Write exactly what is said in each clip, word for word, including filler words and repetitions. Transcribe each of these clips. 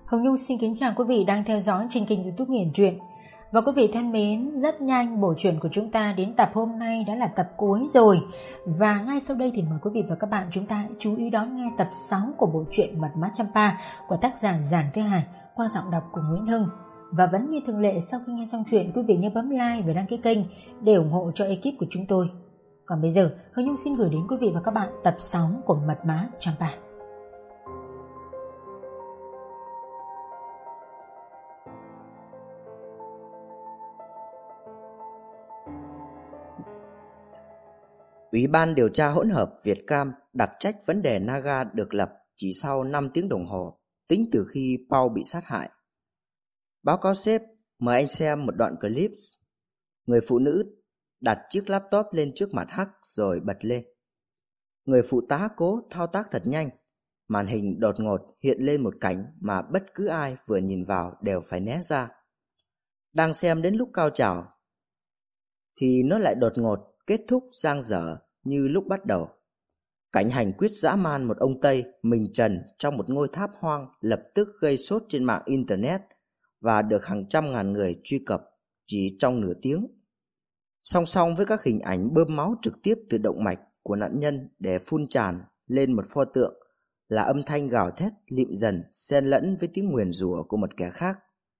Hồng Nhung xin kính chào quý vị đang theo dõi trên kênh YouTube Nghiền Truyện. Và quý vị thân mến, rất nhanh bộ truyện của chúng ta đến tập hôm nay đã là tập cuối rồi. Và ngay sau đây thì mời quý vị và các bạn chúng ta chú ý đón nghe tập sáu của bộ truyện Mật Mã Champa của tác giả Giản Thế Hải qua giọng đọc của Nguyễn Hưng. Và vẫn như thường lệ, sau khi nghe xong truyện, quý vị nhớ bấm like và đăng ký kênh để ủng hộ cho ekip của chúng tôi. Còn bây giờ, Hồng Nhung xin gửi đến quý vị và các bạn tập sáu của Mật Mã Champa. Ủy ban điều tra hỗn hợp Việt Cam đặc trách vấn đề Naga được lập chỉ sau năm tiếng đồng hồ, tính từ khi Paul bị sát hại. Báo cáo sếp, mời anh xem một đoạn clip. Người phụ nữ đặt chiếc laptop lên trước mặt Hắc rồi bật lên. Người phụ tá cố thao tác thật nhanh. Màn hình đột ngột hiện lên một cảnh mà bất cứ ai vừa nhìn vào đều phải né ra. Đang xem đến lúc cao trào thì nó lại đột ngột kết thúc dang dở như lúc bắt đầu. Cảnh hành quyết dã man một ông Tây mình trần trong một ngôi tháp hoang lập tức gây sốt trên mạng Internet và được hàng trăm ngàn người truy cập chỉ trong nửa tiếng. Song song với các hình ảnh bơm máu trực tiếp từ động mạch của nạn nhân để phun tràn lên một pho tượng là âm thanh gào thét lịm dần xen lẫn với tiếng nguyền rủa của một kẻ khác.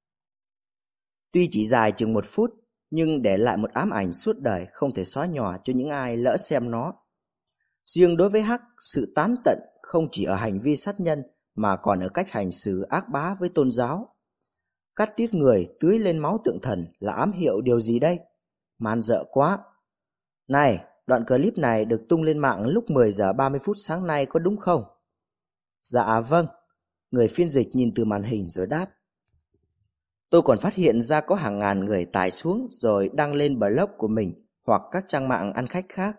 Tuy chỉ dài chừng một phút, nhưng để lại một ám ảnh suốt đời không thể xóa nhòa cho những ai lỡ xem nó. Riêng đối với Hắc, sự tán tận không chỉ ở hành vi sát nhân mà còn ở cách hành xử ác bá với tôn giáo. Cắt tiết người tưới lên máu tượng thần là ám hiệu điều gì đây? Man dợ quá. Này, đoạn clip này được tung lên mạng lúc mười giờ ba mươi phút sáng nay có đúng không? Dạ vâng. Người phiên dịch nhìn từ màn hình rồi đáp. Tôi còn phát hiện ra có hàng ngàn người tải xuống rồi đăng lên blog của mình hoặc các trang mạng ăn khách khác.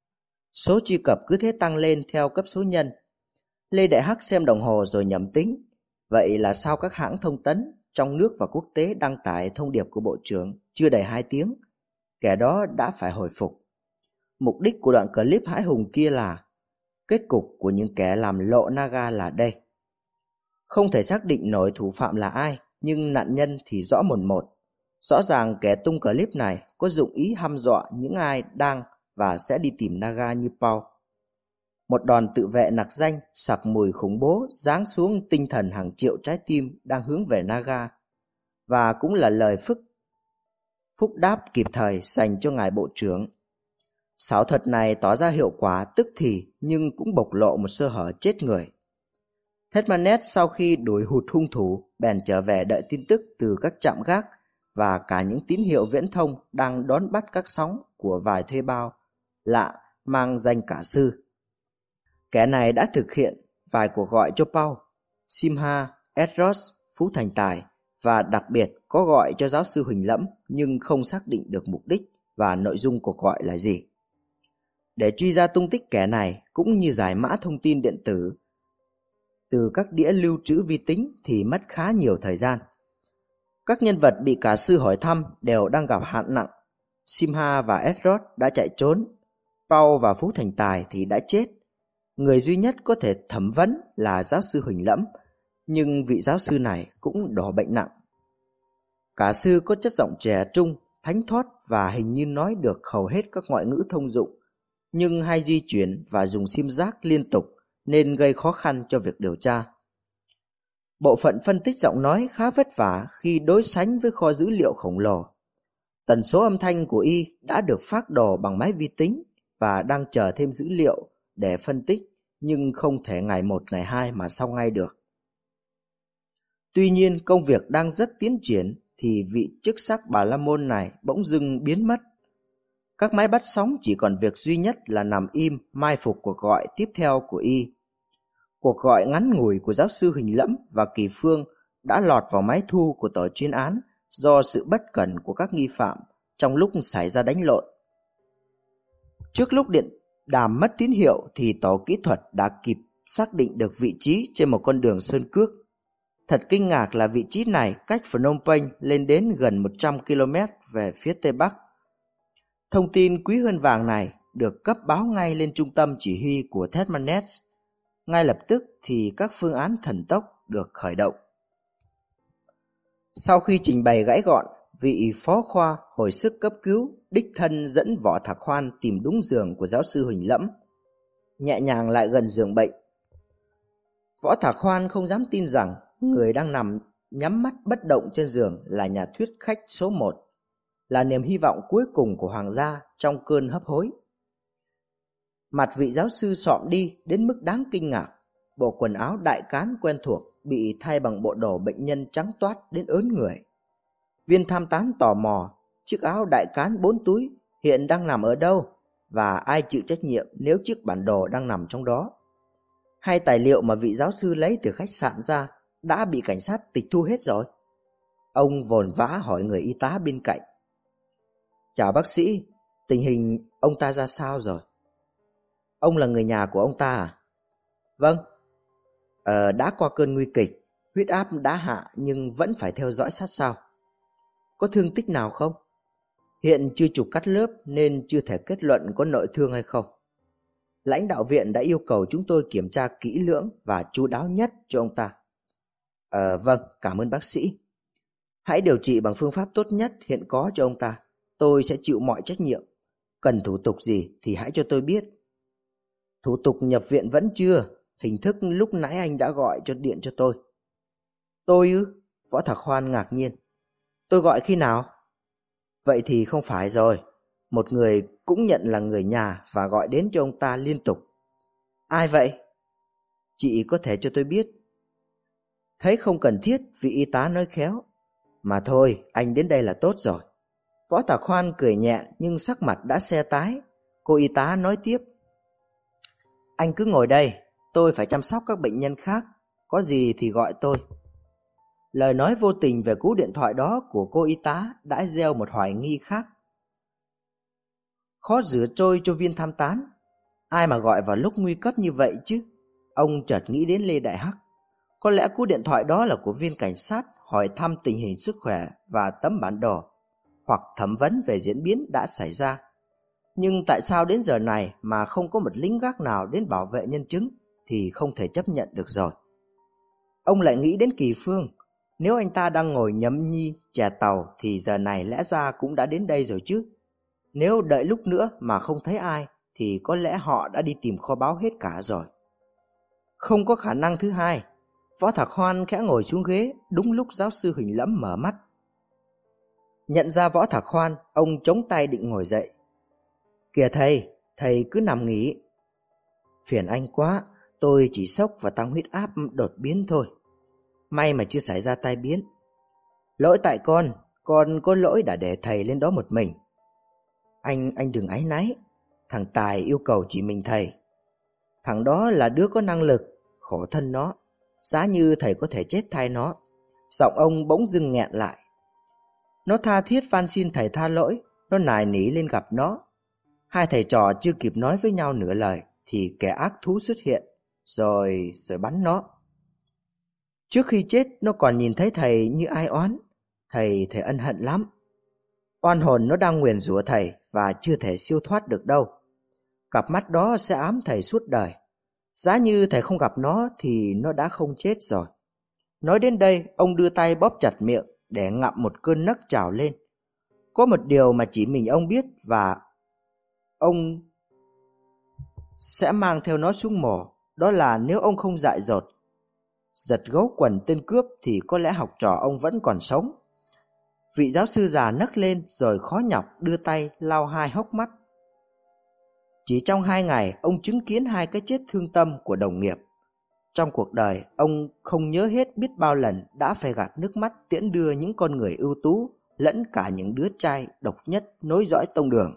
Số truy cập cứ thế tăng lên theo cấp số nhân. Lê Đại Hắc xem đồng hồ rồi nhẩm tính. Vậy là sao các hãng thông tấn trong nước và quốc tế đăng tải thông điệp của Bộ trưởng chưa đầy hai tiếng, kẻ đó đã phải hồi phục. Mục đích của đoạn clip hãi hùng kia là kết cục của những kẻ làm lộ Naga là đây. Không thể xác định nổi thủ phạm là ai, nhưng nạn nhân thì rõ mồn một. Rõ ràng kẻ tung clip này có dụng ý hăm dọa những ai đang và sẽ đi tìm Naga như Paul. Một đòn tự vệ nặc danh sặc mùi khủng bố giáng xuống tinh thần hàng triệu trái tim đang hướng về Naga, và cũng là lời phúc phúc đáp kịp thời dành cho ngài bộ trưởng. Xảo thuật này tỏ ra hiệu quả tức thì, nhưng cũng bộc lộ một sơ hở chết người. Hetmanet sau khi đuổi hụt hung thủ bèn trở về đợi tin tức từ các trạm gác và cả những tín hiệu viễn thông đang đón bắt các sóng của vài thuê bao lạ mang danh cả sư. Kẻ này đã thực hiện vài cuộc gọi cho Paul, Simha, Edros, Phú Thành Tài và đặc biệt có gọi cho giáo sư Huỳnh Lẫm, nhưng không xác định được mục đích và nội dung cuộc gọi là gì. Để truy ra tung tích kẻ này cũng như giải mã thông tin điện tử từ các đĩa lưu trữ vi tính thì mất khá nhiều thời gian. Các nhân vật bị cả sư hỏi thăm đều đang gặp hạn nặng. Simha và Edrod đã chạy trốn, Paul và Phú Thành Tài thì đã chết. Người duy nhất có thể thẩm vấn là giáo sư Huỳnh Lẫm, nhưng vị giáo sư này cũng đổ bệnh nặng. Cả sư có chất giọng trẻ trung, thánh thót và hình như nói được hầu hết các ngoại ngữ thông dụng, nhưng hay di chuyển và dùng sim giác liên tục nên gây khó khăn cho việc điều tra. Bộ phận phân tích giọng nói khá vất vả khi đối sánh với kho dữ liệu khổng lồ. Tần số âm thanh của y đã được phác đồ bằng máy vi tính và đang chờ thêm dữ liệu để phân tích, nhưng không thể ngày một ngày hai mà xong ngay được. Tuy nhiên công việc đang rất tiến triển thì vị chức sắc Bà La Môn này bỗng dưng biến mất. Các máy bắt sóng chỉ còn việc duy nhất là nằm im mai phục cuộc gọi tiếp theo của y. Cuộc gọi ngắn ngủi của giáo sư Huỳnh Lẫm và Kỳ Phương đã lọt vào máy thu của tổ chuyên án do sự bất cẩn của các nghi phạm trong lúc xảy ra đánh lộn. Trước lúc điện đàm mất tín hiệu thì tổ kỹ thuật đã kịp xác định được vị trí trên một con đường sơn cước. Thật kinh ngạc là vị trí này cách Phnom Penh lên đến gần một trăm ki lô mét về phía tây bắc. Thông tin quý hơn vàng này được cấp báo ngay lên trung tâm chỉ huy của Hetmanet. Ngay lập tức thì các phương án thần tốc được khởi động. Sau khi trình bày gãy gọn, vị phó khoa hồi sức cấp cứu đích thân dẫn Võ Thạc Khoan tìm đúng giường của giáo sư Huỳnh Lẫm, nhẹ nhàng lại gần giường bệnh. Võ Thạc Khoan không dám tin rằng người đang nằm nhắm mắt bất động trên giường là nhà thuyết khách số một, là niềm hy vọng cuối cùng của hoàng gia trong cơn hấp hối. Mặt vị giáo sư xọm đi đến mức đáng kinh ngạc, bộ quần áo đại cán quen thuộc bị thay bằng bộ đồ bệnh nhân trắng toát đến ớn người. Viên tham tán tò mò chiếc áo đại cán bốn túi hiện đang nằm ở đâu và ai chịu trách nhiệm nếu chiếc bản đồ đang nằm trong đó. Hai tài liệu mà vị giáo sư lấy từ khách sạn ra đã bị cảnh sát tịch thu hết rồi. Ông vồn vã hỏi người y tá bên cạnh: "Chào bác sĩ, tình hình ông ta ra sao rồi?" "Ông là người nhà của ông ta à?" "Vâng." Ờ, đã qua cơn nguy kịch, huyết áp đã hạ nhưng vẫn phải theo dõi sát sao." "Có thương tích nào không?" "Hiện chưa chụp cắt lớp nên chưa thể kết luận có nội thương hay không. Lãnh đạo viện đã yêu cầu chúng tôi kiểm tra kỹ lưỡng và chu đáo nhất cho ông ta." Ờ, vâng, cảm ơn bác sĩ. Hãy điều trị bằng phương pháp tốt nhất hiện có cho ông ta. Tôi sẽ chịu mọi trách nhiệm. Cần thủ tục gì thì hãy cho tôi biết." "Thủ tục nhập viện vẫn chưa, hình thức lúc nãy anh đã gọi cho điện cho tôi." "Tôi ư?" Võ Thạc Khoan ngạc nhiên. "Tôi gọi khi nào?" "Vậy thì không phải rồi. Một người cũng nhận là người nhà và gọi đến cho ông ta liên tục." "Ai vậy?" "Chị có thể cho tôi biết." Thấy không cần thiết, vị y tá nói khéo: "Mà thôi, anh đến đây là tốt rồi." Võ Thạc Khoan cười nhẹ nhưng sắc mặt đã xe tái. Cô y tá nói tiếp: "Anh cứ ngồi đây, tôi phải chăm sóc các bệnh nhân khác, có gì thì gọi tôi." Lời nói vô tình về cú điện thoại đó của cô y tá đã gieo một hoài nghi khác. Khó rửa trôi cho viên tham tán. Ai mà gọi vào lúc nguy cấp như vậy chứ? Ông chợt nghĩ đến Lê Đại Hắc. Có lẽ cú điện thoại đó là của viên cảnh sát hỏi thăm tình hình sức khỏe và tấm bản đồ, hoặc thẩm vấn về diễn biến đã xảy ra. Nhưng tại sao đến giờ này mà không có một lính gác nào đến bảo vệ nhân chứng thì không thể chấp nhận được rồi. Ông lại nghĩ đến Kỳ Phương. Nếu anh ta đang ngồi nhâm nhi chè tàu thì giờ này lẽ ra cũng đã đến đây rồi chứ. Nếu đợi lúc nữa mà không thấy ai thì có lẽ họ đã đi tìm kho báu hết cả rồi. Không có khả năng thứ hai. Võ Thạc Khoan khẽ ngồi xuống ghế đúng lúc giáo sư Huỳnh Lẫm mở mắt. Nhận ra Võ Thạc Khoan, ông chống tay định ngồi dậy. "Kìa thầy, thầy cứ nằm nghỉ." "Phiền anh quá, tôi chỉ sốc và tăng huyết áp đột biến thôi. May mà chưa xảy ra tai biến." "Lỗi tại con, con có lỗi đã để thầy lên đó một mình." Anh, anh đừng áy náy. Thằng Tài yêu cầu chỉ mình thầy. Thằng đó là đứa có năng lực, khổ thân nó. Giá như thầy có thể chết thay nó." Giọng ông bỗng dưng nghẹn lại. Nó tha thiết van xin thầy tha lỗi. Nó nài nỉ lên gặp nó. Hai thầy trò chưa kịp nói với nhau nửa lời thì kẻ ác thú xuất hiện, rồi rồi bắn nó. Trước khi chết nó còn nhìn thấy thầy như ai oán. Thầy thầy ân hận lắm. Oan hồn nó đang nguyền rủa thầy và chưa thể siêu thoát được đâu. Cặp mắt đó sẽ ám thầy suốt đời. Giá như thầy không gặp nó thì nó đã không chết rồi. Nói đến đây, ông đưa tay bóp chặt miệng để ngậm một cơn nấc trào lên. Có một điều mà chỉ mình ông biết và ông sẽ mang theo nó xuống mồ. Đó là nếu ông không dại dột giật gấu quần tên cướp thì có lẽ học trò ông vẫn còn sống. Vị giáo sư già nấc lên rồi khó nhọc đưa tay lau hai hốc mắt. Chỉ trong hai ngày, ông chứng kiến hai cái chết thương tâm của đồng nghiệp. Trong cuộc đời, ông không nhớ hết biết bao lần đã phải gạt nước mắt tiễn đưa những con người ưu tú, lẫn cả những đứa trai độc nhất nối dõi tông đường.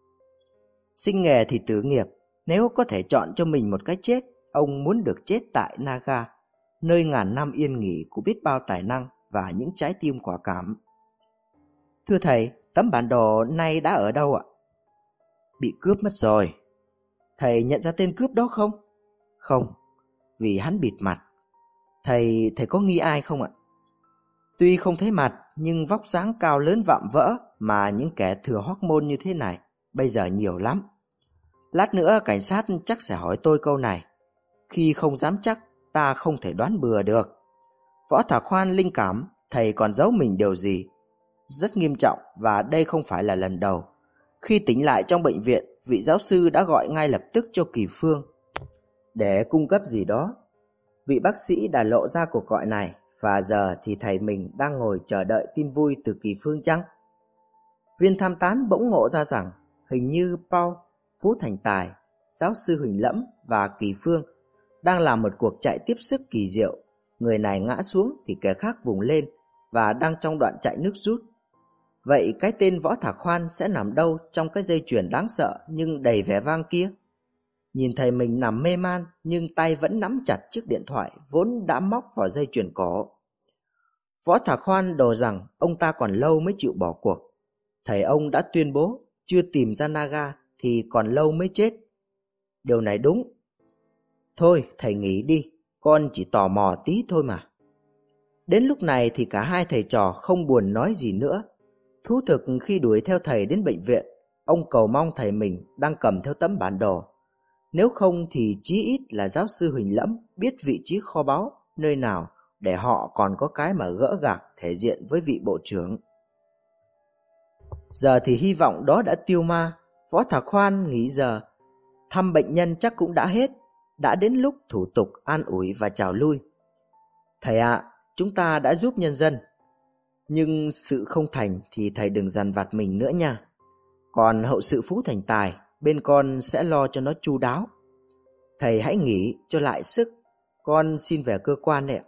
Sinh nghề thì tử nghiệp, nếu có thể chọn cho mình một cái chết, ông muốn được chết tại Naga, nơi ngàn năm yên nghỉ của biết bao tài năng và những trái tim quả cảm. "Thưa thầy, tấm bản đồ nay đã ở đâu ạ?" "Bị cướp mất rồi." "Thầy nhận ra tên cướp đó không?" "Không, vì hắn bịt mặt." Thầy, thầy có nghi ai không ạ?" "Tuy không thấy mặt, nhưng vóc dáng cao lớn vạm vỡ mà những kẻ thừa hormone như thế này bây giờ nhiều lắm. Lát nữa cảnh sát chắc sẽ hỏi tôi câu này. Khi không dám chắc, ta không thể đoán bừa được." Võ Thạc Khoan linh cảm, thầy còn giấu mình điều gì rất nghiêm trọng, và đây không phải là lần đầu. Khi tỉnh lại trong bệnh viện, vị giáo sư đã gọi ngay lập tức cho Kỳ Phương để cung cấp gì đó. Vị bác sĩ đã lộ ra cuộc gọi này, và giờ thì thầy mình đang ngồi chờ đợi tin vui từ Kỳ Phương chăng? Viên tham tán bỗng ngộ ra rằng hình như Paul, Phú Thành Tài, giáo sư Huỳnh Lẫm và Kỳ Phương đang làm một cuộc chạy tiếp sức kỳ diệu. Người này ngã xuống thì kẻ khác vùng lên và đang trong đoạn chạy nước rút. Vậy cái tên Võ Thạc Khoan sẽ nằm đâu trong cái dây chuyền đáng sợ nhưng đầy vẻ vang kia? Nhìn thầy mình nằm mê man nhưng tay vẫn nắm chặt chiếc điện thoại vốn đã móc vào dây chuyền cổ. Võ Thạc Khoan đồ rằng ông ta còn lâu mới chịu bỏ cuộc. Thầy ông đã tuyên bố chưa tìm ra Naga thì còn lâu mới chết. Điều này đúng. Thôi thầy nghỉ đi, con chỉ tò mò tí thôi mà. Đến lúc này thì cả hai thầy trò không buồn nói gì nữa. Thú thực khi đuổi theo thầy đến bệnh viện, ông cầu mong thầy mình đang cầm theo tấm bản đồ. Nếu không thì chí ít là giáo sư Huỳnh Lẫm biết vị trí kho báu nơi nào để họ còn có cái mà gỡ gạc thể diện với vị bộ trưởng. Giờ thì hy vọng đó đã tiêu ma. Võ Thạc Khoan nghĩ giờ thăm bệnh nhân chắc cũng đã hết, đã đến lúc thủ tục an ủi và chào lui. Thầy ạ, à, chúng ta đã giúp nhân dân, nhưng sự không thành thì thầy đừng dằn vặt mình nữa nha. Còn hậu sự Phú Thành Tài, bên con sẽ lo cho nó chu đáo. Thầy hãy nghỉ cho lại sức, con xin về cơ quan đấy ạ.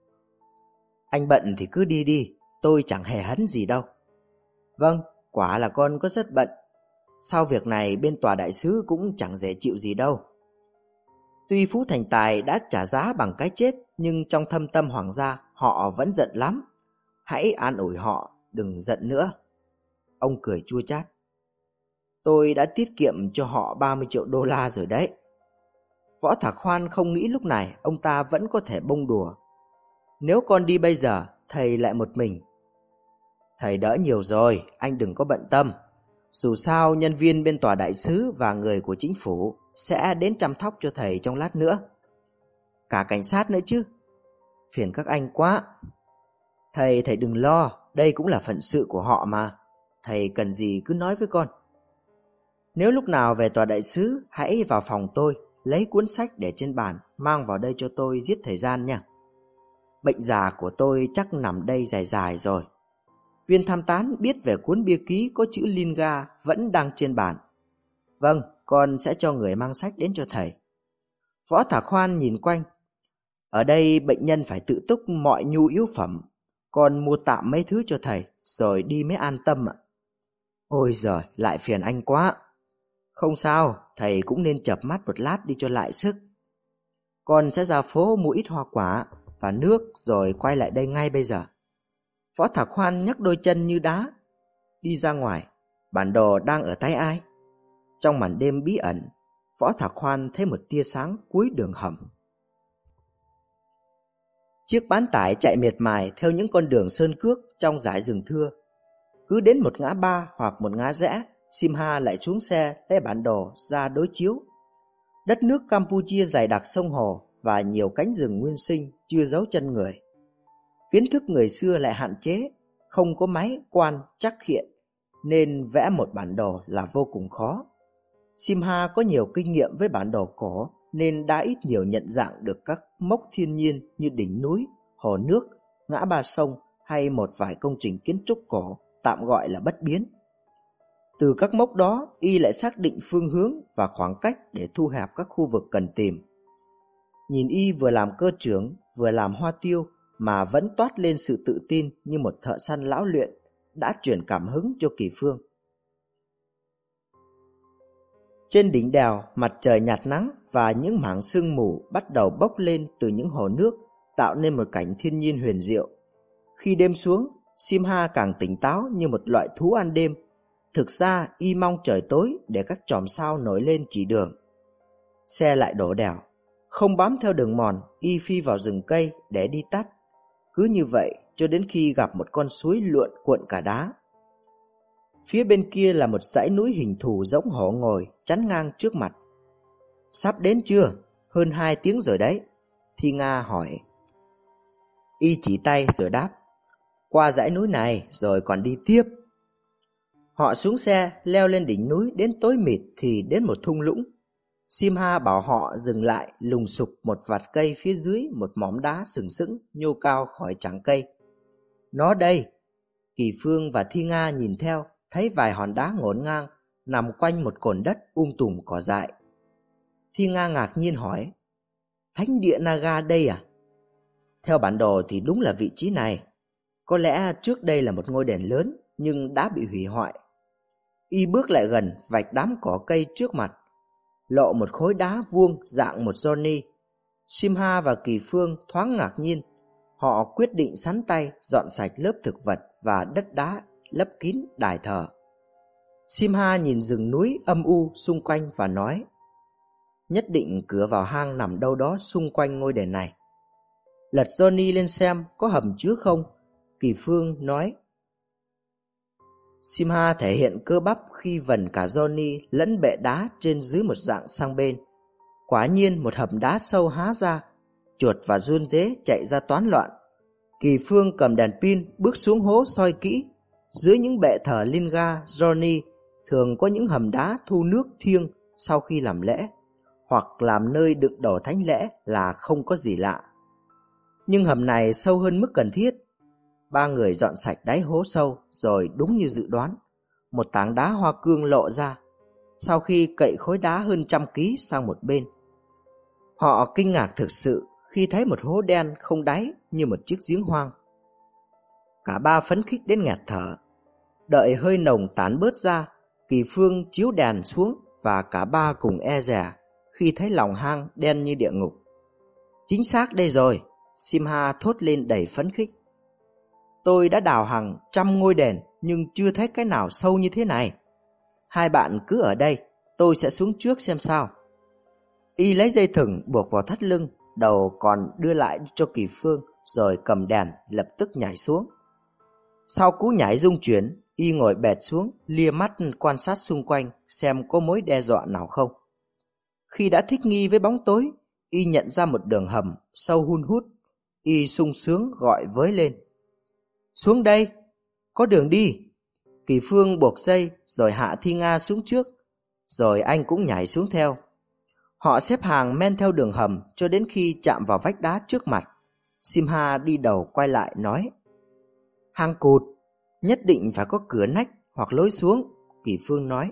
Anh bận thì cứ đi đi, tôi chẳng hề hấn gì đâu. Vâng, quả là con có rất bận. Sau việc này bên tòa đại sứ cũng chẳng dễ chịu gì đâu. Tuy Phú Thành Tài đã trả giá bằng cái chết, nhưng trong thâm tâm hoàng gia họ vẫn giận lắm. Hãy an ủi họ, đừng giận nữa. Ông cười chua chát. Tôi đã tiết kiệm cho họ ba mươi triệu đô la rồi đấy. Võ Thạc Khoan không nghĩ lúc này ông ta vẫn có thể bông đùa. Nếu con đi bây giờ, thầy lại một mình. Thầy đỡ nhiều rồi, anh đừng có bận tâm. Dù sao nhân viên bên tòa đại sứ và người của chính phủ sẽ đến chăm sóc cho thầy trong lát nữa. Cả cảnh sát nữa chứ. Phiền các anh quá. Thầy, thầy đừng lo, đây cũng là phận sự của họ mà. Thầy cần gì cứ nói với con. Nếu lúc nào về tòa đại sứ, hãy vào phòng tôi, lấy cuốn sách để trên bàn, mang vào đây cho tôi giết thời gian nha. Bệnh già của tôi chắc nằm đây dài dài rồi. Viên tham tán biết về cuốn bia ký có chữ Linga vẫn đang trên bàn. Vâng, con sẽ cho người mang sách đến cho thầy. Võ Thạc Khoan nhìn quanh. Ở đây bệnh nhân phải tự túc mọi nhu yếu phẩm. Con mua tạm mấy thứ cho thầy, rồi đi mới an tâm ạ. Ôi giời, lại phiền anh quá. Không sao, thầy cũng nên chợp mắt một lát đi cho lại sức. Con sẽ ra phố mua ít hoa quả và nước rồi quay lại đây ngay bây giờ. Võ Thạc Khoan nhấc đôi chân như đá, đi ra ngoài. Bản đồ đang ở tay ai? Trong màn đêm bí ẩn, Võ Thạc Khoan thấy một tia sáng cuối đường hầm. Chiếc bán tải chạy miệt mài theo những con đường sơn cước trong dải rừng thưa. Cứ đến một ngã ba hoặc một ngã rẽ, Simha lại xuống xe lấy bản đồ ra đối chiếu. Đất nước Campuchia dày đặc sông hồ và nhiều cánh rừng nguyên sinh chưa dấu chân người. Kiến thức người xưa lại hạn chế, không có máy quan trắc hiện, nên vẽ một bản đồ là vô cùng khó. Simha có nhiều kinh nghiệm với bản đồ cổ nên đã ít nhiều nhận dạng được các mốc thiên nhiên như đỉnh núi, hồ nước, ngã ba sông hay một vài công trình kiến trúc cổ tạm gọi là bất biến. Từ các mốc đó, y lại xác định phương hướng và khoảng cách để thu hẹp các khu vực cần tìm. Nhìn y vừa làm cơ trưởng, vừa làm hoa tiêu mà vẫn toát lên sự tự tin như một thợ săn lão luyện, đã truyền cảm hứng cho Kỳ Phương. Trên đỉnh đèo, mặt trời nhạt nắng và những mảng sương mù bắt đầu bốc lên từ những hồ nước, tạo nên một cảnh thiên nhiên huyền diệu. Khi đêm xuống, Simha càng tỉnh táo như một loại thú ăn đêm. Thực ra y mong trời tối để các chòm sao nổi lên chỉ đường. Xe lại đổ đèo, không bám theo đường mòn, y phi vào rừng cây để đi tắt. Cứ như vậy cho đến khi gặp một con suối luộn cuộn cả đá. Phía bên kia là một dãy núi hình thù giống hổ ngồi chắn ngang trước mặt. Sắp đến chưa? Hơn hai tiếng rồi đấy. Thi Nga hỏi. Y chỉ tay rồi đáp. qua dãy núi này rồi còn đi tiếp. Họ xuống xe, leo lên đỉnh núi, đến tối mịt thì đến một thung lũng. Simha bảo họ dừng lại lùng sục một vạt cây phía dưới một mỏm đá sừng sững nhô cao khỏi trảng cây. Nó đây. Kỳ Phương và Thi Nga nhìn theo, thấy vài hòn đá ngổn ngang nằm quanh một cồn đất um tùm cỏ dại. Thi Nga ngạc nhiên hỏi, thánh địa Naga đây à? Theo bản đồ thì đúng là vị trí này. Có lẽ trước đây là một ngôi đền lớn nhưng đã bị hủy hoại. Y bước lại gần vạch đám cỏ cây trước mặt, lộ một khối đá vuông dạng một Johnny. Simha và Kỳ Phương thoáng ngạc nhiên. Họ quyết định sắn tay dọn sạch lớp thực vật và đất đá lấp kín đài thờ. Simha nhìn rừng núi âm u xung quanh và nói, nhất định cửa vào hang nằm đâu đó xung quanh ngôi đền này. Lật Johnny lên xem có hầm chứa không, Kỳ Phương nói. Simha thể hiện cơ bắp khi vần cả Johnny lẫn bệ đá trên dưới một dạng sang bên. Quả nhiên một hầm đá sâu há ra, chuột và giun dế chạy ra toán loạn. Kỳ Phương cầm đèn pin bước xuống hố soi kỹ. Dưới những bệ thờ Linga, Johnny thường có những hầm đá thu nước thiêng sau khi làm lễ, hoặc làm nơi đựng đồ thánh lễ là không có gì lạ. Nhưng hầm này sâu hơn mức cần thiết. Ba người dọn sạch đáy hố sâu rồi đúng như dự đoán, một tảng đá hoa cương lộ ra sau khi cậy khối đá hơn trăm ký sang một bên. Họ kinh ngạc thực sự khi thấy một hố đen không đáy như một chiếc giếng hoang. Cả ba phấn khích đến nghẹt thở. Đợi hơi nồng tán bớt ra, Kỳ Phương chiếu đèn xuống và cả ba cùng e dè khi thấy lòng hang đen như địa ngục. Chính xác đây rồi, Simha thốt lên đầy phấn khích. Tôi đã đào hàng trăm ngôi đền nhưng chưa thấy cái nào sâu như thế này. Hai bạn cứ ở đây, tôi sẽ xuống trước xem sao. Y lấy dây thừng buộc vào thắt lưng, đầu còn đưa lại cho Kỳ Phương, rồi cầm đèn lập tức nhảy xuống. Sau cú nhảy rung chuyển, Y ngồi bệt xuống, lia mắt quan sát xung quanh xem có mối đe dọa nào không. Khi đã thích nghi với bóng tối, Y nhận ra một đường hầm sâu hun hút. Y sung sướng gọi với lên. Xuống đây, có đường đi. Kỳ Phương buộc dây rồi hạ Thi Nga xuống trước, rồi anh cũng nhảy xuống theo. Họ xếp hàng men theo đường hầm cho đến khi chạm vào vách đá trước mặt. Simha đi đầu quay lại nói, hang cụt, nhất định phải có cửa nách hoặc lối xuống, Kỳ Phương nói.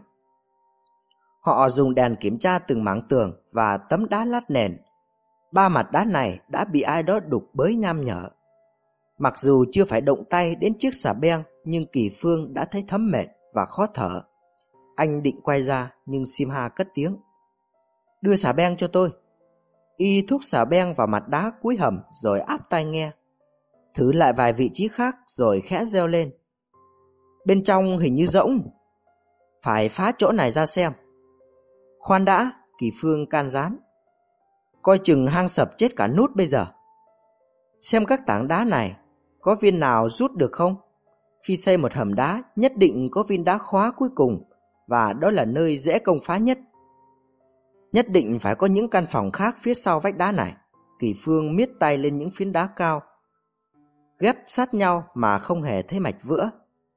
Họ dùng đèn kiểm tra từng mảng tường và tấm đá lát nền. Ba mặt đá này đã bị ai đó đục bới nham nhở. Mặc dù chưa phải động tay đến chiếc xà beng, nhưng Kỳ Phương đã thấy thấm mệt và khó thở. Anh định quay ra nhưng Simha cất tiếng, đưa xà beng cho tôi. Y thúc xà beng vào mặt đá cuối hầm rồi áp tai nghe, thử lại vài vị trí khác rồi khẽ reo lên. Bên trong hình như rỗng, phải phá chỗ này ra xem. Khoan đã, Kỳ Phương can gián, coi chừng hang sập chết cả nút bây giờ. Xem các tảng đá này, có viên nào rút được không? Khi xây một hầm đá, nhất định có viên đá khóa cuối cùng, và đó là nơi dễ công phá nhất. Nhất định phải có những căn phòng khác phía sau vách đá này. Kỳ Phương miết tay lên những phiến đá cao, ghép sát nhau mà không hề thấy mạch vữa.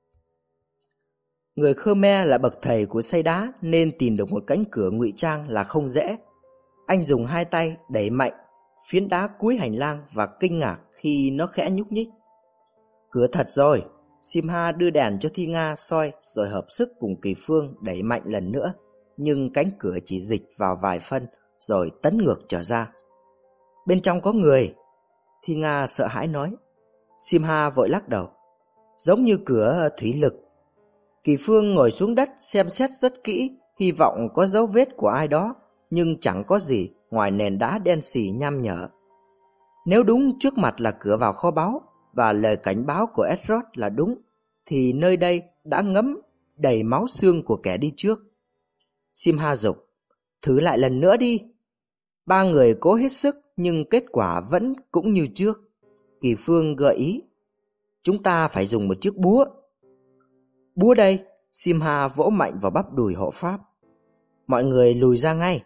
Người Khmer là bậc thầy của xây đá nên tìm được một cánh cửa ngụy trang là không dễ. Anh dùng hai tay đẩy mạnh phiến đá cuối hành lang và kinh ngạc khi nó khẽ nhúc nhích. Cửa thật rồi. Simha đưa đèn cho Thi Nga soi rồi hợp sức cùng Kỳ Phương đẩy mạnh lần nữa, nhưng cánh cửa chỉ dịch vào vài phân rồi tấn ngược trở ra. Bên trong có người, Thi Nga sợ hãi nói. Simha vội lắc đầu. Giống như cửa thủy lực. Kỳ Phương ngồi xuống đất xem xét rất kỹ, hy vọng có dấu vết của ai đó, nhưng chẳng có gì ngoài nền đá đen xì nham nhở. Nếu đúng trước mặt là cửa vào kho báu và lời cảnh báo của Edward là đúng, thì nơi đây đã ngấm đầy máu xương của kẻ đi trước. Simha dục, thử lại lần nữa đi. Ba người cố hết sức nhưng kết quả vẫn cũng như trước. Kỳ Phương gợi ý, chúng ta phải dùng một chiếc búa. Búa đây, Simha vỗ mạnh vào bắp đùi hộ pháp. Mọi người lùi ra ngay.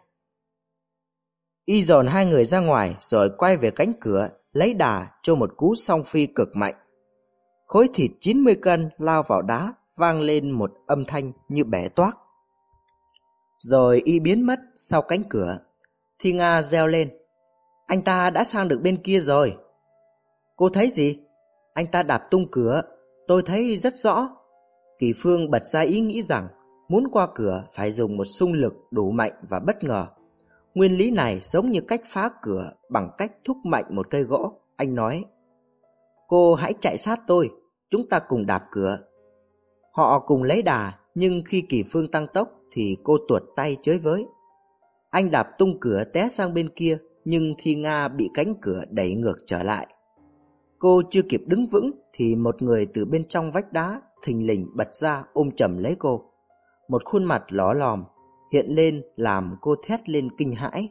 Y dồn hai người ra ngoài rồi quay về cánh cửa, lấy đà cho một cú song phi cực mạnh. Khối thịt chín mươi cân lao vào đá, vang lên một âm thanh như bẻ toác. Rồi y biến mất sau cánh cửa. Thi Nga reo lên: "Anh ta đã sang được bên kia rồi." "Cô thấy gì?" "Anh ta đạp tung cửa, tôi thấy rất rõ." Kỳ Phương bật ra ý nghĩ rằng muốn qua cửa phải dùng một xung lực đủ mạnh và bất ngờ. Nguyên lý này giống như cách phá cửa bằng cách thúc mạnh một cây gỗ. Anh nói: "Cô hãy chạy sát tôi, chúng ta cùng đạp cửa." Họ cùng lấy đà, nhưng khi Kỳ Phương tăng tốc thì cô tuột tay chới với. Anh đạp tung cửa té sang bên kia, nhưng Thi Nga bị cánh cửa đẩy ngược trở lại. Cô chưa kịp đứng vững thì một người từ bên trong vách đá thình lình bật ra ôm chầm lấy cô. Một khuôn mặt ló lòm hiện lên làm cô thét lên kinh hãi.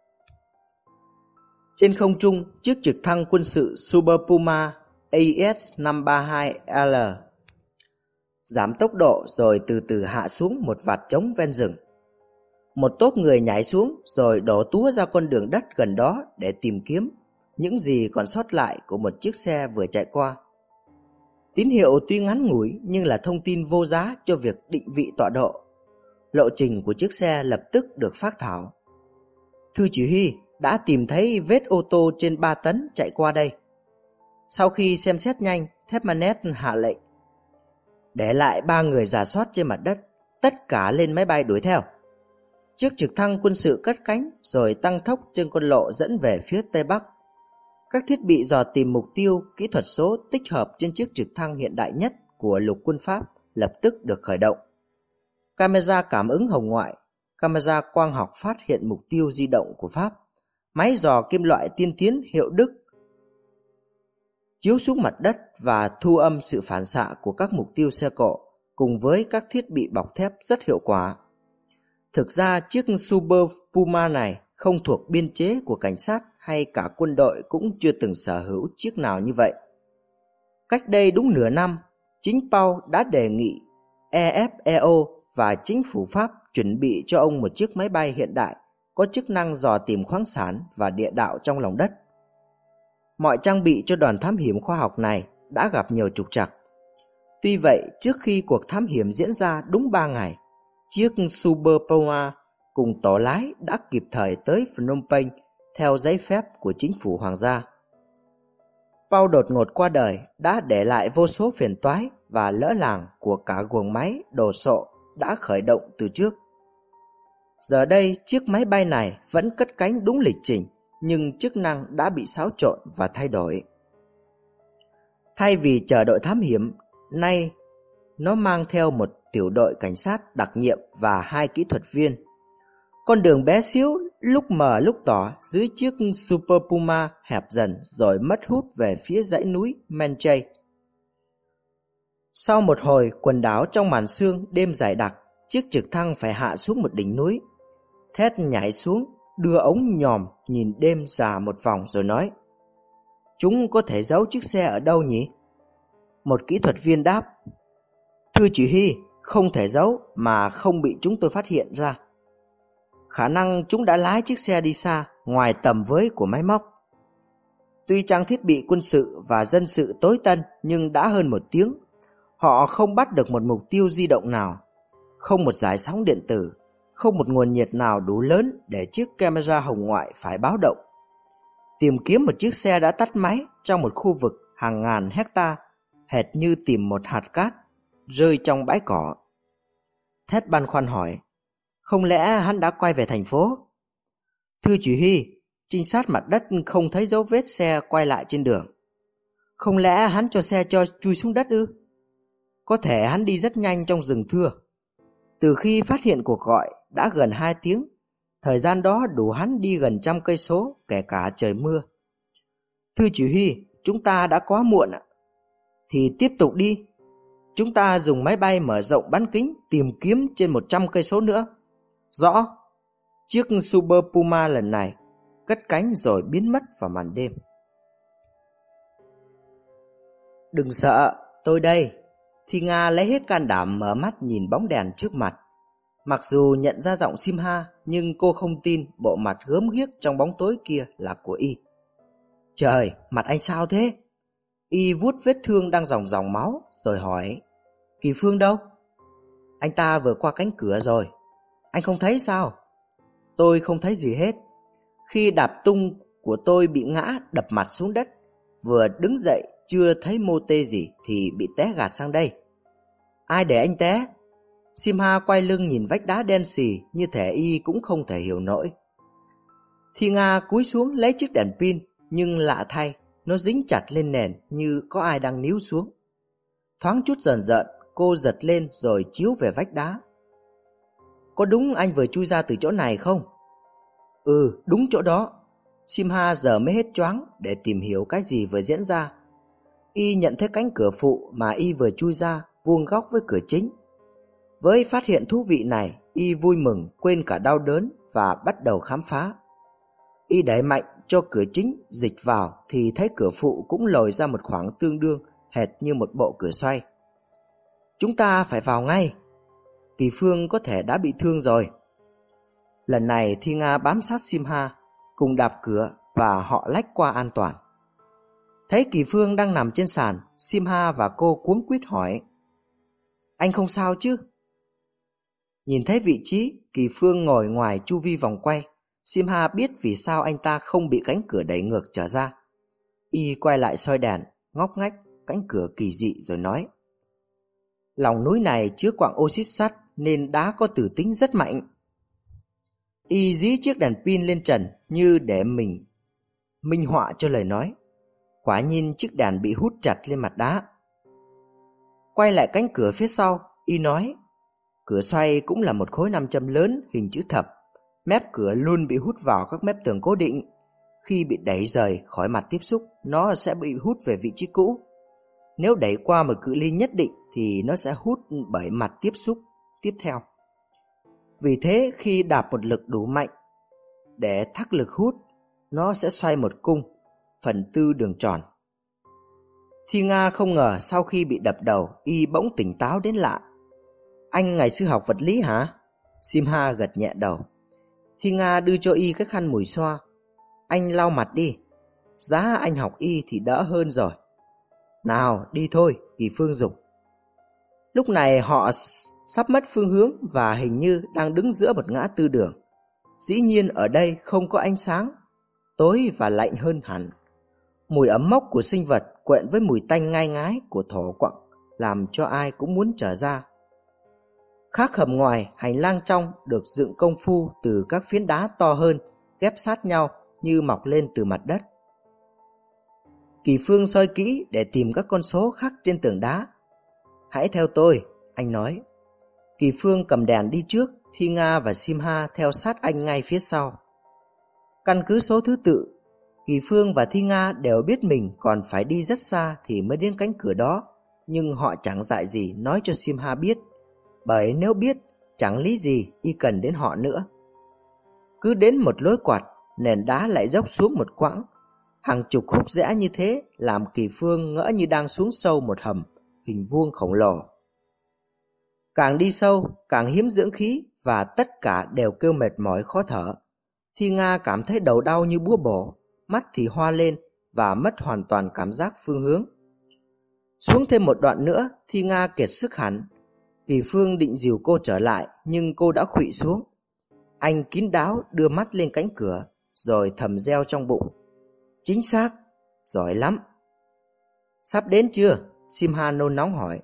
Trên không trung, chiếc trực thăng quân sự Super Puma A S năm ba hai L giảm tốc độ rồi từ từ hạ xuống một vạt trống ven rừng. Một tốp người nhảy xuống rồi đổ túa ra con đường đất gần đó để tìm kiếm những gì còn sót lại của một chiếc xe vừa chạy qua. Tín hiệu tuy ngắn ngủi nhưng là thông tin vô giá cho việc định vị tọa độ. Lộ trình của chiếc xe lập tức được phác thảo. Thư chỉ huy đã tìm thấy vết ô tô trên ba tấn chạy qua đây. Sau khi xem xét nhanh, Thepmanet hạ lệnh: để lại ba người rà soát trên mặt đất, tất cả lên máy bay đuổi theo. Chiếc trực thăng quân sự cất cánh rồi tăng tốc trên con lộ dẫn về phía tây bắc. Các thiết bị dò tìm mục tiêu, kỹ thuật số tích hợp trên chiếc trực thăng hiện đại nhất của lục quân Pháp lập tức được khởi động. Camera cảm ứng hồng ngoại, camera quang học phát hiện mục tiêu di động của Pháp, máy dò kim loại tiên tiến hiệu Đức chiếu xuống mặt đất và thu âm sự phản xạ của các mục tiêu xe cộ cùng với các thiết bị bọc thép rất hiệu quả. Thực ra chiếc Super Puma này không thuộc biên chế của cảnh sát hay cả quân đội cũng chưa từng sở hữu chiếc nào như vậy. Cách đây đúng nửa năm, chính Paul đã đề nghị E F E O và chính phủ Pháp chuẩn bị cho ông một chiếc máy bay hiện đại có chức năng dò tìm khoáng sản và địa đạo trong lòng đất. Mọi trang bị cho đoàn thám hiểm khoa học này đã gặp nhiều trục trặc. Tuy vậy, trước khi cuộc thám hiểm diễn ra đúng ba ngày, chiếc Super Puma cùng tổ lái đã kịp thời tới Phnom Penh theo giấy phép của chính phủ hoàng gia. Paul đột ngột qua đời đã để lại vô số phiền toái và lỡ làng của cả guồng máy đồ sộ đã khởi động từ trước. Giờ đây chiếc máy bay này vẫn cất cánh đúng lịch trình, nhưng chức năng đã bị xáo trộn và thay đổi. Thay vì chờ đội thám hiểm, nay nó mang theo một tiểu đội cảnh sát đặc nhiệm và hai kỹ thuật viên. Con đường bé xíu lúc mờ lúc tỏ dưới chiếc Super Puma hẹp dần rồi mất hút về phía dãy núi Menchay. Sau một hồi quần đảo trong màn sương đêm dày đặc, chiếc trực thăng phải hạ xuống một đỉnh núi. Ted nhảy xuống, đưa ống nhòm nhìn đêm già một vòng rồi nói: "Chúng có thể giấu chiếc xe ở đâu nhỉ?" Một kỹ thuật viên đáp: "Thưa chỉ huy, không thể giấu mà không bị chúng tôi phát hiện ra. Khả năng chúng đã lái chiếc xe đi xa, ngoài tầm với của máy móc. Tuy trang thiết bị quân sự và dân sự tối tân nhưng đã hơn một tiếng, họ không bắt được một mục tiêu di động nào, không một dải sóng điện tử, không một nguồn nhiệt nào đủ lớn để chiếc camera hồng ngoại phải báo động. Tìm kiếm một chiếc xe đã tắt máy trong một khu vực hàng ngàn hecta, hệt như tìm một hạt cát rơi trong bãi cỏ." Ted băn khoăn hỏi: "Không lẽ hắn đã quay về thành phố?" "Thưa chỉ huy, trinh sát mặt đất không thấy dấu vết xe quay lại trên đường." "Không lẽ hắn cho xe cho chui xuống đất ư?" "Có thể hắn đi rất nhanh trong rừng thưa. Từ khi phát hiện cuộc gọi đã gần hai tiếng, thời gian đó đủ hắn đi gần trăm cây số kể cả trời mưa." "Thưa chỉ huy, chúng ta đã quá muộn ạ." "Thì tiếp tục đi. Chúng ta dùng máy bay mở rộng bán kính tìm kiếm trên một trăm cây số nữa." "Rõ." Chiếc Super Puma lần này cất cánh rồi biến mất vào màn đêm. "Đừng sợ, tôi đây." Thi Nga lấy hết can đảm mở mắt nhìn bóng đèn trước mặt. Mặc dù nhận ra giọng Simha, nhưng cô không tin bộ mặt gớm ghiếc trong bóng tối kia là của y. "Trời, mặt anh sao thế?" Y vuốt vết thương đang ròng ròng máu rồi hỏi: Kỳ Phương đâu? Anh ta vừa qua cánh cửa rồi. Anh không thấy sao? Tôi không thấy gì hết. Khi đạp tung của tôi bị ngã đập mặt xuống đất, vừa đứng dậy chưa thấy mô tê gì thì bị té gạt sang đây. Ai để anh té? Simha quay lưng nhìn vách đá đen xì, như thể y cũng không thể hiểu nổi. Thi Nga cúi xuống lấy chiếc đèn pin, nhưng lạ thay, nó dính chặt lên nền như có ai đang níu xuống. Thoáng chút rờn rợn, cô giật lên rồi chiếu về vách đá. Có đúng anh vừa chui ra từ chỗ này không? Ừ, đúng chỗ đó. Simha giờ mới hết choáng để tìm hiểu cái gì vừa diễn ra. Y nhận thấy cánh cửa phụ mà y vừa chui ra vuông góc với cửa chính. Với phát hiện thú vị này, y vui mừng quên cả đau đớn và bắt đầu khám phá. Y đẩy mạnh cho cửa chính dịch vào thì thấy cửa phụ cũng lồi ra một khoảng tương đương hệt như một bộ cửa xoay. Chúng ta phải vào ngay. Kỳ Phương có thể đã bị thương rồi. Lần này Thi Nga bám sát Simha, cùng đạp cửa và họ lách qua an toàn. Thấy Kỳ Phương đang nằm trên sàn, Simha và cô cuống quýt hỏi: Anh không sao chứ? Nhìn thấy vị trí Kỳ Phương ngồi ngoài chu vi vòng quay, Simha biết vì sao anh ta không bị cánh cửa đẩy ngược trở ra. Y quay lại soi đèn, ngóc ngách cánh cửa kỳ dị rồi nói: Lòng núi này chứa quặng oxit sắt nên đá có tử tính rất mạnh. Y dí chiếc đèn pin lên trần như để mình minh họa cho lời nói. Quả nhiên chiếc đèn bị hút chặt lên mặt đá. Quay lại cánh cửa phía sau, Y nói: Cửa xoay cũng là một khối nam châm lớn hình chữ thập. Mép cửa luôn bị hút vào các mép tường cố định. Khi bị đẩy rời khỏi mặt tiếp xúc, nó sẽ bị hút về vị trí cũ. Nếu đẩy qua một cự ly nhất định thì nó sẽ hút bởi mặt tiếp xúc tiếp theo. Vì thế khi đạp một lực đủ mạnh để thắc lực hút, nó sẽ xoay một cung, phần tư đường tròn. Thi Nga không ngờ sau khi bị đập đầu, Y bỗng tỉnh táo đến lạ. Anh ngày xưa học vật lý hả? Simha gật nhẹ đầu. Thi Nga đưa cho Y cái khăn mùi xoa. Anh lau mặt đi. Giá anh học Y thì đỡ hơn rồi. Nào đi thôi, Kỳ Phương giục. Lúc này họ sắp mất phương hướng và hình như đang đứng giữa một ngã tư đường. Dĩ nhiên ở đây không có ánh sáng, tối và lạnh hơn hẳn. Mùi ấm mốc của sinh vật quện với mùi tanh ngai ngái của thổ quặng làm cho ai cũng muốn trở ra. Khác hầm ngoài, hành lang trong được dựng công phu từ các phiến đá to hơn ghép sát nhau như mọc lên từ mặt đất. Kỳ Phương soi kỹ để tìm các con số khắc trên tường đá. Hãy theo tôi, anh nói. Kỳ Phương cầm đèn đi trước, Thi Nga và Simha theo sát anh ngay phía sau. Căn cứ số thứ tự, Kỳ Phương và Thi Nga đều biết mình còn phải đi rất xa thì mới đến cánh cửa đó, nhưng họ chẳng dại gì nói cho Simha biết, bởi nếu biết chẳng lý gì y cần đến họ nữa. Cứ đến một lối quạt, nền đá lại dốc xuống một quãng. Hàng chục khúc rẽ như thế làm Kỳ Phương ngỡ như đang xuống sâu một hầm hình vuông khổng lồ. Càng đi sâu, càng hiếm dưỡng khí và tất cả đều kêu mệt mỏi khó thở. Thi Nga cảm thấy đầu đau như búa bổ, mắt thì hoa lên và mất hoàn toàn cảm giác phương hướng. Xuống thêm một đoạn nữa, Thi Nga kiệt sức hẳn. Kỳ Phương định dìu cô trở lại nhưng cô đã khuỵu xuống. Anh kín đáo đưa mắt lên cánh cửa rồi thầm reo trong bụng: Chính xác, giỏi lắm. Sắp đến chưa? Simha nôn nóng hỏi.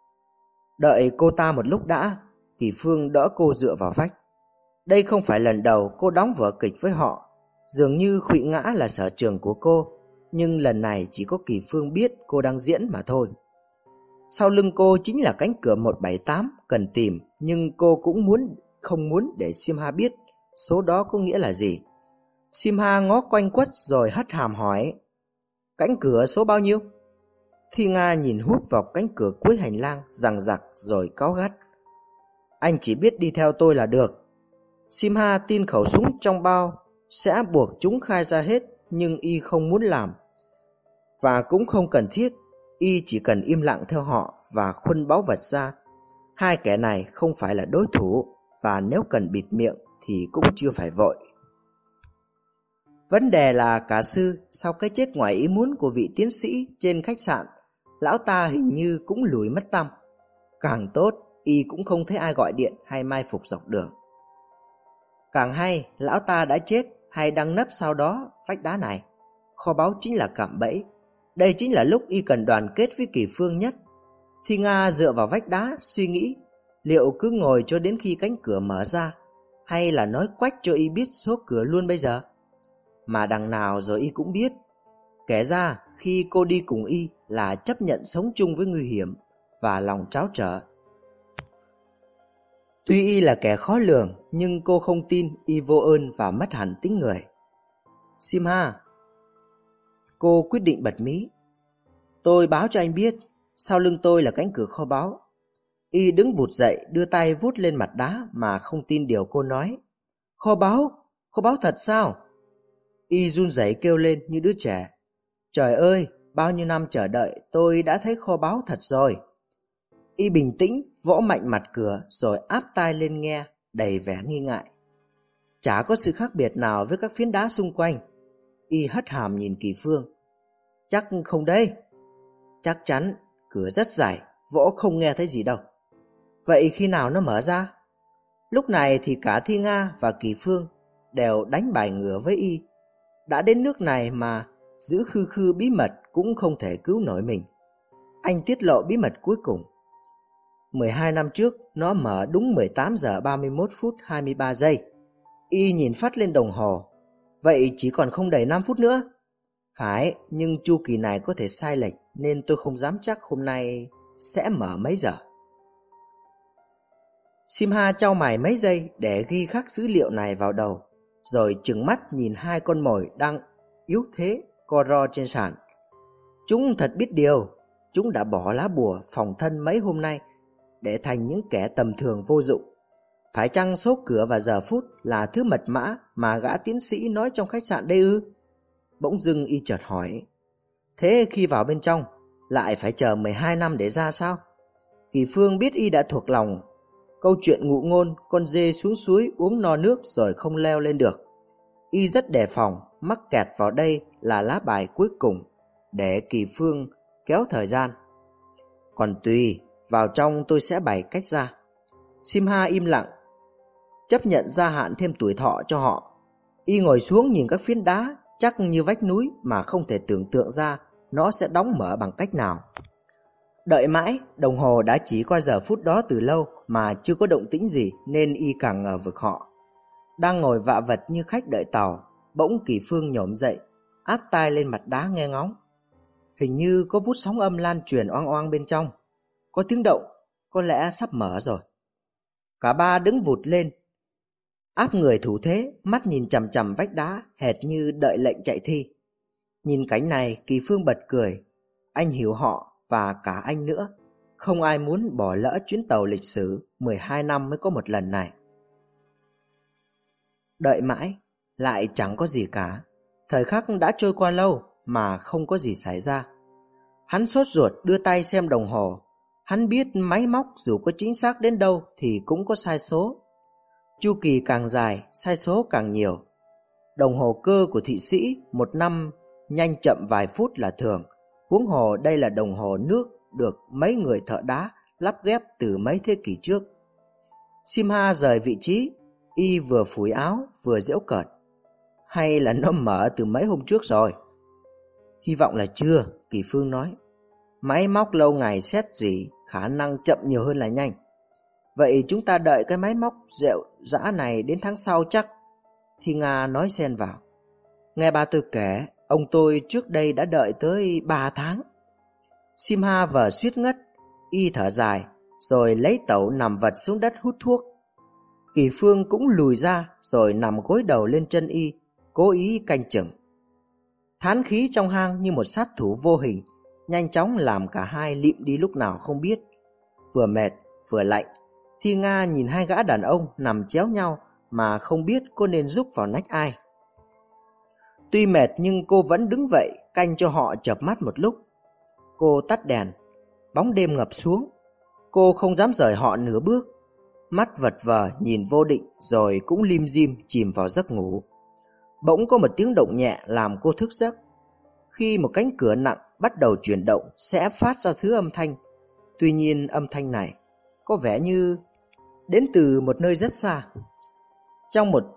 Đợi cô ta một lúc đã. Kỳ Phương đỡ cô dựa vào vách. Đây không phải lần đầu cô đóng vở kịch với họ. Dường như khuỵu ngã là sở trường của cô, nhưng lần này chỉ có Kỳ Phương biết cô đang diễn mà thôi. Sau lưng cô chính là cánh cửa một bảy tám cần tìm, nhưng cô cũng muốn không muốn để Simha biết số đó có nghĩa là gì. Simha ngó quanh quất rồi hất hàm hỏi: Cánh cửa số bao nhiêu? Thi Nga nhìn hút vào cánh cửa cuối hành lang giằng giặc rồi cáu gắt: Anh chỉ biết đi theo tôi là được. Simha tin khẩu súng trong bao sẽ buộc chúng khai ra hết, nhưng y không muốn làm. Và cũng không cần thiết, y chỉ cần im lặng theo họ và khuân báu vật ra. Hai kẻ này không phải là đối thủ, và nếu cần bịt miệng thì cũng chưa phải vội. Vấn đề là cả sư, sau cái chết ngoài ý muốn của vị tiến sĩ trên khách sạn, lão ta hình như cũng lùi mất tăm. Càng tốt, y cũng không thấy ai gọi điện hay mai phục dọc đường. Càng hay, lão ta đã chết hay đang nấp sau đó vách đá này. Kho báu chính là cạm bẫy. Đây chính là lúc y cần đoàn kết với Kỳ Phương nhất. Thi Nga dựa vào vách đá suy nghĩ, liệu cứ ngồi cho đến khi cánh cửa mở ra, hay là nói quách cho y biết số cửa luôn bây giờ. Mà đằng nào rồi y cũng biết. Kể ra khi cô đi cùng y là chấp nhận sống chung với nguy hiểm và lòng tráo trở. Tuy y là kẻ khó lường, nhưng cô không tin y vô ơn và mất hẳn tính người. Simha, cô quyết định bật mí. Tôi báo cho anh biết, sau lưng tôi là cánh cửa kho báu. Y đứng vụt dậy, đưa tay vuốt lên mặt đá mà không tin điều cô nói. Kho báu? Kho báu thật sao? Y run rẩy kêu lên như đứa trẻ. Trời ơi, bao nhiêu năm chờ đợi tôi đã thấy kho báu thật rồi. Y bình tĩnh vỗ mạnh mặt cửa rồi áp tai lên nghe, đầy vẻ nghi ngại. Chả có sự khác biệt nào với các phiến đá xung quanh. Y hất hàm nhìn Kỳ Phương. Chắc không đấy. Chắc chắn, cửa rất dài, vỗ không nghe thấy gì đâu. Vậy khi nào nó mở ra? Lúc này thì cả Thi Nga và Kỳ Phương đều đánh bài ngửa với y. Đã đến nước này mà giữ khư khư bí mật cũng không thể cứu nổi mình. Anh tiết lộ bí mật cuối cùng. mười hai năm trước, nó mở đúng mười tám giờ ba mươi mốt phút hai mươi ba giây. Y nhìn phát lên đồng hồ. Vậy chỉ còn không đầy năm phút nữa. Phải, nhưng chu kỳ này có thể sai lệch nên tôi không dám chắc hôm nay sẽ mở mấy giờ. Simha chau mày mấy giây để ghi khắc dữ liệu này vào đầu, rồi trừng mắt nhìn hai con mồi đang yếu thế co ro trên sàn. Chúng thật biết điều, chúng đã bỏ lá bùa phòng thân mấy hôm nay để thành những kẻ tầm thường vô dụng. Phải chăng số cửa và giờ phút là thứ mật mã mà gã tiến sĩ nói trong khách sạn đây ư? Bỗng dưng y chợt hỏi. Thế khi vào bên trong, lại phải chờ mười hai năm để ra sao? Kỳ Phương biết y đã thuộc lòng câu chuyện ngụ ngôn con dê xuống suối uống no nước rồi không leo lên được. Y rất đề phòng mắc kẹt vào đây là lá bài cuối cùng để Kỳ Phương kéo thời gian. Còn tùy, vào trong tôi sẽ bày cách ra. Simha im lặng, chấp nhận gia hạn thêm tuổi thọ cho họ. Y ngồi xuống nhìn các phiến đá chắc như vách núi mà không thể tưởng tượng ra nó sẽ đóng mở bằng cách nào. Đợi mãi, đồng hồ đã chỉ qua giờ phút đó từ lâu mà chưa có động tĩnh gì nên y càng ngờ vực họ. Đang ngồi vạ vật như khách đợi tàu, bỗng Kỳ Phương nhổm dậy, áp tai lên mặt đá nghe ngóng. Hình như có vút sóng âm lan truyền oang oang bên trong. Có tiếng động, có lẽ sắp mở rồi. Cả ba đứng vụt lên, áp người thủ thế, mắt nhìn chằm chằm vách đá, hệt như đợi lệnh chạy thi. Nhìn cảnh này, Kỳ Phương bật cười. Anh hiểu họ và cả anh nữa. Không ai muốn bỏ lỡ chuyến tàu lịch sử mười hai năm mới có một lần này. Đợi mãi, lại chẳng có gì cả. Thời khắc đã trôi qua lâu mà không có gì xảy ra. Hắn sốt ruột đưa tay xem đồng hồ. Hắn biết máy móc dù có chính xác đến đâu thì cũng có sai số. Chu kỳ càng dài, sai số càng nhiều. Đồng hồ cơ của thị sĩ một năm nhanh chậm vài phút là thường. Huống hồ đây là đồng hồ nước được mấy người thợ đá lắp ghép từ mấy thế kỷ trước. Simha rời vị trí, y vừa phủi áo vừa giễu cợt. Hay là nó mở từ mấy hôm trước rồi? Hy vọng là chưa, Kỳ Phương nói. Máy móc lâu ngày xét gì, khả năng chậm nhiều hơn là nhanh. Vậy chúng ta đợi cái máy móc rệu rã này đến tháng sau chắc. Thi Nga nói xen vào. Nghe ba tôi kể, ông tôi trước đây đã đợi tới ba tháng. Simha vờ suýt ngất, y thở dài, rồi lấy tẩu nằm vật xuống đất hút thuốc. Kỳ Phương cũng lùi ra, rồi nằm gối đầu lên chân y, cố ý canh chừng. Thán khí trong hang như một sát thủ vô hình, nhanh chóng làm cả hai lịm đi lúc nào không biết. Vừa mệt, vừa lạnh, Thi Nga nhìn hai gã đàn ông nằm chéo nhau mà không biết cô nên giúp vào nách ai. Tuy mệt nhưng cô vẫn đứng vậy, canh cho họ chợp mắt một lúc. Cô tắt đèn, bóng đêm ngập xuống. Cô không dám rời họ nửa bước, mắt vật vờ nhìn vô định rồi cũng lim dim chìm vào giấc ngủ. Bỗng có một tiếng động nhẹ làm cô thức giấc. Khi một cánh cửa nặng bắt đầu chuyển động sẽ phát ra thứ âm thanh. Tuy nhiên âm thanh này có vẻ như đến từ một nơi rất xa. Trong một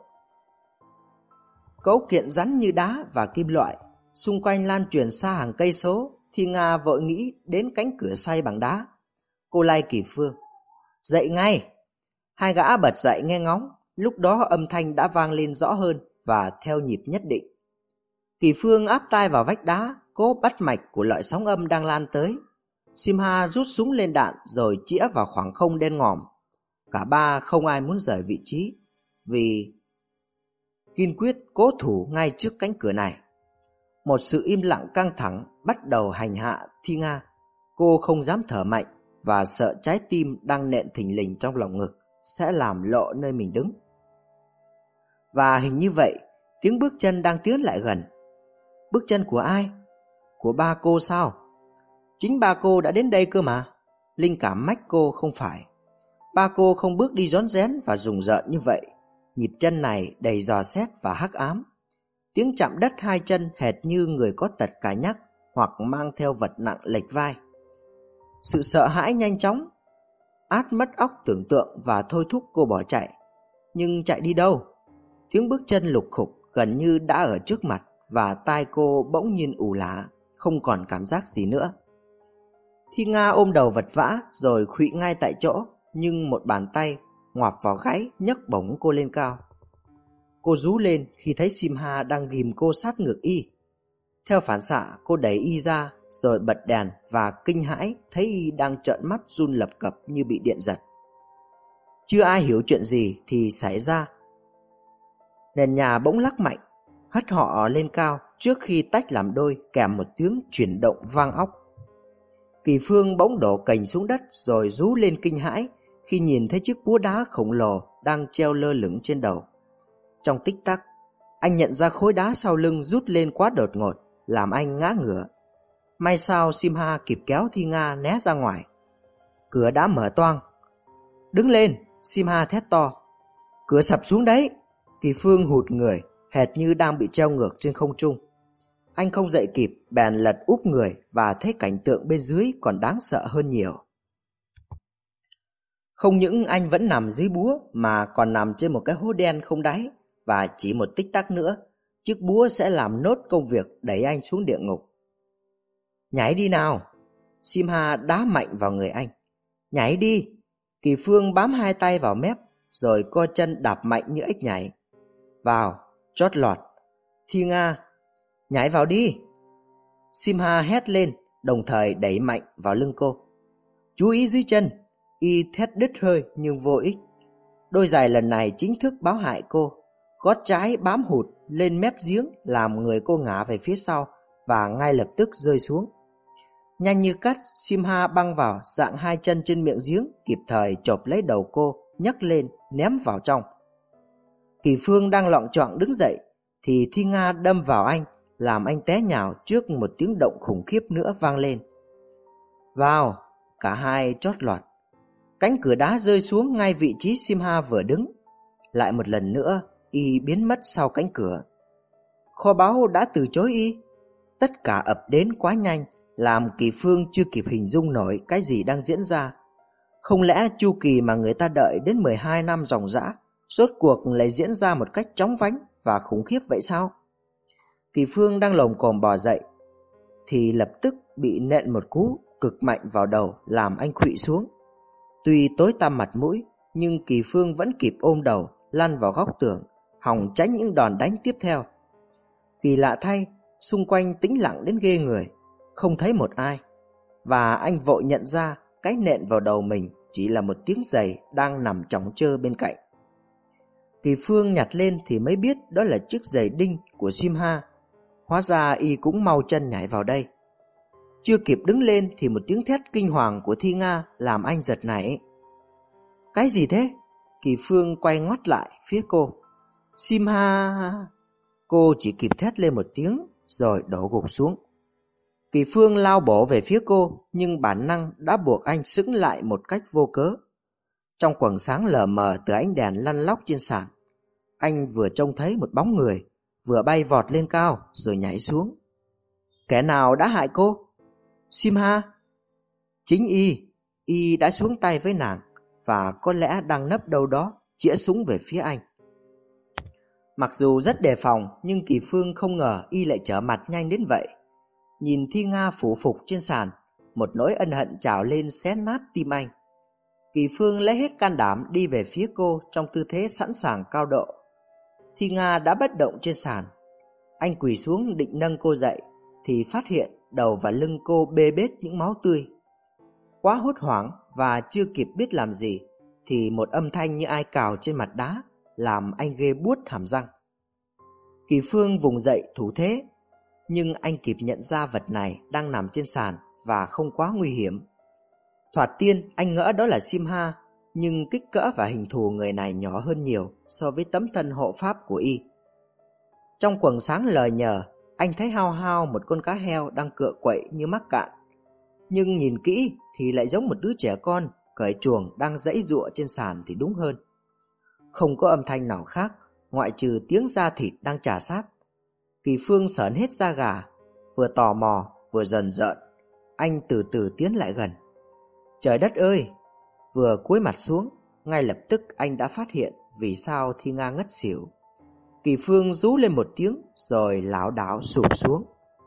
cấu kiện rắn như đá và kim loại, xung quanh lan truyền xa hàng cây số, Thi Nga vội nghĩ đến cánh cửa xoay bằng đá. Cô lai Kỳ Phương: "Dậy ngay!" Hai gã bật dậy nghe ngóng. Lúc đó âm thanh đã vang lên rõ hơn và theo nhịp nhất định. Kỳ Phương áp tai vào vách đá, cố bắt mạch của loại sóng âm đang lan tới. Simha rút súng lên đạn rồi chĩa vào khoảng không đen ngòm. Cả ba không ai muốn rời vị trí, vì kiên quyết cố thủ ngay trước cánh cửa này. Một sự im lặng căng thẳng bắt đầu hành hạ Thi Nga. Cô không dám thở mạnh và sợ trái tim đang nện thình lình trong lòng ngực sẽ làm lộ nơi mình đứng. Và hình như vậy, tiếng bước chân đang tiến lại gần. Bước chân của ai? Của ba cô sao? Chính ba cô đã đến đây cơ mà. Linh cảm mách cô không phải. Ba cô không bước đi rón rén và rùng rợn như vậy. Nhịp chân này đầy dò xét và hắc ám. Tiếng chạm đất hai chân hệt như người có tật cả nhắc hoặc mang theo vật nặng lệch vai. Sự sợ hãi nhanh chóng át mất óc tưởng tượng và thôi thúc cô bỏ chạy. Nhưng chạy đi đâu? Tiếng bước chân lục khục gần như đã ở trước mặt và tai cô bỗng nhiên ù lả, không còn cảm giác gì nữa. Thi Nga ôm đầu vật vã rồi khuỵu ngay tại chỗ, nhưng một bàn tay ngoạp vào gáy nhấc bổng cô lên cao. Cô rú lên khi thấy Simha đang ghìm cô sát ngực y. Theo phản xạ, cô đẩy y ra rồi bật đèn và kinh hãi thấy y đang trợn mắt run lập cập như bị điện giật. Chưa ai hiểu chuyện gì thì xảy ra. Nền nhà bỗng lắc mạnh, hất họ lên cao trước khi tách làm đôi kèm một tiếng chuyển động vang óc. Kỳ Phương bỗng đổ cành xuống đất rồi rú lên kinh hãi khi nhìn thấy chiếc búa đá khổng lồ đang treo lơ lửng trên đầu. Trong tích tắc, anh nhận ra khối đá sau lưng rút lên quá đột ngột, làm anh ngã ngửa. May sao Simha kịp kéo Thi Nga né ra ngoài. Cửa đã mở toang. "Đứng lên!" Simha thét to. "Cửa sập xuống đấy!" Kỳ Phương hụt người, hệt như đang bị treo ngược trên không trung. Anh không dậy kịp, bèn lật úp người và thấy cảnh tượng bên dưới còn đáng sợ hơn nhiều. Không những anh vẫn nằm dưới búa mà còn nằm trên một cái hố đen không đáy, và chỉ một tích tắc nữa, chiếc búa sẽ làm nốt công việc đẩy anh xuống địa ngục. "Nhảy đi nào!" Simha đá mạnh vào người anh. "Nhảy đi!" Kỳ Phương bám hai tay vào mép rồi co chân đạp mạnh như ếch nhảy. "Vào, chót lọt!" "Thi Nga, nhảy vào đi!" Simha hét lên, đồng thời đẩy mạnh vào lưng cô. "Chú ý dưới chân!" Y thét đứt hơi nhưng vô ích. Đôi giày lần này chính thức báo hại cô. Gót trái bám hụt lên mép giếng làm người cô ngã về phía sau và ngay lập tức rơi xuống. Nhanh như cắt, Simha băng vào dạng hai chân trên miệng giếng, kịp thời chộp lấy đầu cô, nhấc lên ném vào trong. Kỳ Phương đang loạng choạng đứng dậy thì Thi Nga đâm vào anh, làm anh té nhào trước một tiếng động khủng khiếp nữa vang lên. "Vào!" Cả hai chót lọt. Cánh cửa đá rơi xuống ngay vị trí Simha vừa đứng. Lại một lần nữa, y biến mất sau cánh cửa. Kho báu đã từ chối y. Tất cả ập đến quá nhanh, làm Kỳ Phương chưa kịp hình dung nổi cái gì đang diễn ra. Không lẽ chu kỳ mà người ta đợi đến mười hai năm ròng rã, rốt cuộc lại diễn ra một cách chóng vánh và khủng khiếp vậy sao? Kỳ Phương đang lồm cồm bò dậy, thì lập tức bị nện một cú cực mạnh vào đầu làm anh khuỵu xuống. Tuy tối tăm mặt mũi, nhưng Kỳ Phương vẫn kịp ôm đầu, lăn vào góc tường, hòng tránh những đòn đánh tiếp theo. Kỳ lạ thay, xung quanh tĩnh lặng đến ghê người, không thấy một ai. Và anh vội nhận ra cái nện vào đầu mình chỉ là một tiếng giày đang nằm chỏng chơ bên cạnh. Kỳ Phương nhặt lên thì mới biết đó là chiếc giày đinh của Simha. Hóa ra y cũng mau chân nhảy vào đây. Chưa kịp đứng lên thì một tiếng thét kinh hoàng của Thi Nga làm anh giật nảy. "Cái gì thế?" Kỳ Phương quay ngoắt lại phía cô. "Simha!" Cô chỉ kịp thét lên một tiếng rồi đổ gục xuống. Kỳ Phương lao bổ về phía cô, nhưng bản năng đã buộc anh sững lại một cách vô cớ. Trong quầng sáng lờ mờ từ ánh đèn lăn lóc trên sàn, anh vừa trông thấy một bóng người, vừa bay vọt lên cao rồi nhảy xuống. Kẻ nào đã hại cô? Simha. Chính y. Y đã xuống tay với nàng và có lẽ đang nấp đâu đó chĩa súng về phía anh. Mặc dù rất đề phòng, nhưng Kỳ Phương không ngờ y lại trở mặt nhanh đến vậy. Nhìn Thi Nga phủ phục trên sàn, một nỗi ân hận trào lên xé nát tim anh. Kỳ Phương lấy hết can đảm đi về phía cô trong tư thế sẵn sàng cao độ. Thi Nga đã bất động trên sàn. Anh quỳ xuống định nâng cô dậy thì phát hiện đầu và lưng cô bê bết những máu tươi. Quá hốt hoảng và chưa kịp biết làm gì thì một âm thanh như ai cào trên mặt đá làm anh ghê buốt hàm răng. Kỳ Phương vùng dậy thủ thế, nhưng anh kịp nhận ra vật này đang nằm trên sàn và không quá nguy hiểm. Thoạt tiên anh ngỡ đó là Simha, nhưng kích cỡ và hình thù người này nhỏ hơn nhiều so với tấm thân hộ pháp của y. Trong quầng sáng lờ nhờ, anh thấy hao hao một con cá heo đang cựa quậy như mắc cạn, nhưng nhìn kỹ thì lại giống một đứa trẻ con cởi chuồng đang giãy giụa trên sàn thì đúng hơn. Không có âm thanh nào khác ngoại trừ tiếng da thịt đang chà sát. Kỳ Phương sởn hết da gà, vừa tò mò vừa dần dợn. Anh từ từ tiến lại gần. Trời đất ơi! Vừa cúi mặt xuống, ngay lập tức anh đã phát hiện vì sao Thi Nga ngất xỉu. Kỳ Phương rú lên một tiếng rồi lảo đảo sụp xuống.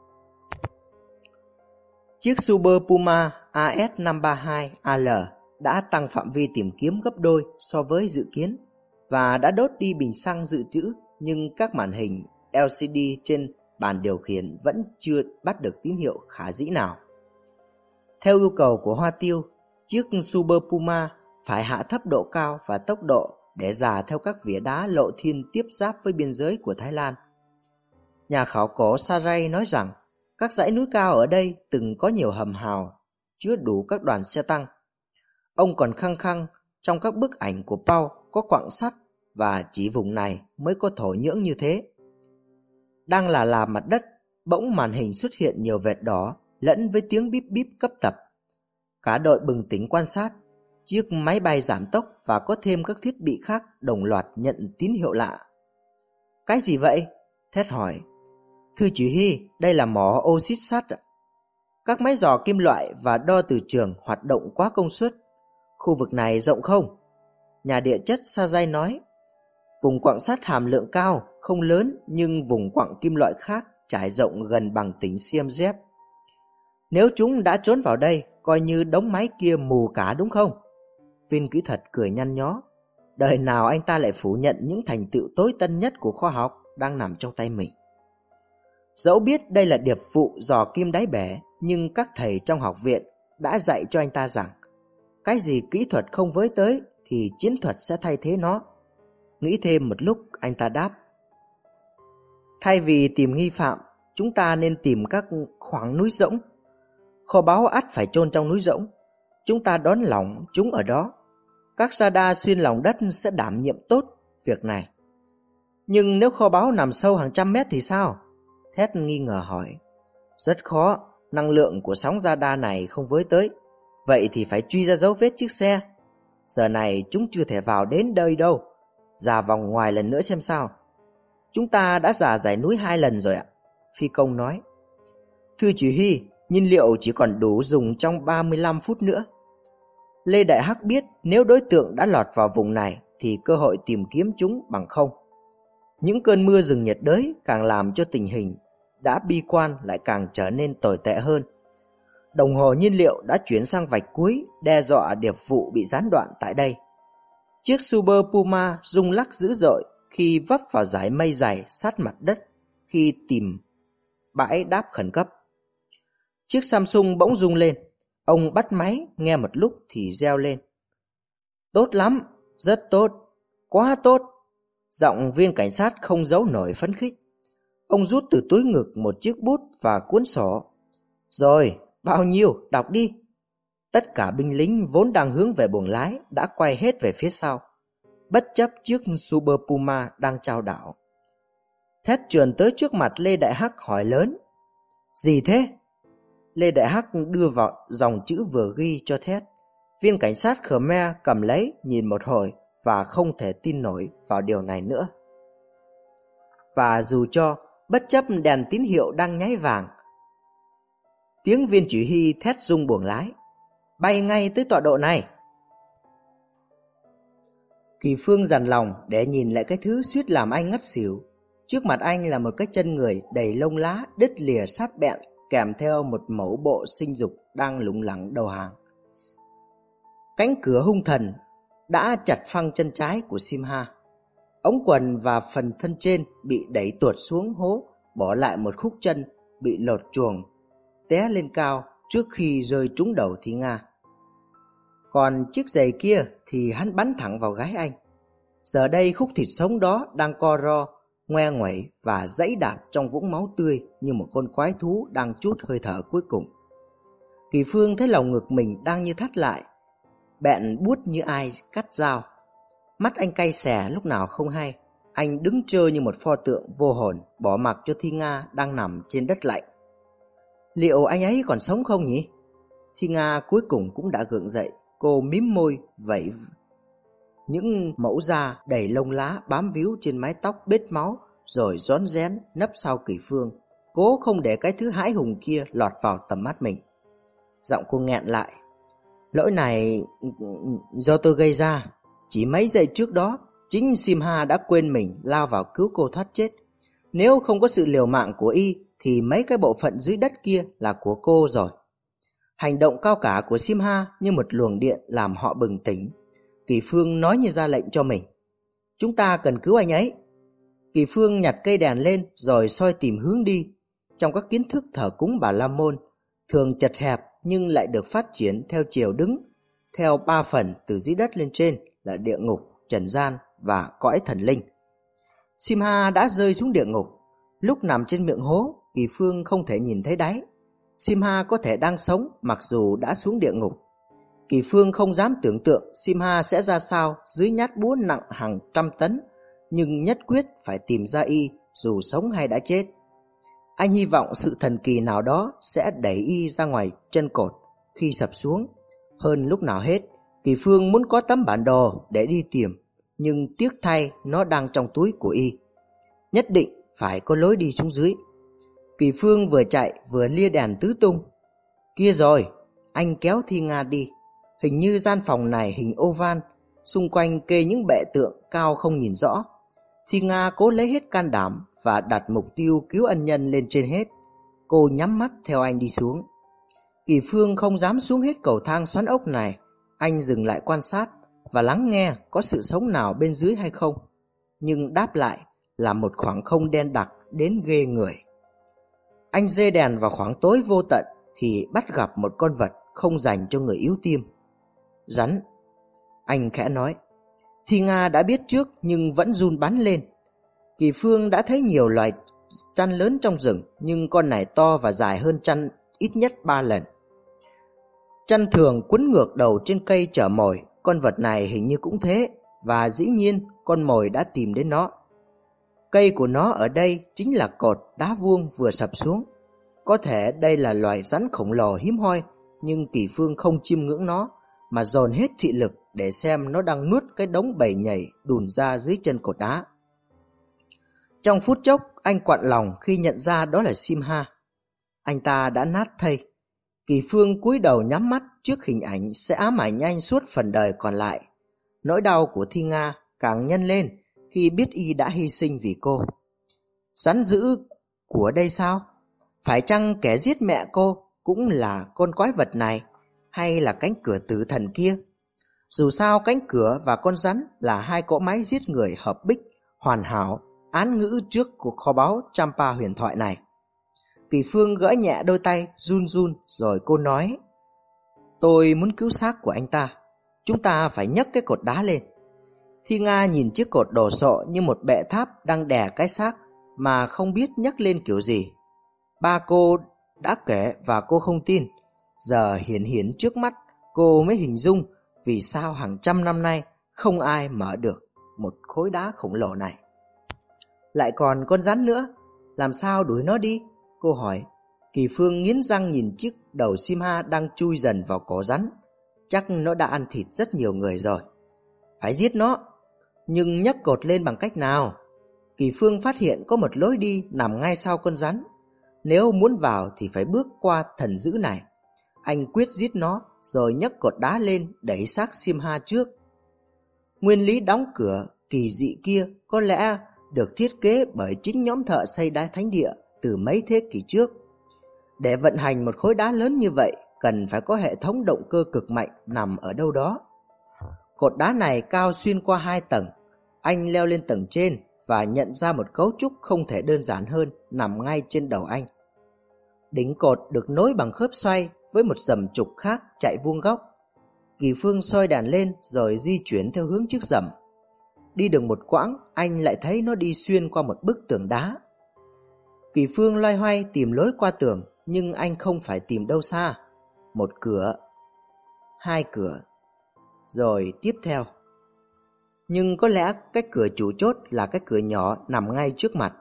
Chiếc Super Puma A S năm ba hai A L đã tăng phạm vi tìm kiếm gấp đôi so với dự kiến và đã đốt đi bình xăng dự trữ, nhưng các màn hình L C D trên bàn điều khiển vẫn chưa bắt được tín hiệu khả dĩ nào. Theo yêu cầu của Hoa Tiêu, chiếc Super Puma phải hạ thấp độ cao và tốc độ để dà theo các vỉa đá lộ thiên tiếp giáp với biên giới của Thái Lan. Nhà khảo cổ Saray nói rằng các dãy núi cao ở đây từng có nhiều hầm hào chứa đủ các đoàn xe tăng. Ông còn khăng khăng trong các bức ảnh của Paul có quặng sắt và chỉ vùng này mới có thổ nhưỡng như thế. Đang là làm mặt đất, bỗng màn hình xuất hiện nhiều vệt đỏ lẫn với tiếng bíp bíp cấp tập. Cả đội bừng tỉnh quan sát, chiếc máy bay giảm tốc và có thêm các thiết bị khác đồng loạt nhận tín hiệu lạ. Cái gì vậy? Thét hỏi. Thưa chỉ huy, đây là mỏ oxit sắt. Các máy dò kim loại và đo từ trường hoạt động quá công suất. Khu vực này rộng không? Nhà địa chất Sajai nói. Vùng quặng sắt hàm lượng cao, không lớn, nhưng vùng quặng kim loại khác trải rộng gần bằng tỉnh Siem Reap. Nếu chúng đã trốn vào đây, coi như đống máy kia mù cả đúng không? Viên kỹ thuật cười nhăn nhó. Đời nào anh ta lại phủ nhận những thành tựu tối tân nhất của khoa học đang nằm trong tay mình. Dẫu biết đây là điệp vụ dò kim đáy bể, nhưng các thầy trong học viện đã dạy cho anh ta rằng cái gì kỹ thuật không với tới thì chiến thuật sẽ thay thế nó. Nghĩ thêm một lúc, anh ta đáp. Thay vì tìm nghi phạm, chúng ta nên tìm các khoảng núi rỗng. Kho báu ắt phải chôn trong núi rỗng. Chúng ta đón lỏng chúng ở đó. Các radar xuyên lòng đất sẽ đảm nhiệm tốt việc này. Nhưng nếu kho báu nằm sâu hàng trăm mét thì sao? Thét nghi ngờ hỏi. Rất khó, năng lượng của sóng radar này không với tới. Vậy thì phải truy ra dấu vết chiếc xe. Giờ này chúng chưa thể vào đến đây đâu. Dà vòng ngoài lần nữa xem sao. Chúng ta đã dà dải núi hai lần rồi ạ. Phi công nói. Thưa chỉ huy, nhiên liệu chỉ còn đủ dùng trong ba mươi lăm phút nữa. Lê Đại Hắc biết nếu đối tượng đã lọt vào vùng này thì cơ hội tìm kiếm chúng bằng không. Những cơn mưa rừng nhiệt đới càng làm cho tình hình đã bi quan lại càng trở nên tồi tệ hơn. Đồng hồ nhiên liệu đã chuyển sang vạch cuối, đe dọa điệp vụ bị gián đoạn tại đây. Chiếc Super Puma rung lắc dữ dội khi vấp vào dải mây dày sát mặt đất khi tìm bãi đáp khẩn cấp. Chiếc Samsung bỗng rung lên. Ông bắt máy, nghe một lúc thì reo lên. Tốt lắm, rất tốt, quá tốt. Giọng viên cảnh sát không giấu nổi phấn khích. Ông rút từ túi ngực một chiếc bút và cuốn sổ. Rồi, bao nhiêu, đọc đi. Tất cả binh lính vốn đang hướng về buồng lái đã quay hết về phía sau, bất chấp chiếc Super Puma đang chao đảo. Thét trườn tới trước mặt Lê Đại Hắc hỏi lớn. Gì thế? Lê Đại Hắc đưa vào dòng chữ vừa ghi cho Thét. Viên cảnh sát Khmer cầm lấy nhìn một hồi và không thể tin nổi vào điều này nữa. Và dù cho bất chấp đèn tín hiệu đang nháy vàng, tiếng viên chỉ huy thét rung buồng lái: bay ngay tới tọa độ này. Kỳ Phương dằn lòng để nhìn lại cái thứ suýt làm anh ngất xỉu. Trước mặt anh là một cái chân người đầy lông lá, đứt lìa sát bẹn, kèm theo một mẫu bộ sinh dục đang lủng lẳng đầu hàng. Cánh cửa hung thần đã chặt phăng chân trái của Simha. Ống quần và phần thân trên bị đẩy tuột xuống hố, bỏ lại một khúc chân bị lột chuồng, té lên cao trước khi rơi trúng đầu Thi Nga. Còn chiếc giày kia thì hắn bắn thẳng vào gái anh. Giờ đây khúc thịt sống đó đang co ro, ngoe nguẩy và giãy đạp trong vũng máu tươi như một con quái thú đang trút hơi thở cuối cùng. Kỳ Phương thấy lòng ngực mình đang như thắt lại, bẹn buốt như ai cắt dao. Mắt anh cay xè lúc nào không hay. Anh đứng trơ như một pho tượng vô hồn, bỏ mặc cho Thi Nga đang nằm trên đất lạnh. Liệu anh ấy còn sống không nhỉ? Thi Nga cuối cùng cũng đã gượng dậy. Cô mím môi vẫy những mẫu da đầy lông lá bám víu trên mái tóc bết máu, rồi rón rén nấp sau Kỳ Phương, cố không để cái thứ hãi hùng kia lọt vào tầm mắt mình. Giọng cô nghẹn lại: lỗi này do tôi gây ra. Chỉ mấy giây trước đó, chính Simha đã quên mình lao vào cứu cô thoát chết. Nếu không có sự liều mạng của y thì mấy cái bộ phận dưới đất kia là của cô rồi. Hành động cao cả của Simha như một luồng điện làm họ bừng tỉnh. Kỳ Phương nói như ra lệnh cho mình: chúng ta cần cứu anh ấy. Kỳ Phương nhặt cây đèn lên rồi soi tìm hướng đi. Trong các kiến thức thờ cúng Bà La Môn, thường chật hẹp nhưng lại được phát triển theo chiều đứng, theo ba phần từ dưới đất lên trên là địa ngục, trần gian và cõi thần linh. Simha đã rơi xuống địa ngục. Lúc nằm trên miệng hố, Kỳ Phương không thể nhìn thấy đáy. Simha có thể đang sống mặc dù đã xuống địa ngục. Kỳ Phương không dám tưởng tượng Simha sẽ ra sao dưới nhát búa nặng hàng trăm tấn, nhưng nhất quyết phải tìm ra y dù sống hay đã chết. Anh hy vọng sự thần kỳ nào đó sẽ đẩy y ra ngoài chân cột khi sập xuống. Hơn lúc nào hết, Kỳ Phương muốn có tấm bản đồ để đi tìm, nhưng tiếc thay nó đang trong túi của y. Nhất định phải có lối đi xuống dưới. Kỳ Phương vừa chạy vừa lia đèn tứ tung. Kia rồi, anh kéo Thi Nga đi. Hình như gian phòng này hình oval, xung quanh kê những bệ tượng cao không nhìn rõ. Thi Nga cố lấy hết can đảm và đặt mục tiêu cứu ân nhân lên trên hết. Cô nhắm mắt theo anh đi xuống. Kỳ Phương không dám xuống hết cầu thang xoắn ốc này. Anh dừng lại quan sát và lắng nghe có sự sống nào bên dưới hay không. Nhưng đáp lại là một khoảng không đen đặc đến ghê người. Anh giê đèn vào khoảng tối vô tận thì bắt gặp một con vật không dành cho người yếu tim. Rắn, anh khẽ nói. Thi Nga đã biết trước nhưng vẫn run bắn lên. Kỳ Phương đã thấy nhiều loài chăn lớn trong rừng, nhưng con này to và dài hơn chăn ít nhất ba lần. Chăn thường quấn ngược đầu trên cây chở mồi, con vật này hình như cũng thế, và dĩ nhiên con mồi đã tìm đến nó. Cây của nó ở đây chính là cột đá vuông vừa sập xuống. Có thể đây là loài rắn khổng lồ hiếm hoi, nhưng Kỳ Phương không chiêm ngưỡng nó, mà dồn hết thị lực để xem nó đang nuốt cái đống bầy nhảy đùn ra dưới chân cột đá. Trong phút chốc, anh quặn lòng khi nhận ra đó là Simha. Anh ta đã nát thây. Kỳ Phương cúi đầu nhắm mắt trước hình ảnh sẽ ám ảnh anh suốt phần đời còn lại. Nỗi đau của Thi Nga càng nhân lên khi biết y đã hy sinh vì cô. Rắn dữ của đây sao? Phải chăng kẻ giết mẹ cô cũng là con quái vật này, hay là cánh cửa tử thần kia? Dù sao cánh cửa và con rắn là hai cỗ máy giết người hợp bích, hoàn hảo, án ngữ trước cuộc kho báu Champa huyền thoại này. Kỳ Phương gỡ nhẹ đôi tay run run rồi cô nói: tôi muốn cứu xác của anh ta. Chúng ta phải nhấc cái cột đá lên. Thi Nga nhìn chiếc cột đồ sộ như một bệ tháp đang đè cái xác mà không biết nhấc lên kiểu gì. Ba cô đã kể và cô không tin. Giờ hiển hiển trước mắt cô mới hình dung vì sao hàng trăm năm nay không ai mở được một khối đá khổng lồ này. Lại còn con rắn nữa, làm sao đuổi nó đi? Cô hỏi. Kỳ Phương nghiến răng nhìn chiếc đầu Simha đang chui dần vào cổ rắn. Chắc nó đã ăn thịt rất nhiều người rồi. Phải giết nó. Nhưng nhấc cột lên bằng cách nào? Kỳ Phương phát hiện có một lối đi nằm ngay sau con rắn. Nếu muốn vào thì phải bước qua thần dữ này. Anh quyết giết nó rồi nhấc cột đá lên đẩy xác Simha trước. Nguyên lý đóng cửa kỳ dị kia có lẽ được thiết kế bởi chính nhóm thợ xây đá thánh địa từ mấy thế kỷ trước. Để vận hành một khối đá lớn như vậy, cần phải có hệ thống động cơ cực mạnh nằm ở đâu đó. Cột đá này cao xuyên qua hai tầng. Anh leo lên tầng trên và nhận ra một cấu trúc không thể đơn giản hơn nằm ngay trên đầu anh. Đỉnh cột được nối bằng khớp xoay với một dầm trục khác chạy vuông góc. Kỳ Phương soi đèn lên rồi di chuyển theo hướng chiếc dầm. Đi được một quãng, anh lại thấy nó đi xuyên qua một bức tường đá. Kỳ Phương loay hoay tìm lối qua tường, nhưng anh không phải tìm đâu xa. Một cửa, hai cửa, rồi tiếp theo. Nhưng có lẽ cái cửa chủ chốt là cái cửa nhỏ nằm ngay trước mặt.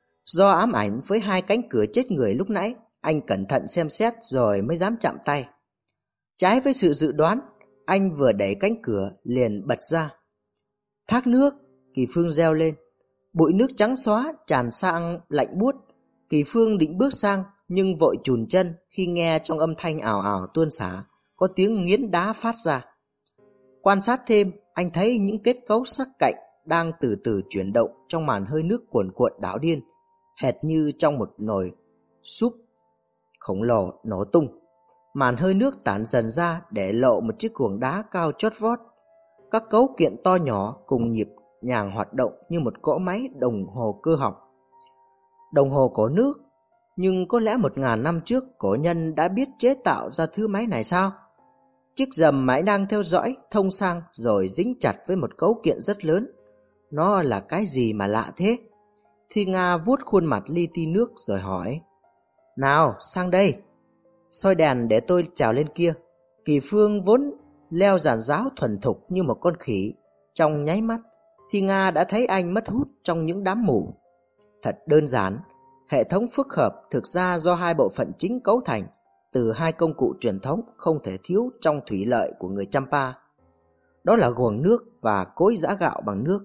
Do ám ảnh với hai cánh cửa chết người lúc nãy, anh cẩn thận xem xét rồi mới dám chạm tay. Trái với sự dự đoán, anh vừa đẩy cánh cửa liền bật ra. Thác nước, Kỳ Phương reo lên. Bụi nước trắng xóa tràn sang lạnh buốt. Kỳ Phương định bước sang nhưng vội chùn chân khi nghe trong âm thanh ảo ảo tuôn xả có tiếng nghiến đá phát ra. Quan sát thêm, anh thấy những kết cấu sắc cạnh đang từ từ chuyển động trong màn hơi nước cuồn cuộn đảo điên, hệt như trong một nồi súp khổng lồ nổ tung. Màn hơi nước tản dần ra để lộ một chiếc guồng đá cao chót vót. Các cấu kiện to nhỏ cùng nhịp nhàng hoạt động như một cỗ máy đồng hồ cơ học. Đồng hồ cổ nước, nhưng có lẽ một ngàn năm trước cổ nhân đã biết chế tạo ra thứ máy này sao? Chiếc dầm máy đang theo dõi thông sang rồi dính chặt với một cấu kiện rất lớn. Nó là cái gì mà lạ thế? Thi Nga vuốt khuôn mặt li ti nước rồi hỏi. Nào, sang đây. Soi đèn để tôi trèo lên kia. Kỳ Phương vốn leo giàn giáo thuần thục như một con khỉ. Trong nháy mắt, Thi Nga đã thấy anh mất hút trong những đám mù. Thật đơn giản, hệ thống phức hợp thực ra do hai bộ phận chính cấu thành, từ hai công cụ truyền thống không thể thiếu trong thủy lợi của người Champa. Đó là guồng nước và cối giã gạo bằng nước.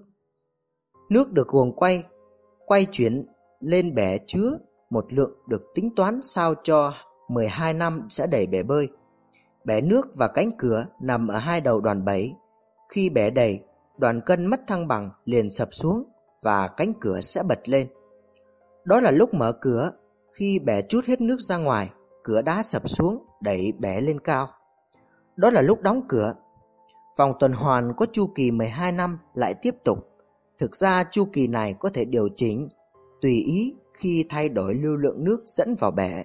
Nước được guồng quay, quay chuyển lên bể chứa, một lượng được tính toán sao cho mười hai năm sẽ đầy bể bơi. Bể nước và cánh cửa nằm ở hai đầu đòn bẩy. Khi bể đầy, đoàn cân mất thăng bằng liền sập xuống và cánh cửa sẽ bật lên. Đó là lúc mở cửa. Khi bể trút hết nước ra ngoài, cửa đá sập xuống đẩy bể lên cao. Đó là lúc đóng cửa. Vòng tuần hoàn có chu kỳ mười hai năm lại tiếp tục. Thực ra chu kỳ này có thể điều chỉnh tùy ý khi thay đổi lưu lượng nước dẫn vào bể.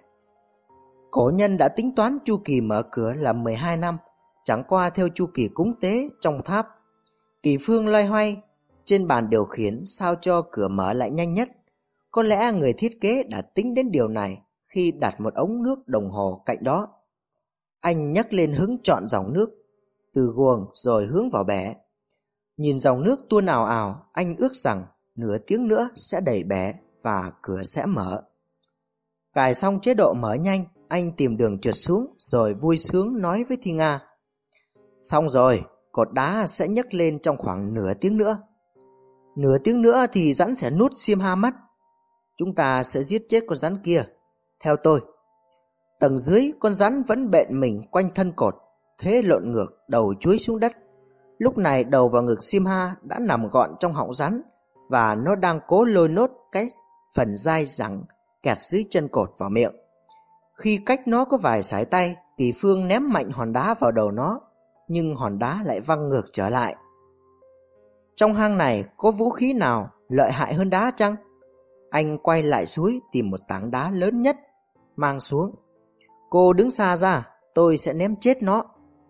Cổ nhân đã tính toán chu kỳ mở cửa là mười hai năm, chẳng qua theo chu kỳ cúng tế trong tháp. Kỳ Phương loay hoay trên bàn điều khiển sao cho cửa mở lại nhanh nhất. Có lẽ người thiết kế đã tính đến điều này khi đặt một ống nước đồng hồ cạnh đó. Anh nhấc lên hứng chọn dòng nước từ guồng rồi hướng vào bể. Nhìn dòng nước tuôn ào ào, anh ước rằng nửa tiếng nữa sẽ đẩy bể và cửa sẽ mở. Cài xong chế độ mở nhanh, anh tìm đường trượt xuống rồi vui sướng nói với Thi Nga. Xong rồi, cột đá sẽ nhấc lên trong khoảng nửa tiếng nữa. Nửa tiếng nữa thì rắn sẽ nuốt Simha mất. Chúng ta sẽ giết chết con rắn kia. Theo tôi. Tầng dưới con rắn vẫn bện mình quanh thân cột, thế lộn ngược đầu chuối xuống đất. Lúc này đầu và ngực Simha đã nằm gọn trong họng rắn và nó đang cố lôi nốt cái phần dai dẳng kẹt dưới chân cột vào miệng. Khi cách nó có vài sải tay, Kỳ Phương ném mạnh hòn đá vào đầu nó, nhưng hòn đá lại văng ngược trở lại. Trong hang này có vũ khí nào lợi hại hơn đá chăng? Anh quay lại suối tìm một tảng đá lớn nhất, mang xuống. Cô đứng xa ra, tôi sẽ ném chết nó.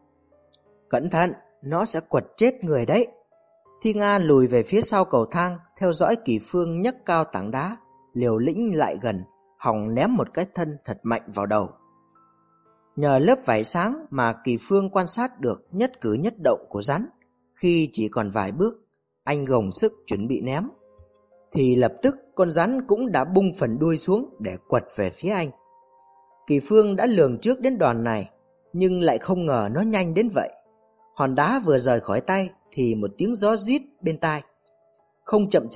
Cẩn thận, nó sẽ quật chết người đấy. Thi Nga lùi về phía sau cầu thang, theo dõi Kỳ Phương nhấc cao tảng đá, liều lĩnh lại gần, hòng ném một cái thân thật mạnh vào đầu. Nhờ lớp vải sáng mà Kỳ Phương quan sát được nhất cử nhất động của rắn. Khi chỉ còn vài bước, anh gồng sức chuẩn bị ném, thì lập tức con rắn cũng đã bung phần đuôi xuống để quật về phía anh. Kỳ Phương đã lường trước đến đòn này, nhưng lại không ngờ nó nhanh đến vậy. Hòn đá vừa rời khỏi tay thì một tiếng gió rít bên tai. Không chậm trễ,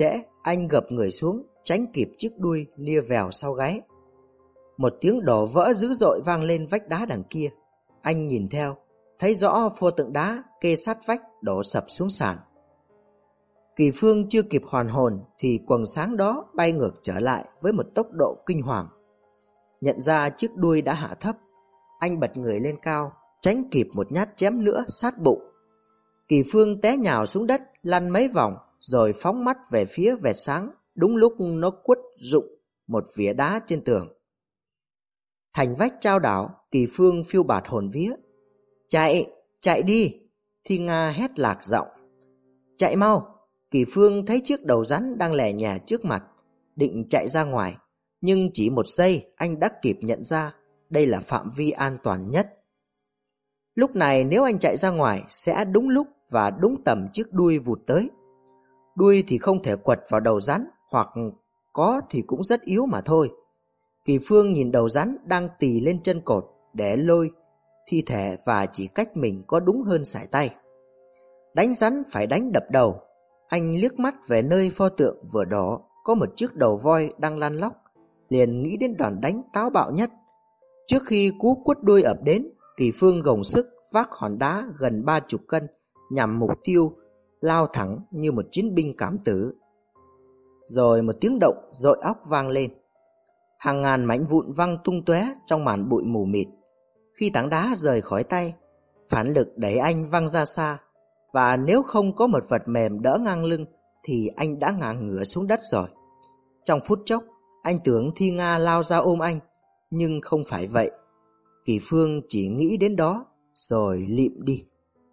Anh gập người xuống, tránh kịp chiếc đuôi lia vèo sau gáy. Một tiếng đổ vỡ dữ dội vang lên vách đá đằng kia. Anh nhìn theo, thấy rõ pho tượng đá kê sát vách đổ sập xuống sàn. Kỳ Phương chưa kịp hoàn hồn thì quầng sáng đó bay ngược trở lại với một tốc độ kinh hoàng. Nhận ra chiếc đuôi đã hạ thấp, anh bật người lên cao, tránh kịp một nhát chém nữa sát bụng. Kỳ Phương té nhào xuống đất, lăn mấy vòng rồi phóng mắt về phía vệt sáng, đúng lúc nó quất rụng một vỉa đá trên tường. Thành vách trao đảo, Kỳ Phương phiêu bạt hồn vía. Chạy, chạy đi, Thi Nga hét lạc giọng. Chạy mau. Kỳ Phương thấy chiếc đầu rắn đang lè nhè trước mặt, định chạy ra ngoài, nhưng chỉ một giây anh đã kịp nhận ra đây là phạm vi an toàn nhất. Lúc này nếu anh chạy ra ngoài sẽ đúng lúc và đúng tầm chiếc đuôi vụt tới. Đuôi thì không thể quật vào đầu rắn, hoặc có thì cũng rất yếu mà thôi. Kỳ Phương nhìn đầu rắn đang tì lên chân cột để lôi thi thể và chỉ cách mình có đúng hơn sải tay. Đánh rắn phải đánh đập đầu. Anh liếc mắt về nơi pho tượng vừa đổ có một chiếc đầu voi đang lăn lóc, liền nghĩ đến đòn đánh táo bạo nhất. Trước khi cú quất đuôi ập đến, Kỳ Phương gồng sức vác hòn đá gần ba chục cân nhằm mục tiêu, lao thẳng như một chiến binh cảm tử. Rồi một tiếng động dội óc vang lên. Hàng ngàn mảnh vụn văng tung tóe trong màn bụi mù mịt. Khi tảng đá rời khỏi tay, phản lực đẩy anh văng ra xa, và nếu không có một vật mềm đỡ ngang lưng thì anh đã ngã ngửa xuống đất rồi. Trong phút chốc, anh tưởng Thi Nga lao ra ôm anh, nhưng không phải vậy. Kỳ Phương chỉ nghĩ đến đó rồi lịm đi.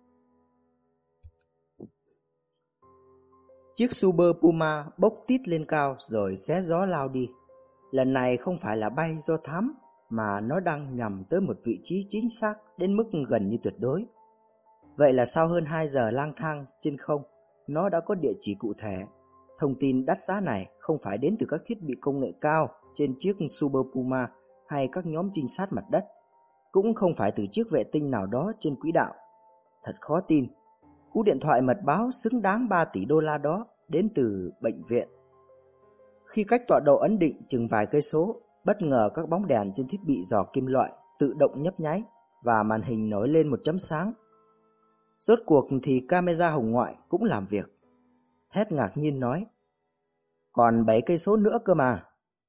Chiếc Super Puma bốc tít lên cao rồi xé gió lao đi. Lần này không phải là bay do thám, mà nó đang nhằm tới một vị trí chính xác đến mức gần như tuyệt đối. Vậy là sau hơn hai giờ lang thang trên không, nó đã có địa chỉ cụ thể. Thông tin đắt giá này không phải đến từ các thiết bị công nghệ cao trên chiếc Super Puma hay các nhóm trinh sát mặt đất, cũng không phải từ chiếc vệ tinh nào đó trên quỹ đạo. Thật khó tin, cú điện thoại mật báo xứng đáng ba tỷ đô la đó đến từ bệnh viện. Khi cách tọa độ ấn định chừng vài cây số, bất ngờ các bóng đèn trên thiết bị dò kim loại tự động nhấp nháy và màn hình nổi lên một chấm sáng. Rốt cuộc thì camera hồng ngoại cũng làm việc. Ted ngạc nhiên nói: Còn bảy cây số nữa cơ mà.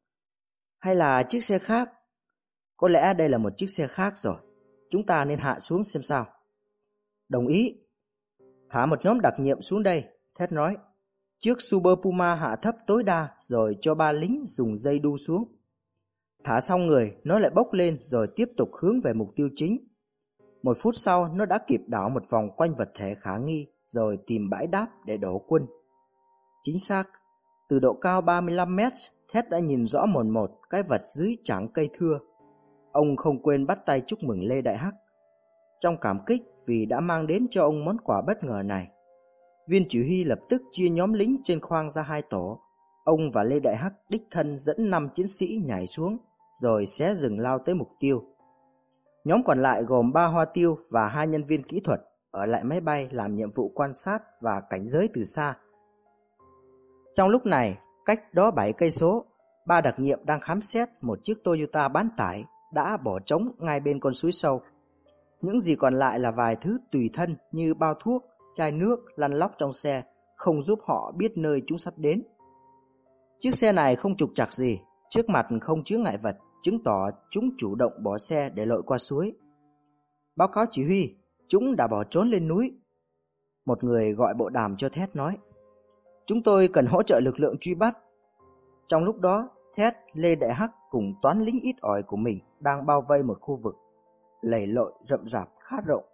Hay là chiếc xe khác? Có lẽ đây là một chiếc xe khác rồi. Chúng ta nên hạ xuống xem sao. Đồng ý. Thả một nhóm đặc nhiệm xuống đây, Ted nói. Chiếc Super Puma hạ thấp tối đa rồi cho ba lính dùng dây đu xuống. Thả xong người, nó lại bốc lên rồi tiếp tục hướng về mục tiêu chính. Một phút sau, nó đã kịp đảo một vòng quanh vật thể khả nghi rồi tìm bãi đáp để đổ quân. Chính xác, từ độ cao ba mươi lăm mét, Ted đã nhìn rõ mồn một cái vật dưới trảng cây thưa. Ông không quên bắt tay chúc mừng Lê Đại Hắc, trong cảm kích vì đã mang đến cho ông món quà bất ngờ này. Viên chỉ huy lập tức chia nhóm lính trên khoang ra hai tổ. Ông và Lê Đại Hắc đích thân dẫn năm chiến sĩ nhảy xuống, rồi xé rừng lao tới mục tiêu. Nhóm còn lại gồm ba hoa tiêu và hai nhân viên kỹ thuật ở lại máy bay làm nhiệm vụ quan sát và cảnh giới từ xa. Trong lúc này, cách đó bảy cây số, ba đặc nhiệm đang khám xét một chiếc Toyota bán tải đã bỏ trống ngay bên con suối sâu. Những gì còn lại là vài thứ tùy thân như bao thuốc, chai nước lăn lóc trong xe, không giúp họ biết nơi chúng sắp đến. Chiếc xe này không trục trặc gì, trước mặt không chứa ngại vật, chứng tỏ chúng chủ động bỏ xe để lội qua suối. Báo cáo chỉ huy, chúng đã bỏ trốn lên núi. Một người gọi bộ đàm cho Ted nói. Chúng tôi cần hỗ trợ lực lượng truy bắt. Trong lúc đó, Ted, Lê Đại Hắc cùng toán lính ít ỏi của mình đang bao vây một khu vực lầy lội rậm rạp khá rộng.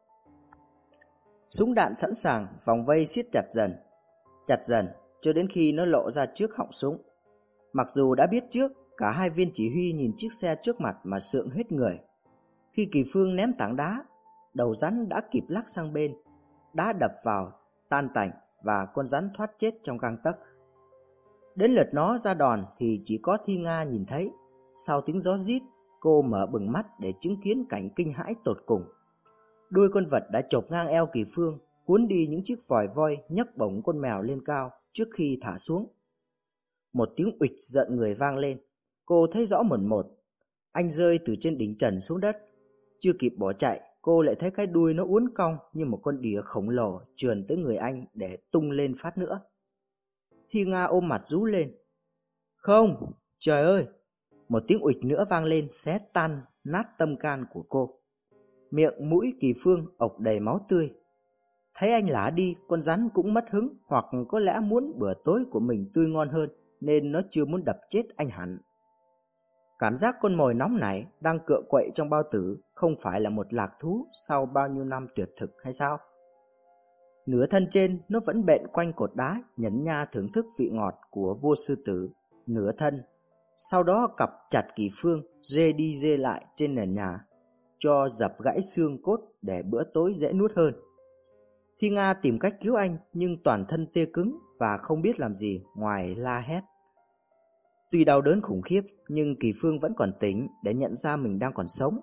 Súng đạn sẵn sàng, vòng vây siết chặt dần, chặt dần cho đến khi nó lộ ra trước họng súng. Mặc dù đã biết trước, cả hai viên chỉ huy nhìn chiếc xe trước mặt mà sượng hết người. Khi Kỳ Phương ném tảng đá, đầu rắn đã kịp lắc sang bên, đá đập vào, tan tành và con rắn thoát chết trong gang tấc. Đến lượt nó ra đòn thì chỉ có Thi Nga nhìn thấy. Sau tiếng gió rít, cô mở bừng mắt để chứng kiến cảnh kinh hãi tột cùng. Đuôi con vật đã chộp ngang eo Kỳ Phương, cuốn đi những chiếc vòi voi nhấc bổng con mèo lên cao trước khi thả xuống. Một tiếng uịch giận người vang lên. Cô thấy rõ mồn một. Anh rơi từ trên đỉnh trần xuống đất. Chưa kịp bỏ chạy, cô lại thấy cái đuôi nó uốn cong như một con đỉa khổng lồ trườn tới người anh để tung lên phát nữa. Thi Nga ôm mặt rú lên. Không, trời ơi! Một tiếng uịch nữa vang lên xé tan nát tâm can của cô. Miệng mũi Kỳ Phương ộc đầy máu tươi. Thấy anh lả đi, con rắn cũng mất hứng, hoặc có lẽ muốn bữa tối của mình tươi ngon hơn nên nó chưa muốn đập chết anh hẳn. Cảm giác con mồi nóng nảy đang cựa quậy trong bao tử không phải là một lạc thú sau bao nhiêu năm tuyệt thực hay sao? Nửa thân trên nó vẫn bện quanh cột đá nhẫn nha thưởng thức vị ngọt của vua sư tử. Nửa thân sau đó cặp chặt Kỳ Phương dê đi dê lại trên nền nhà, cho dập gãy xương cốt để bữa tối dễ nuốt hơn. Thi Nga tìm cách cứu anh nhưng toàn thân tê cứng và không biết làm gì ngoài la hét. Tuy đau đớn khủng khiếp nhưng Kỳ Phương vẫn còn tỉnh để nhận ra mình đang còn sống.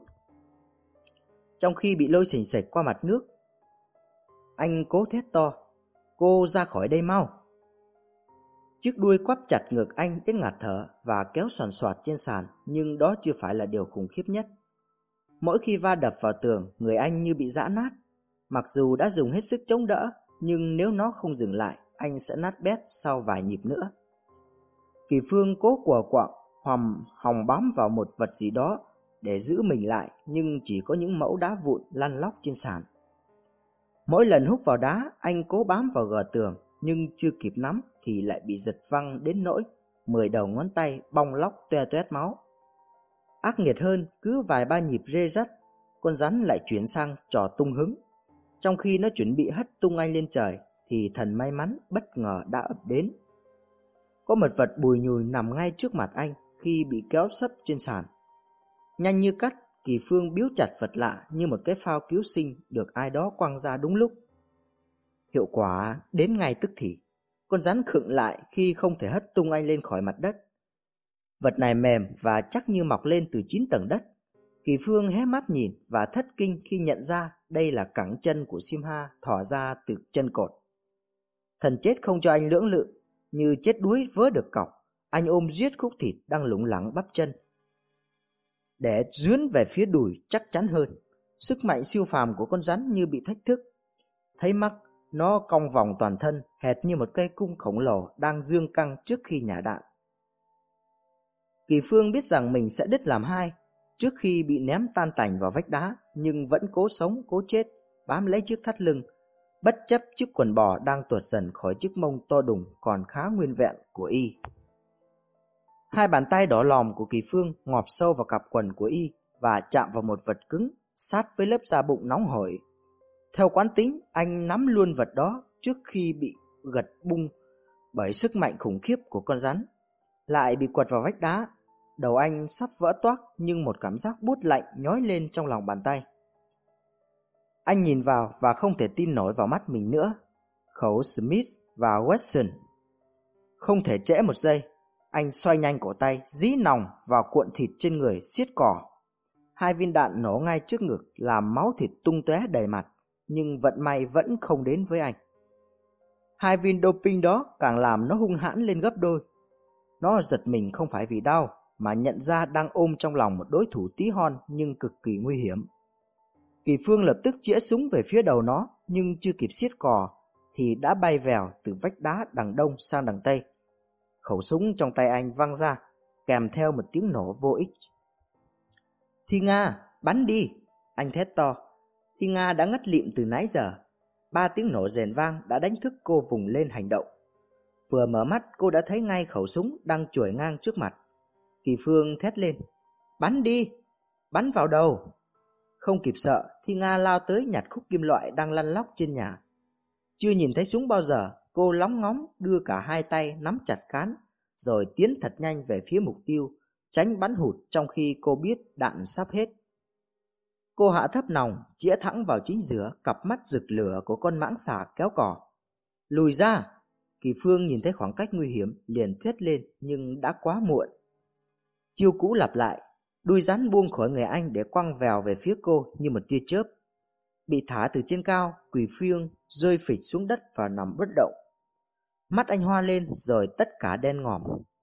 Trong khi bị lôi xình xệch qua mặt nước, anh cố thét to, cô ra khỏi đây mau. Chiếc đuôi quắp chặt ngực anh đến ngạt thở và kéo soàn soạt trên sàn, nhưng đó chưa phải là điều khủng khiếp nhất. Mỗi khi va đập vào tường, người anh như bị giã nát. Mặc dù đã dùng hết sức chống đỡ, nhưng nếu nó không dừng lại, anh sẽ nát bét sau vài nhịp nữa. Kỳ Phương cố quờ quạng, hòng, hòng bám vào một vật gì đó để giữ mình lại, nhưng chỉ có những mẩu đá vụn lăn lóc trên sàn. Mỗi lần húc vào đá, anh cố bám vào gờ tường, nhưng chưa kịp nắm thì lại bị giật văng đến nỗi mười đầu ngón tay bong lóc toe toét máu. Ác nghiệt hơn, cứ vài ba nhịp rê rắt, con rắn lại chuyển sang trò tung hứng. Trong khi nó chuẩn bị hất tung anh lên trời, thì thần may mắn bất ngờ đã ập đến. Có một vật bùi nhùi nằm ngay trước mặt anh khi bị kéo sấp trên sàn. Nhanh như cắt, Kỳ Phương biếu chặt vật lạ như một cái phao cứu sinh được ai đó quăng ra đúng lúc. Hiệu quả đến ngay tức thì. Con rắn khựng lại khi không thể hất tung anh lên khỏi mặt đất. Vật này mềm và chắc như mọc lên từ chín tầng đất. Kỳ Phương hé mắt nhìn và thất kinh khi nhận ra đây là cẳng chân của Simha thò ra từ chân cột. Thần chết không cho anh lưỡng lự, như chết đuối vớ được cọc, anh ôm giết khúc thịt đang lủng lẳng bắp chân để dướn về phía đùi chắc chắn hơn. Sức mạnh siêu phàm của con rắn như bị thách thức. Thấy mắc, nó cong vòng toàn thân, hệt như một cây cung khổng lồ đang dương căng trước khi nhả đạn. Kỳ Phương biết rằng mình sẽ đứt làm hai trước khi bị ném tan tành vào vách đá, nhưng vẫn cố sống cố chết, bám lấy chiếc thắt lưng, bất chấp chiếc quần bò đang tuột dần khỏi chiếc mông to đùng còn khá nguyên vẹn của y. Hai bàn tay đỏ lòm của Kỳ Phương ngọp sâu vào cặp quần của y và chạm vào một vật cứng sát với lớp da bụng nóng hổi. Theo quán tính, anh nắm luôn vật đó trước khi bị gật bung bởi sức mạnh khủng khiếp của con rắn. Lại bị quật vào vách đá. Đầu anh sắp vỡ toác nhưng một cảm giác buốt lạnh nhói lên trong lòng bàn tay. Anh nhìn vào và không thể tin nổi vào mắt mình nữa. Khẩu Smith và Wesson. Không thể trễ một giây, anh xoay nhanh cổ tay, dí nòng vào cuộn thịt trên người siết cỏ. Hai viên đạn nổ ngay trước ngực làm máu thịt tung tóe đầy mặt, nhưng vận may vẫn không đến với anh. Hai viên doping đó càng làm nó hung hãn lên gấp đôi. Nó giật mình không phải vì đau, mà nhận ra đang ôm trong lòng một đối thủ tí hon nhưng cực kỳ nguy hiểm. Kỳ Phương lập tức chĩa súng về phía đầu nó, nhưng chưa kịp siết cò thì đã bay vèo từ vách đá đằng đông sang đằng tây. Khẩu súng trong tay anh văng ra, kèm theo một tiếng nổ vô ích. Thi Nga, bắn đi! Anh thét to. Thi Nga đã ngất lịm từ nãy giờ. Ba tiếng nổ rền vang đã đánh thức cô vùng lên hành động. Vừa mở mắt cô đã thấy ngay khẩu súng đang chuỗi ngang trước mặt. Kỳ Phương thét lên. Bắn đi! Bắn vào đầu! Không kịp sợ, Thi Nga lao tới nhặt khúc kim loại đang lăn lóc trên nhà. Chưa nhìn thấy súng bao giờ, cô lóng ngóng đưa cả hai tay nắm chặt cán, rồi tiến thật nhanh về phía mục tiêu, tránh bắn hụt trong khi cô biết đạn sắp hết. Cô hạ thấp nòng, chĩa thẳng vào chính giữa cặp mắt rực lửa của con mãng xà kéo cò. Lùi ra! Kỳ Phương nhìn thấy khoảng cách nguy hiểm liền thét lên, nhưng đã quá muộn. Chiêu cũ lặp lại, đuôi rắn buông khỏi người anh để quăng vèo về phía cô như một tia chớp. Bị thả từ trên cao, Kỳ Phương rơi phịch xuống đất và nằm bất động. Mắt anh hoa lên rồi tất cả đen ngòm.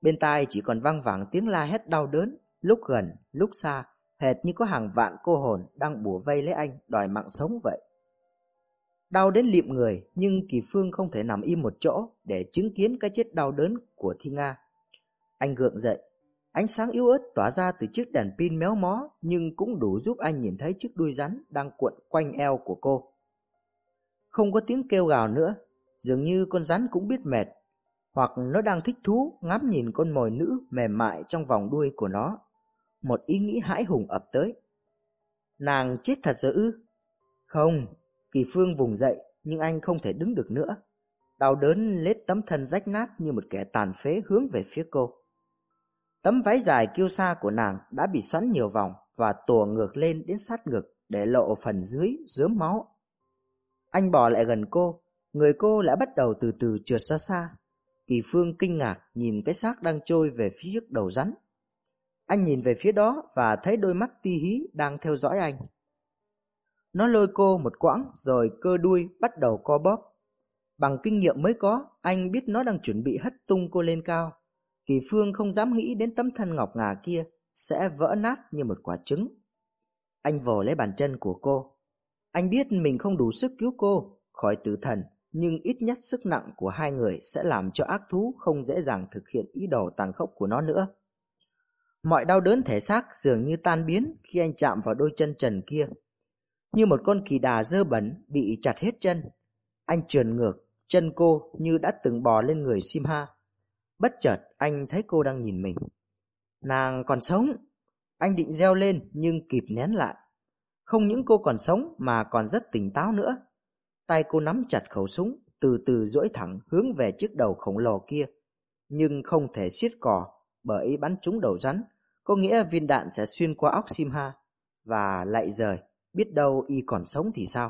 Bên tai chỉ còn vang vẳng tiếng la hét đau đớn, lúc gần, lúc xa, hệt như có hàng vạn cô hồn đang bủa vây lấy anh, đòi mạng sống vậy. Đau đến lịm người, nhưng Kỳ Phương không thể nằm im một chỗ để chứng kiến cái chết đau đớn của Thi Nga. Anh gượng dậy, ánh sáng yếu ớt tỏa ra từ chiếc đèn pin méo mó, nhưng cũng đủ giúp anh nhìn thấy chiếc đuôi rắn đang cuộn quanh eo của cô. Không có tiếng kêu gào nữa, dường như con rắn cũng biết mệt, hoặc nó đang thích thú ngắm nhìn con mồi nữ mềm mại trong vòng đuôi của nó. Một ý nghĩ hãi hùng ập tới. Nàng chết thật rồi ư? Không. Kỳ Phương vùng dậy, nhưng anh không thể đứng được nữa. Đau đớn lết tấm thân rách nát như một kẻ tàn phế hướng về phía cô. Tấm váy dài kiêu sa của nàng đã bị xoắn nhiều vòng và tùa ngược lên đến sát ngực để lộ phần dưới rớm máu. Anh bò lại gần cô, người cô lại bắt đầu từ từ trượt ra xa. Kỳ Phương kinh ngạc nhìn cái xác đang trôi về phía trước đầu rắn. Anh nhìn về phía đó và thấy đôi mắt ti hí đang theo dõi anh. Nó lôi cô một quãng rồi cơ đuôi bắt đầu co bóp. Bằng kinh nghiệm mới có, anh biết nó đang chuẩn bị hất tung cô lên cao. Kỳ Phương không dám nghĩ đến tấm thân ngọc ngà kia sẽ vỡ nát như một quả trứng. Anh vồ lấy bàn chân của cô. Anh biết mình không đủ sức cứu cô khỏi tử thần, nhưng ít nhất sức nặng của hai người sẽ làm cho ác thú không dễ dàng thực hiện ý đồ tàn khốc của nó nữa. Mọi đau đớn thể xác dường như tan biến khi anh chạm vào đôi chân trần kia. Như một con kỳ đà dơ bẩn bị chặt hết chân, anh trườn ngược, chân cô như đã từng bò lên người Simha. Bất chợt anh thấy cô đang nhìn mình. Nàng còn sống. Anh định reo lên nhưng kịp nén lại. Không những cô còn sống mà còn rất tỉnh táo nữa. Tay cô nắm chặt khẩu súng, từ từ duỗi thẳng hướng về chiếc đầu khổng lồ kia. Nhưng không thể siết cò, bởi bắn trúng đầu rắn có nghĩa viên đạn sẽ xuyên qua óc Simha. Và lại rời, biết đâu y còn sống thì sao.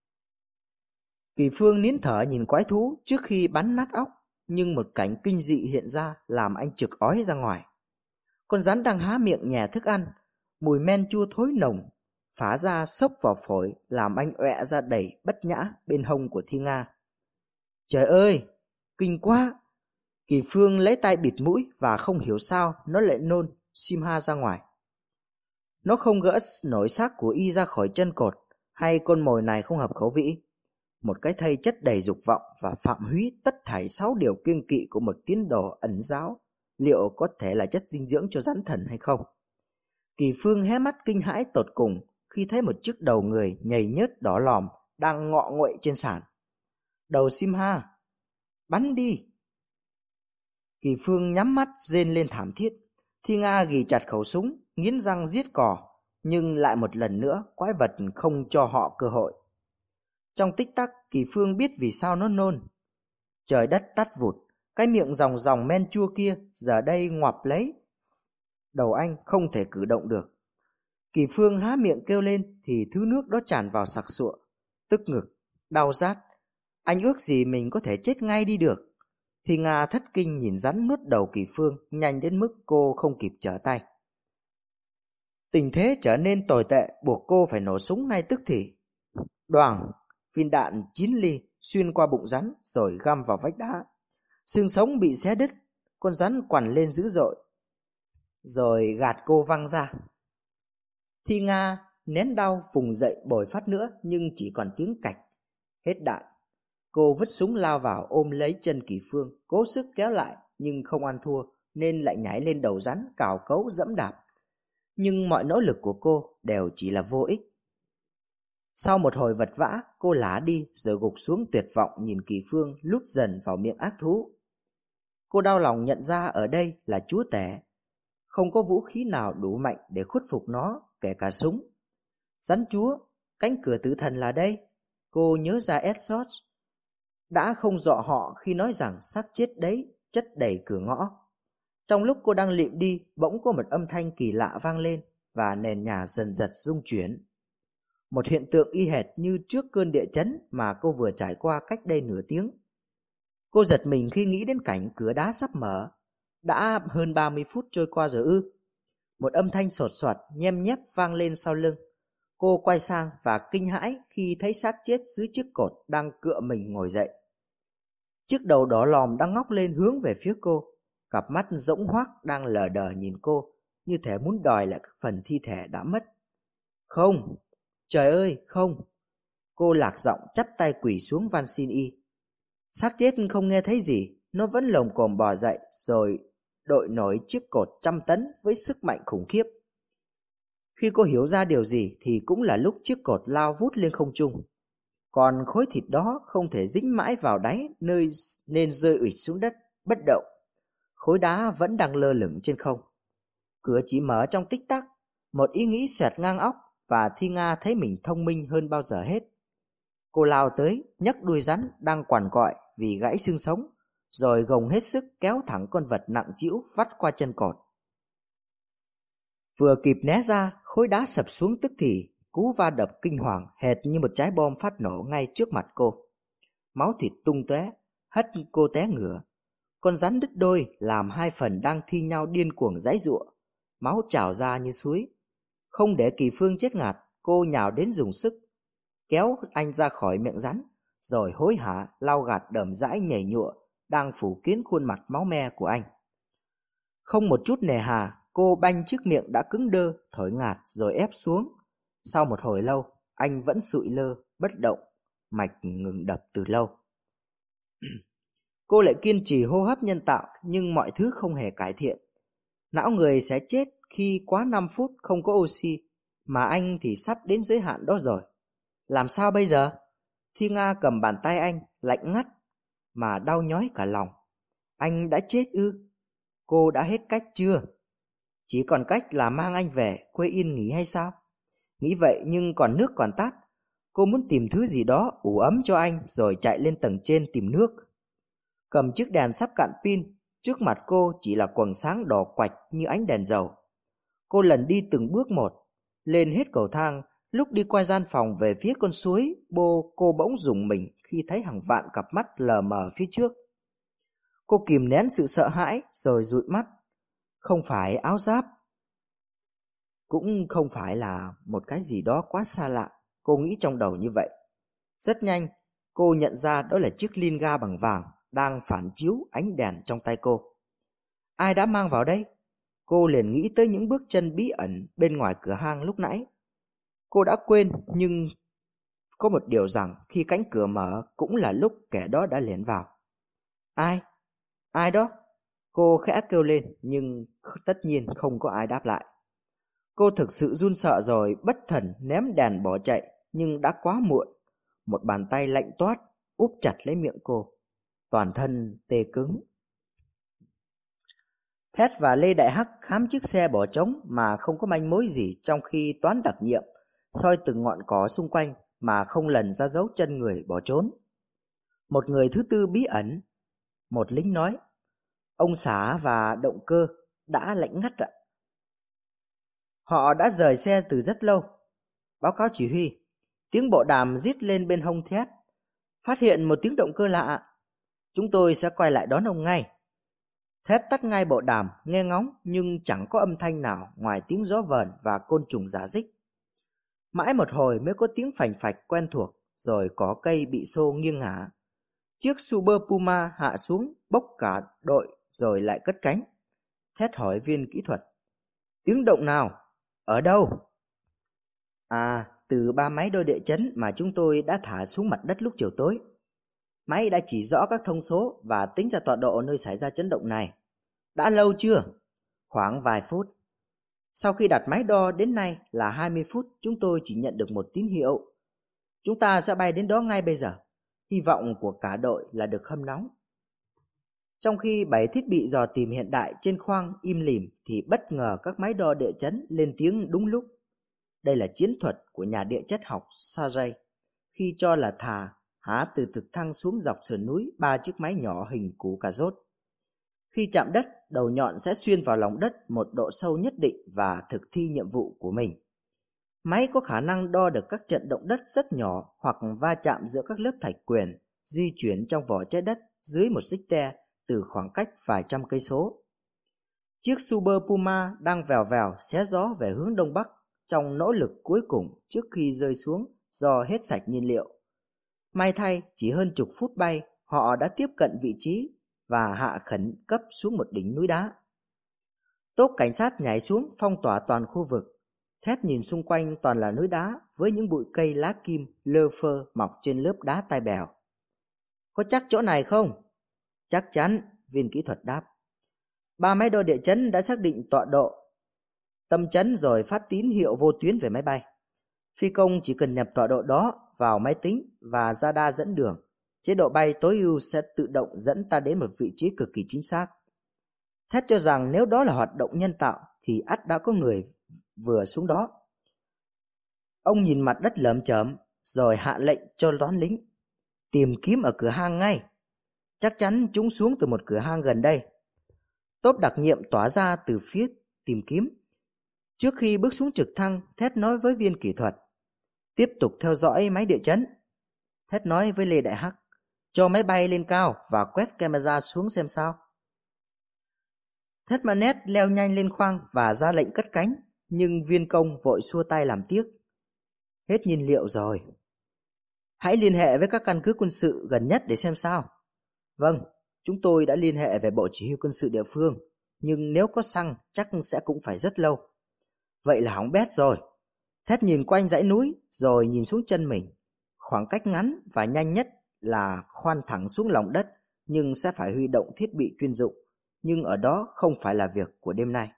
Kỳ Phương nín thở nhìn quái thú trước khi bắn nát óc, nhưng một cảnh kinh dị hiện ra làm anh trực ói ra ngoài. Con rắn đang há miệng nhè thức ăn, mùi men chua thối nồng phả ra xốc vào phổi làm anh ọe ra đầy bất nhã bên hông của Thi Nga. Trời ơi, kinh quá! Kỳ Phương lấy tay bịt mũi và không hiểu sao nó lại nôn Simha ra ngoài. Nó không gỡ nổi xác của y ra khỏi chân cột, hay con mồi này không hợp khẩu vị. Một cái thây chất đầy dục vọng và phạm húy tất thảy sáu điều kiêng kỵ của một tín đồ ẩn giáo, liệu có thể là chất dinh dưỡng cho rắn thần hay không? Kỳ Phương hé mắt kinh hãi tột cùng khi thấy một chiếc đầu người nhầy nhớt đỏ lòm đang ngọ nguậy trên sàn. Đầu Simha! Bắn đi! Kỳ Phương nhắm mắt rên lên thảm thiết. Thi Nga ghì chặt khẩu súng, nghiến răng giết cò, nhưng lại một lần nữa quái vật không cho họ cơ hội. Trong tích tắc, Kỳ Phương biết vì sao nó nôn. Trời đất tắt vụt, cái miệng ròng ròng men chua kia giờ đây ngoặp lấy đầu anh không thể cử động được. Kỳ Phương há miệng kêu lên thì thứ nước đó tràn vào sặc sụa, tức ngực, đau rát. Anh ước gì mình có thể chết ngay đi được. Thì Nga thất kinh nhìn rắn nuốt đầu Kỳ Phương nhanh đến mức cô không kịp trở tay. Tình thế trở nên tồi tệ, buộc cô phải nổ súng ngay tức thì. Đoàng, viên đạn chín ly xuyên qua bụng rắn rồi găm vào vách đá. Xương sống bị xé đứt, con rắn quằn lên dữ dội, rồi gạt cô văng ra. Thi Nga nén đau vùng dậy bồi phát nữa, nhưng chỉ còn tiếng cạch. Hết đạn. Cô vứt súng lao vào ôm lấy chân Kỳ Phương, cố sức kéo lại nhưng không ăn thua nên lại nhảy lên đầu rắn cào cấu dẫm đạp. Nhưng mọi nỗ lực của cô đều chỉ là vô ích. Sau một hồi vật vã, cô lả đi rồi gục xuống tuyệt vọng nhìn Kỳ Phương lút dần vào miệng ác thú. Cô đau lòng nhận ra ở đây là chúa tể. Không có vũ khí nào đủ mạnh để khuất phục nó, kể cả súng. Rắn chúa, cánh cửa tử thần là đây. Cô nhớ ra Essos đã không dọ họ khi nói rằng xác chết đấy chất đầy cửa ngõ. Trong lúc cô đang lịm đi, bỗng có một âm thanh kỳ lạ vang lên và nền nhà dần dật rung chuyển. Một hiện tượng y hệt như trước cơn địa chấn mà cô vừa trải qua cách đây nửa tiếng. Cô giật mình khi nghĩ đến cảnh cửa đá sắp mở. Đã hơn ba mươi phút trôi qua rồi ư? Một âm thanh sột soạt nhem nhép vang lên sau lưng. Cô quay sang và kinh hãi khi thấy xác chết dưới chiếc cột đang cựa mình ngồi dậy. Chiếc đầu đỏ lòm đang ngóc lên hướng về phía cô. cặp mắt rỗng hoác đang lờ đờ nhìn cô, như thể muốn đòi lại các phần thi thể đã mất. Không, trời ơi, không. Cô lạc giọng chắp tay quỳ xuống van xin y. Xác chết không nghe thấy gì, nó vẫn lồm cồm bò dậy rồi đội nổi chiếc cột trăm tấn với sức mạnh khủng khiếp. Khi cô hiểu ra điều gì thì cũng là lúc chiếc cột lao vút lên không trung. Còn khối thịt đó không thể dính mãi vào đáy nơi nên rơi ụịch xuống đất, bất động. Khối đá vẫn đang lơ lửng trên không. Cửa chỉ mở trong tích tắc, một ý nghĩ xoẹt ngang óc và Thi Nga thấy mình thông minh hơn bao giờ hết. Cô lao tới, nhấc đuôi rắn đang quằn quại vì gãy xương sống, rồi gồng hết sức kéo thẳng con vật nặng trĩu vắt qua chân cột. Vừa kịp né ra, khối đá sập xuống tức thì, cú va đập kinh hoàng hệt như một trái bom phát nổ ngay trước mặt cô. Máu thịt tung tóe, hất cô té ngửa. Con rắn đứt đôi làm hai phần đang thi nhau điên cuồng giãy giụa, máu trào ra như suối. Không để Kỳ Phương chết ngạt, cô nhào đến dùng sức kéo anh ra khỏi miệng rắn, rồi hối hả lau gạt đờm dãi nhầy nhụa đang phủ kín khuôn mặt máu me của anh. Không một chút nề hà, cô banh chiếc miệng đã cứng đơ, thổi ngạt rồi ép xuống. Sau một hồi lâu, anh vẫn sụi lơ, bất động, mạch ngừng đập từ lâu. Cô lại kiên trì hô hấp nhân tạo, nhưng mọi thứ không hề cải thiện. Não người sẽ chết khi quá năm phút không có oxy, mà anh thì sắp đến giới hạn đó rồi. Làm sao bây giờ? Thi Nga cầm bàn tay anh, lạnh ngắt, mà đau nhói cả lòng. Anh đã chết ư? Cô đã hết cách chưa? Chỉ còn cách là mang anh về quê yên nghỉ hay sao? Nghĩ vậy nhưng còn nước còn tát. Cô muốn tìm thứ gì đó ủ ấm cho anh rồi chạy lên tầng trên tìm nước. Cầm chiếc đèn sắp cạn pin, trước mặt cô chỉ là quầng sáng đỏ quạch như ánh đèn dầu. Cô lần đi từng bước một, lên hết cầu thang. Lúc đi qua gian phòng về phía con suối, bô cô bỗng rùng mình khi thấy hàng vạn cặp mắt lờ mờ phía trước. Cô kìm nén sự sợ hãi rồi dụi mắt. Không phải áo giáp, cũng không phải là một cái gì đó quá xa lạ, cô nghĩ trong đầu như vậy. Rất nhanh, cô nhận ra đó là chiếc lin ga bằng vàng đang phản chiếu ánh đèn trong tay cô. Ai đã mang vào đây? Cô liền nghĩ tới những bước chân bí ẩn bên ngoài cửa hang lúc nãy. Cô đã quên, nhưng có một điều rằng khi cánh cửa mở cũng là lúc kẻ đó đã lẻn vào. Ai? Ai đó? Cô khẽ kêu lên, nhưng tất nhiên không có ai đáp lại. Cô thực sự run sợ rồi bất thần ném đèn bỏ chạy, nhưng đã quá muộn. Một bàn tay lạnh toát úp chặt lấy miệng cô, toàn thân tê cứng. Thét và Lê Đại Hắc khám chiếc xe bỏ trống mà không có manh mối gì, trong khi Toán đặc nhiệm soi từng ngọn cỏ xung quanh mà không lần ra dấu chân người bỏ trốn. Một người thứ tư bí ẩn, một lính nói, ông xã và động cơ đã lạnh ngắt ạ. Họ đã rời xe từ rất lâu. Báo cáo chỉ huy. Tiếng bộ đàm rít lên bên hông thét. Phát hiện một tiếng động cơ lạ. Chúng tôi sẽ quay lại đón ông ngay. Thét tắt ngay bộ đàm, nghe ngóng nhưng chẳng có âm thanh nào ngoài tiếng gió vờn và côn trùng rả rích. Mãi một hồi mới có tiếng phành phạch quen thuộc, rồi cỏ cây bị xô nghiêng ngả. Chiếc Super Puma hạ xuống, bốc cả đội rồi lại cất cánh. Thét hỏi viên kỹ thuật. Tiếng động nào? Ở đâu? À, từ ba máy đo địa chấn mà chúng tôi đã thả xuống mặt đất lúc chiều tối. Máy đã chỉ rõ các thông số và tính ra tọa độ nơi xảy ra chấn động này. Đã lâu chưa? Khoảng vài phút. Sau khi đặt máy đo đến nay là hai mươi phút, chúng tôi chỉ nhận được một tín hiệu. Chúng ta sẽ bay đến đó ngay bây giờ. Hy vọng của cả đội là được hâm nóng. Trong khi bảy thiết bị dò tìm hiện đại trên khoang im lìm thì bất ngờ các máy đo địa chấn lên tiếng đúng lúc. Đây là chiến thuật của nhà địa chất học Sargey khi cho là thả há từ trực thăng xuống dọc sườn núi ba chiếc máy nhỏ hình củ cà rốt. Khi chạm đất, đầu nhọn sẽ xuyên vào lòng đất một độ sâu nhất định và thực thi nhiệm vụ của mình. Máy có khả năng đo được các trận động đất rất nhỏ hoặc va chạm giữa các lớp thạch quyển di chuyển trong vỏ trái đất dưới một Richter từ khoảng cách vài trăm cây số. Chiếc Super Puma đang vèo vèo xé gió về hướng đông bắc trong nỗ lực cuối cùng trước khi rơi xuống do hết sạch nhiên liệu. May thay, chỉ hơn chục phút bay, họ đã tiếp cận vị trí và hạ khẩn cấp xuống một đỉnh núi đá. Tốp cảnh sát nhảy xuống phong tỏa toàn khu vực. Thét nhìn xung quanh toàn là núi đá với những bụi cây lá kim lơ phơ mọc trên lớp đá tai bèo. Có chắc chỗ này không? Chắc chắn, viên kỹ thuật đáp. Ba máy đo địa chấn đã xác định tọa độ, tâm chấn rồi phát tín hiệu vô tuyến về máy bay. Phi công chỉ cần nhập tọa độ đó vào máy tính và radar dẫn đường. Chế độ bay tối ưu sẽ tự động dẫn ta đến một vị trí cực kỳ chính xác. Thét cho rằng nếu đó là hoạt động nhân tạo thì ắt đã có người vừa xuống đó. Ông nhìn mặt đất lởm chởm rồi hạ lệnh cho toán lính tìm kiếm ở cửa hang ngay. Chắc chắn chúng xuống từ một cửa hang gần đây. Tốp đặc nhiệm tỏa ra từ phía tìm kiếm. Trước khi bước xuống trực thăng, Thét nói với viên kỹ thuật: tiếp tục theo dõi máy địa chấn. Thét nói với Lê Đại Hắc: cho máy bay lên cao và quét camera xuống xem sao. Thét Manet leo nhanh lên khoang và ra lệnh cất cánh, nhưng viên công vội xua tay làm tiếc: hết nhiên liệu rồi. Hãy liên hệ với các căn cứ quân sự gần nhất để xem sao. Vâng, chúng tôi đã liên hệ về bộ chỉ huy quân sự địa phương, nhưng nếu có xăng chắc sẽ cũng phải rất lâu. Vậy là hỏng bét rồi. Thét nhìn quanh dãy núi rồi nhìn xuống chân mình. Khoảng cách ngắn và nhanh nhất là khoan thẳng xuống lòng đất, nhưng sẽ phải huy động thiết bị chuyên dụng. Nhưng ở đó không phải là việc của đêm nay.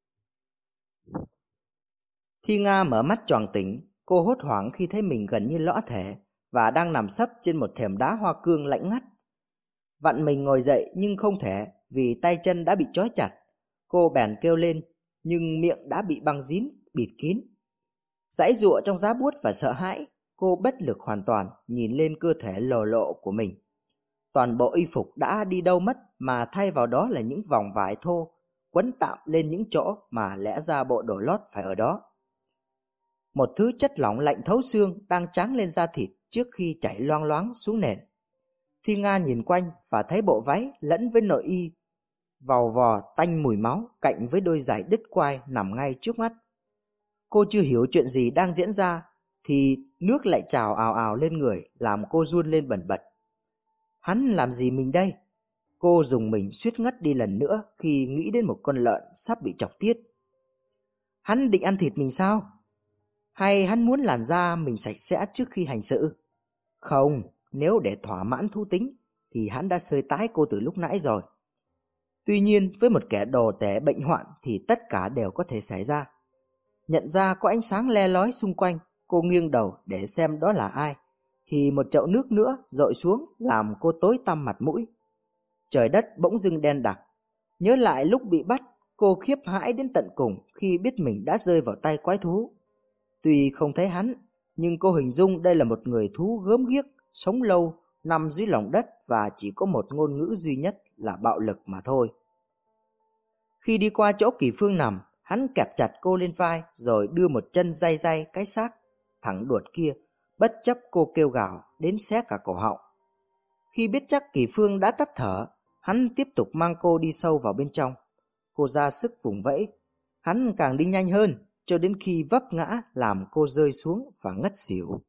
Thi Nga mở mắt choàng tỉnh. Cô hốt hoảng khi thấy mình gần như lõa thể và đang nằm sấp trên một thềm đá hoa cương lạnh ngắt. Vặn mình ngồi dậy nhưng không thể vì tay chân đã bị trói chặt. Cô bèn kêu lên nhưng miệng đã bị băng dín bịt kín. Giãy giụa trong giá buốt và sợ hãi, cô bất lực hoàn toàn nhìn lên cơ thể lồ lộ của mình. Toàn bộ y phục đã đi đâu mất mà thay vào đó là những vòng vải thô quấn tạm lên những chỗ mà lẽ ra bộ đồ lót phải ở đó. Một thứ chất lỏng lạnh thấu xương đang tráng lên da thịt trước khi chảy loang loáng xuống nền. Thi Nga nhìn quanh và thấy bộ váy lẫn với nội y vàu vò tanh mùi máu cạnh với đôi giày đứt quai nằm ngay trước mắt. Cô chưa hiểu chuyện gì đang diễn ra thì nước lại trào ào ào lên người làm cô run lên bần bật. Hắn làm gì mình đây? Cô dùng mình suýt ngất đi lần nữa khi nghĩ đến một con lợn sắp bị chọc tiết. Hắn định ăn thịt mình sao? Hay hắn muốn làn da mình sạch sẽ trước khi hành sự? Không, nếu để thỏa mãn thú tính thì hắn đã sơi tái cô từ lúc nãy rồi. Tuy nhiên với một kẻ đồ tể bệnh hoạn thì tất cả đều có thể xảy ra. Nhận ra có ánh sáng le lói xung quanh, cô nghiêng đầu để xem đó là ai, thì một chậu nước nữa dội xuống làm cô tối tăm mặt mũi. Trời đất bỗng dưng đen đặc. Nhớ lại lúc bị bắt, cô khiếp hãi đến tận cùng khi biết mình đã rơi vào tay quái thú. Tuy không thấy hắn, nhưng cô hình dung đây là một người thú gớm ghiếc, sống lâu, nằm dưới lòng đất và chỉ có một ngôn ngữ duy nhất là bạo lực mà thôi. Khi đi qua chỗ Kỳ Phương nằm, hắn kẹp chặt cô lên vai rồi đưa một chân day day cái xác thẳng đuột kia, bất chấp cô kêu gào đến xé cả cổ họng. Khi biết chắc Kỳ Phương đã tắt thở, hắn tiếp tục mang cô đi sâu vào bên trong. Cô ra sức vùng vẫy, hắn càng đi nhanh hơn cho đến khi vấp ngã làm cô rơi xuống và ngất xỉu.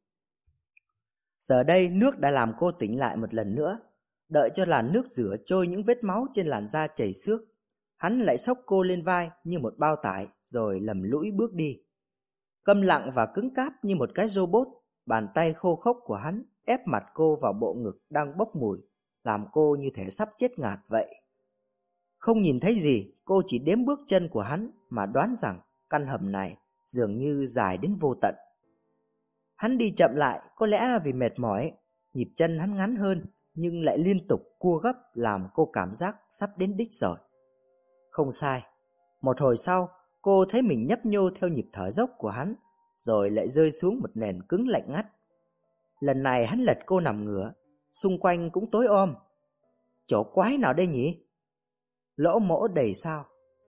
Giờ đây nước đã làm cô tỉnh lại một lần nữa. Đợi cho làn nước rửa trôi những vết máu trên làn da chảy xước, hắn lại xốc cô lên vai như một bao tải rồi lầm lũi bước đi. Câm lặng và cứng cáp như một cái robot, bàn tay khô khốc của hắn ép mặt cô vào bộ ngực đang bốc mùi, làm cô như thể sắp chết ngạt vậy. Không nhìn thấy gì, cô chỉ đếm bước chân của hắn mà đoán rằng căn hầm này dường như dài đến vô tận. Hắn đi chậm lại, có lẽ vì mệt mỏi, nhịp chân hắn ngắn hơn nhưng lại liên tục cua gấp làm cô cảm giác sắp đến đích rồi. Không sai, một hồi sau cô thấy mình nhấp nhô theo nhịp thở dốc của hắn, rồi lại rơi xuống một nền cứng lạnh ngắt. Lần này hắn lật cô nằm ngửa, xung quanh cũng tối om. Chỗ quái nào đây nhỉ? Lỗ mỗ đầy sao?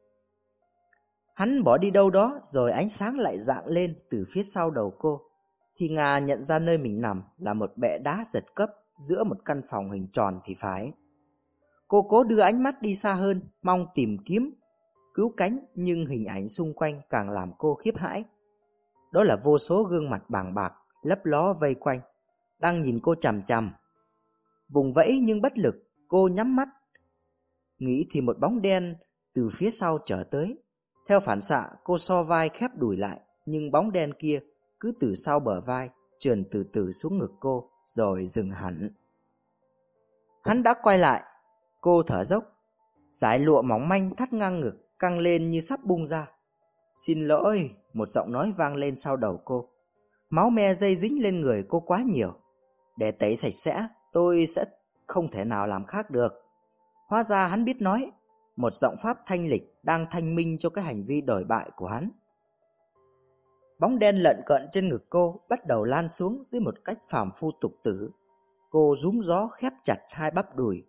Hắn bỏ đi đâu đó rồi ánh sáng lại rạng lên từ phía sau đầu cô. Thì Nga nhận ra nơi mình nằm là một bệ đá giật cấp giữa một căn phòng hình tròn thì phải. Cô cố đưa ánh mắt đi xa hơn, mong tìm kiếm, cứu cánh, nhưng hình ảnh xung quanh càng làm cô khiếp hãi. Đó là vô số gương mặt bàng bạc, lấp ló vây quanh, đang nhìn cô chằm chằm. Vùng vẫy nhưng bất lực, cô nhắm mắt, Nghĩ thì một bóng đen từ phía sau trở tới. Theo phản xạ, cô so vai khép đùi lại, nhưng bóng đen kia cứ từ sau bờ vai trườn từ từ xuống ngực cô rồi dừng hẳn. Hắn đã quay lại. Cô thở dốc. Dải lụa mỏng manh thắt ngang ngực căng lên như sắp bung ra. Xin lỗi, một giọng nói vang lên sau đầu cô. Máu me dây dính lên người cô quá nhiều. Để tẩy sạch sẽ, tôi sẽ không thể nào làm khác được. Hóa ra hắn biết nói. Một giọng pháp thanh lịch đang thanh minh cho cái hành vi đổi bại của hắn. Bóng đen lận cận trên ngực cô bắt đầu lan xuống dưới một cách phàm phu tục tử. Cô rúm gió khép chặt hai bắp đùi.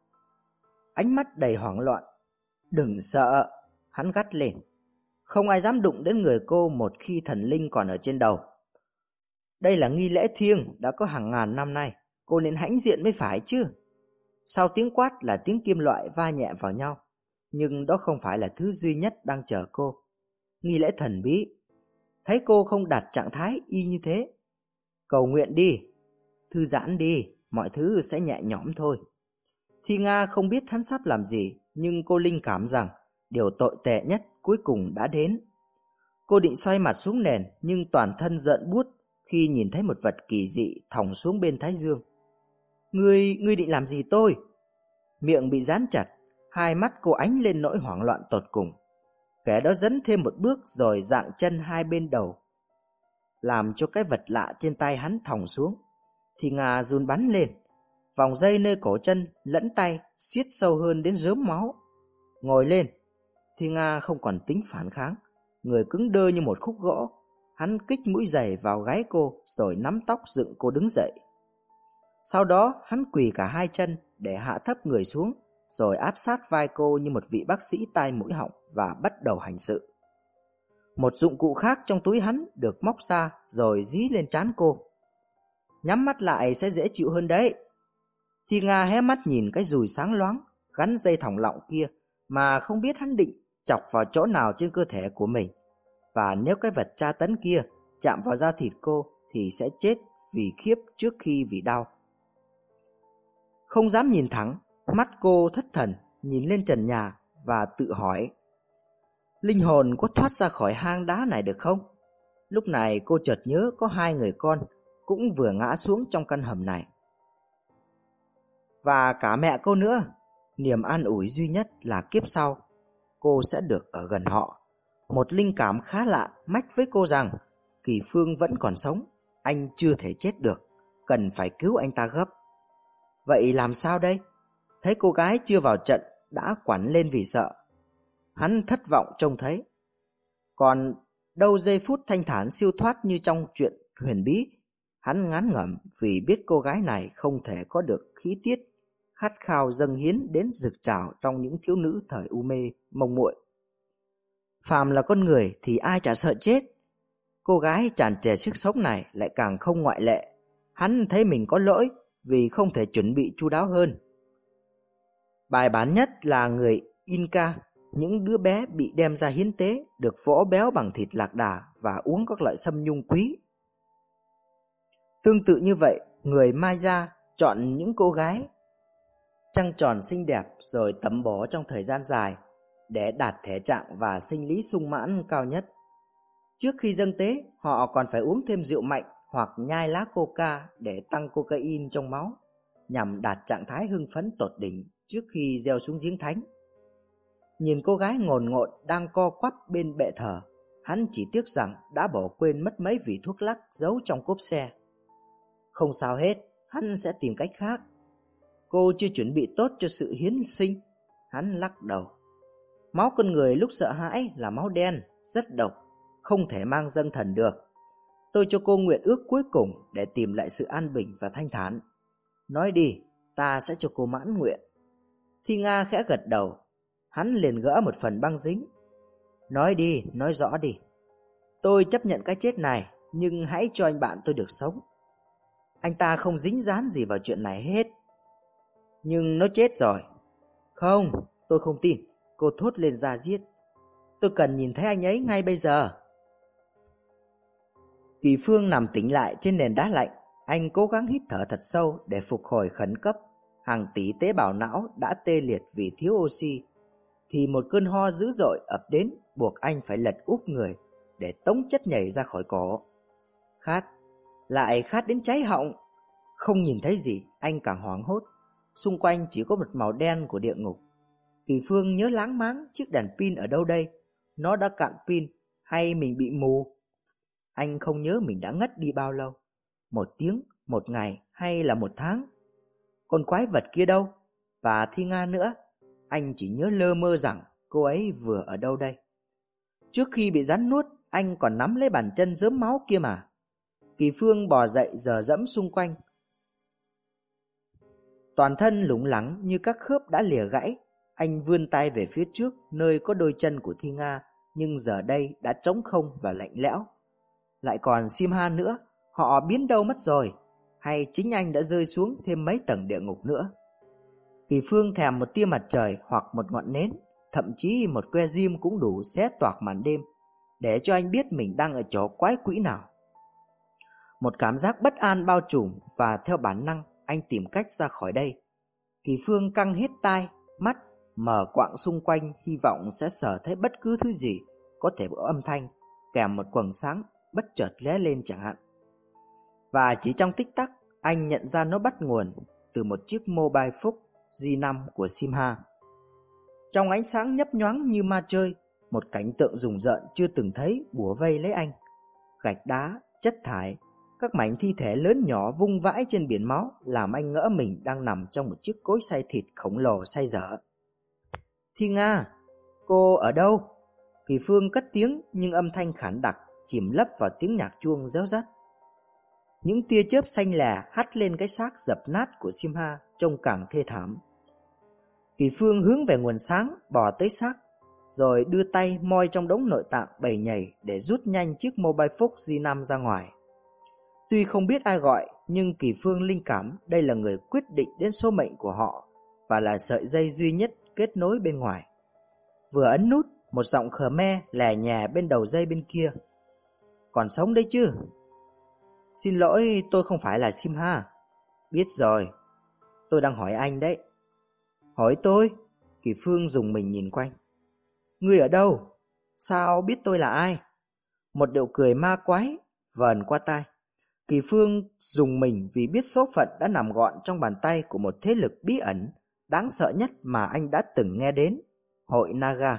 Ánh mắt đầy hoảng loạn. Đừng sợ, hắn gắt lên. Không ai dám đụng đến người cô một khi thần linh còn ở trên đầu. Đây là nghi lễ thiêng đã có hàng ngàn năm nay. Cô nên hãnh diện mới phải chứ. Sau tiếng quát là tiếng kim loại va nhẹ vào nhau. Nhưng đó không phải là thứ duy nhất đang chờ cô. Nghi lễ thần bí. Thấy cô không đặt trạng thái y như thế. Cầu nguyện đi. Thư giãn đi. Mọi thứ sẽ nhẹ nhõm thôi. Thi Nga không biết hắn sắp làm gì. Nhưng cô linh cảm rằng điều tồi tệ nhất cuối cùng đã đến. Cô định xoay mặt xuống nền. Nhưng toàn thân giận buốt khi nhìn thấy một vật kỳ dị thòng xuống bên thái dương. Ngươi, ngươi định làm gì tôi? Miệng bị dán chặt. Hai mắt cô ánh lên nỗi hoảng loạn tột cùng. Kẻ đó dấn thêm một bước rồi dạng chân hai bên đầu, làm cho cái vật lạ trên tay hắn thòng xuống. Thì Nga run bắn lên. Vòng dây nơi cổ chân lẫn tay siết sâu hơn đến rớm máu. Ngồi lên. Thì Nga không còn tính phản kháng. Người cứng đơ như một khúc gỗ. Hắn kích mũi giày vào gáy cô rồi nắm tóc dựng cô đứng dậy. Sau đó hắn quỳ cả hai chân để hạ thấp người xuống, rồi áp sát vai cô như một vị bác sĩ tai mũi họng và bắt đầu hành sự. Một dụng cụ khác trong túi hắn được móc ra rồi dí lên trán cô. Nhắm mắt lại sẽ dễ chịu hơn đấy. Thi Nga hé mắt nhìn cái dùi sáng loáng gắn dây thòng lọng kia mà không biết hắn định chọc vào chỗ nào trên cơ thể của mình. Và nếu cái vật tra tấn kia chạm vào da thịt cô thì sẽ chết vì khiếp trước khi vì đau. Không dám nhìn thẳng, mắt cô thất thần nhìn lên trần nhà và tự hỏi: linh hồn có thoát ra khỏi hang đá này được không? Lúc này cô chợt nhớ có hai người con cũng vừa ngã xuống trong căn hầm này. Và cả mẹ cô nữa. Niềm an ủi duy nhất là kiếp sau cô sẽ được ở gần họ. Một linh cảm khá lạ mách với cô rằng Kỳ Phương vẫn còn sống, anh chưa thể chết được, cần phải cứu anh ta gấp. Vậy làm sao đây? Thấy cô gái chưa vào trận đã quằn lên vì sợ. Hắn thất vọng trông thấy. Còn đâu giây phút thanh thản siêu thoát như trong chuyện huyền bí. Hắn ngán ngẩm vì biết cô gái này không thể có được khí tiết khát khao dâng hiến đến rực trào trong những thiếu nữ thời u mê mông muội. Phàm là con người thì ai chả sợ chết. Cô gái tràn trề sức sống này lại càng không ngoại lệ. Hắn thấy mình có lỗi vì không thể chuẩn bị chu đáo hơn. Bài bản nhất là người Inca, những đứa bé bị đem ra hiến tế được vỗ béo bằng thịt lạc đà và uống các loại sâm nhung quý. Tương tự như vậy, người Maya chọn những cô gái trăng tròn xinh đẹp rồi tẩm bổ trong thời gian dài để đạt thể trạng và sinh lý sung mãn cao nhất. Trước khi dâng tế, họ còn phải uống thêm rượu mạnh hoặc nhai lá coca để tăng cocaine trong máu, nhằm đạt trạng thái hưng phấn tột đỉnh trước khi gieo xuống giếng thánh. Nhìn cô gái ngồn ngộn đang co quắp bên bệ thờ, hắn chỉ tiếc rằng đã bỏ quên mất mấy vị thuốc lắc giấu trong cốp xe. Không sao hết, hắn sẽ tìm cách khác. Cô chưa chuẩn bị tốt cho sự hiến sinh. Hắn lắc đầu. Máu con người lúc sợ hãi là máu đen, rất độc, không thể mang dâng thần được. Tôi cho cô nguyện ước cuối cùng để tìm lại sự an bình và thanh thản. Nói đi, ta sẽ cho cô mãn nguyện. Thi Nga khẽ gật đầu. Hắn liền gỡ một phần băng dính. Nói đi, nói rõ đi. Tôi chấp nhận cái chết này, nhưng hãy cho anh bạn tôi được sống. Anh ta không dính dáng gì vào chuyện này hết. Nhưng nó chết rồi. Không, tôi không tin. Cô thốt lên ra diết. Tôi cần nhìn thấy anh ấy ngay bây giờ. Kỳ Phương nằm tỉnh lại trên nền đá lạnh. Anh cố gắng hít thở thật sâu để phục hồi khẩn cấp. hàng tỷ tế bào não đã tê liệt vì thiếu oxy, thì một cơn ho dữ dội ập đến, buộc anh phải lật úp người để tống chất nhầy ra khỏi cổ. Khát, lại khát đến cháy họng. Không nhìn thấy gì, anh càng hoảng hốt. Xung quanh chỉ có một màu đen của địa ngục. Kỳ Phương nhớ láng máng chiếc đèn pin ở đâu đây. Nó đã cạn pin hay mình bị mù? Anh không nhớ mình đã ngất đi bao lâu. Một tiếng, một ngày hay là một tháng? Con quái vật kia đâu? Và Thi Nga nữa? Anh chỉ nhớ lơ mơ rằng cô ấy vừa ở đâu đây. Trước khi bị rắn nuốt, anh còn nắm lấy bàn chân rớm máu kia mà. Kỳ Phương bò dậy dờ dẫm xung quanh. Toàn thân lủng lẳng như các khớp đã lìa gãy. Anh vươn tay về phía trước nơi có đôi chân của Thi Nga, nhưng giờ đây đã trống không và lạnh lẽo. Lại còn Simha nữa, họ biến đâu mất rồi? Hay chính anh đã rơi xuống thêm mấy tầng địa ngục nữa? Kỳ Phương thèm một tia mặt trời hoặc một ngọn nến, thậm chí một que diêm cũng đủ xé toạc màn đêm, để cho anh biết mình đang ở chỗ quái quỷ nào. Một cảm giác bất an bao trùm và theo bản năng anh tìm cách ra khỏi đây. Kỳ Phương căng hết tai, mắt, mở quạng xung quanh, hy vọng sẽ sờ thấy bất cứ thứ gì có thể có âm thanh, kèm một quầng sáng bất chợt lóe lên chẳng hạn. Và chỉ trong tích tắc, anh nhận ra nó bắt nguồn từ một chiếc mobile phone G năm của Simha. Trong ánh sáng nhấp nhoáng như ma chơi, một cảnh tượng rùng rợn chưa từng thấy bủa vây lấy anh. Gạch đá, chất thải, các mảnh thi thể lớn nhỏ vung vãi trên biển máu, làm anh ngỡ mình đang nằm trong một chiếc cối xay thịt khổng lồ xay dở. Thi Nga, cô ở đâu? Kỳ Phương cất tiếng, nhưng âm thanh khản đặc chìm lấp vào tiếng nhạc chuông réo rắt. Những tia chớp xanh lè hắt lên cái xác dập nát của Simha, trông càng thê thảm. Kỳ Phương hướng về nguồn sáng, bò tới xác, rồi đưa tay moi trong đống nội tạng bầy nhầy để rút nhanh chiếc mobile phone G năm ra ngoài. Tuy không biết ai gọi, nhưng Kỳ Phương linh cảm đây là người quyết định đến số mệnh của họ và là sợi dây duy nhất kết nối bên ngoài. Vừa ấn nút, một giọng Khmer lè nhè bên đầu dây bên kia. Còn sống đấy chứ? Xin lỗi, tôi không phải là Simha. Biết rồi, tôi đang hỏi anh đấy. Hỏi tôi? Kỳ Phương dùng mình nhìn quanh. Ngươi ở đâu? Sao biết tôi là ai? Một điệu cười ma quái vờn qua tai. Kỳ Phương dùng mình vì biết số phận đã nằm gọn trong bàn tay của một thế lực bí ẩn, đáng sợ nhất mà anh đã từng nghe đến, Hội Naga.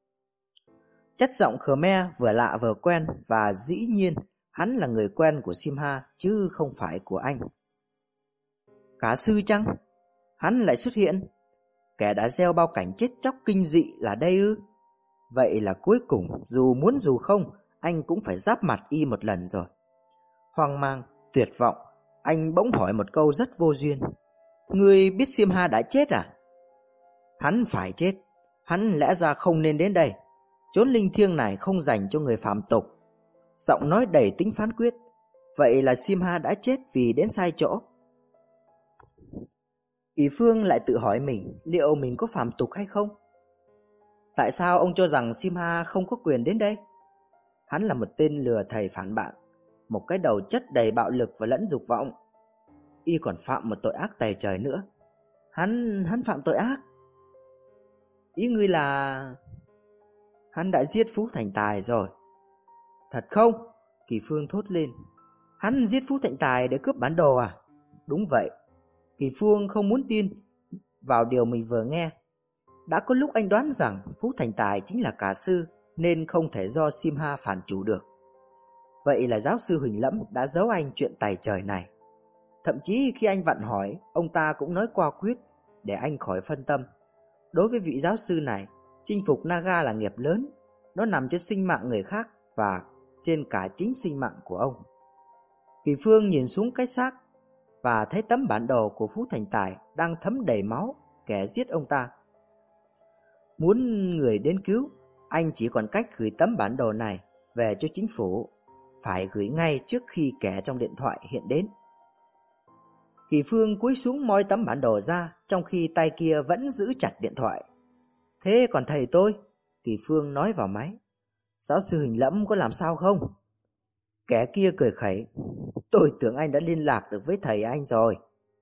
Chất giọng Khmer vừa lạ vừa quen, và dĩ nhiên hắn là người quen của Simha chứ không phải của anh. Cả sư chăng? Hắn lại xuất hiện. Kẻ đã gieo bao cảnh chết chóc kinh dị là đây ư? Vậy là cuối cùng, dù muốn dù không, anh cũng phải giáp mặt y một lần rồi. Hoang mang, tuyệt vọng, anh bỗng hỏi một câu rất vô duyên. Ngươi biết Simha đã chết à? Hắn phải chết. Hắn lẽ ra không nên đến đây. Chốn linh thiêng này không dành cho người phạm tục. Giọng nói đầy tính phán quyết. Vậy là Simha đã chết vì đến sai chỗ. Kỳ Phương lại tự hỏi mình, liệu mình có phạm tục hay không? Tại sao ông cho rằng Simha không có quyền đến đây? Hắn là một tên lừa thầy phản bạn, một cái đầu chất đầy bạo lực và lẫn dục vọng. Y còn phạm một tội ác tày trời nữa. Hắn, hắn phạm tội ác? Ý ngươi là... Hắn đã giết Phú Thành Tài rồi. Thật không? Kỳ Phương thốt lên. Hắn giết Phú Thành Tài để cướp bản đồ à? Đúng vậy. Kỳ Phương không muốn tin vào điều mình vừa nghe. Đã có lúc anh đoán rằng Phú Thành Tài chính là cả sư, nên không thể do Simha phản chủ được. Vậy là giáo sư Huỳnh Lẫm đã giấu anh chuyện tài trời này. Thậm chí khi anh vặn hỏi, ông ta cũng nói qua quyết để anh khỏi phân tâm. Đối với vị giáo sư này, chinh phục Naga là nghiệp lớn. Nó nằm trên sinh mạng người khác và trên cả chính sinh mạng của ông. Kỳ Phương nhìn xuống cái xác và thấy tấm bản đồ của Phú Thành Tài đang thấm đầy máu kẻ giết ông ta. Muốn người đến cứu, anh chỉ còn cách gửi tấm bản đồ này về cho chính phủ, phải gửi ngay trước khi kẻ trong điện thoại hiện đến. Kỳ Phương cúi xuống moi tấm bản đồ ra, trong khi tay kia vẫn giữ chặt điện thoại. Thế còn thầy tôi? Kỳ Phương nói vào máy. Giáo sư Huỳnh Lẫm có làm sao không? Kẻ kia cười khẩy. Tôi tưởng anh đã liên lạc được với thầy anh rồi.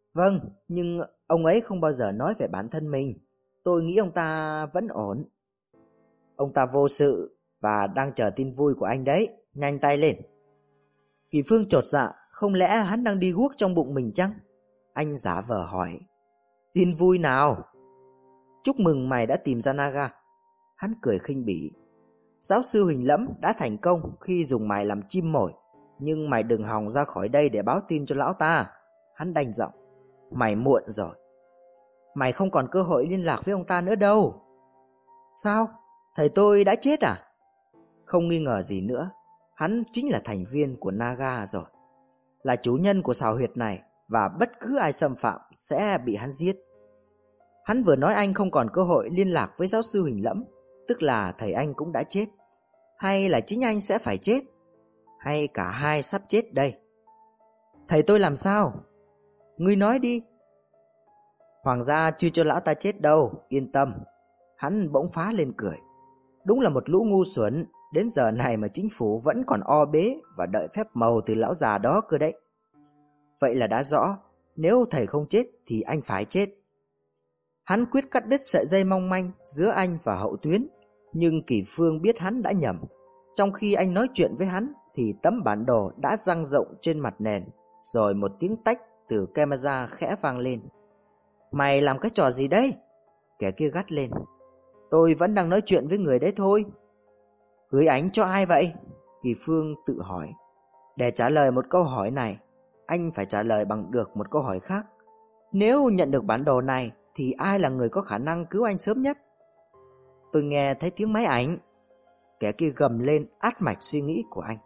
Vâng, nhưng ông ấy không bao giờ nói về bản thân mình. Tôi nghĩ ông ta vẫn ổn. Ông ta vô sự và đang chờ tin vui của anh đấy. Nhanh tay lên. Kỳ Phương chột dạ, không lẽ hắn đang đi guốc trong bụng mình chăng? Anh giả vờ hỏi. Tin vui nào? Chúc mừng mày đã tìm ra Naga. Hắn cười khinh bỉ. Giáo sư Huỳnh Lẫm đã thành công khi dùng mày làm chim mồi. Nhưng mày đừng hòng ra khỏi đây để báo tin cho lão ta. Hắn đanh giọng. Mày muộn rồi. Mày không còn cơ hội liên lạc với ông ta nữa đâu. Sao? Thầy tôi đã chết à? Không nghi ngờ gì nữa, hắn chính là thành viên của Naga rồi, là chủ nhân của xào huyệt này, và bất cứ ai xâm phạm sẽ bị hắn giết. Hắn vừa nói anh không còn cơ hội liên lạc với giáo sư Huỳnh Lẫm, tức là thầy anh cũng đã chết, hay là chính anh sẽ phải chết, hay cả hai sắp chết đây. Thầy tôi làm sao? Ngươi nói đi. Hoàng gia chưa cho lão ta chết đâu, yên tâm. Hắn bỗng phá lên cười. Đúng là một lũ ngu xuẩn, đến giờ này mà chính phủ vẫn còn o bế và đợi phép màu từ lão già đó cơ đấy. Vậy là đã rõ, nếu thầy không chết thì anh phải chết. Hắn quyết cắt đứt sợi dây mong manh giữa anh và Hậu Tuyến, nhưng Kỳ Phương biết hắn đã nhầm. Trong khi anh nói chuyện với hắn thì tấm bản đồ đã dang rộng trên mặt nền, rồi một tiếng tách từ camera khẽ vang lên. Mày làm cái trò gì đấy? Kẻ kia gắt lên. Tôi vẫn đang nói chuyện với người đấy thôi. Gửi ảnh cho ai vậy? Kỳ Phương tự hỏi. Để trả lời một câu hỏi này, anh phải trả lời bằng được một câu hỏi khác. Nếu nhận được bản đồ này thì ai là người có khả năng cứu anh sớm nhất? Tôi nghe thấy tiếng máy ảnh. Kẻ kia gầm lên át mạch suy nghĩ của anh.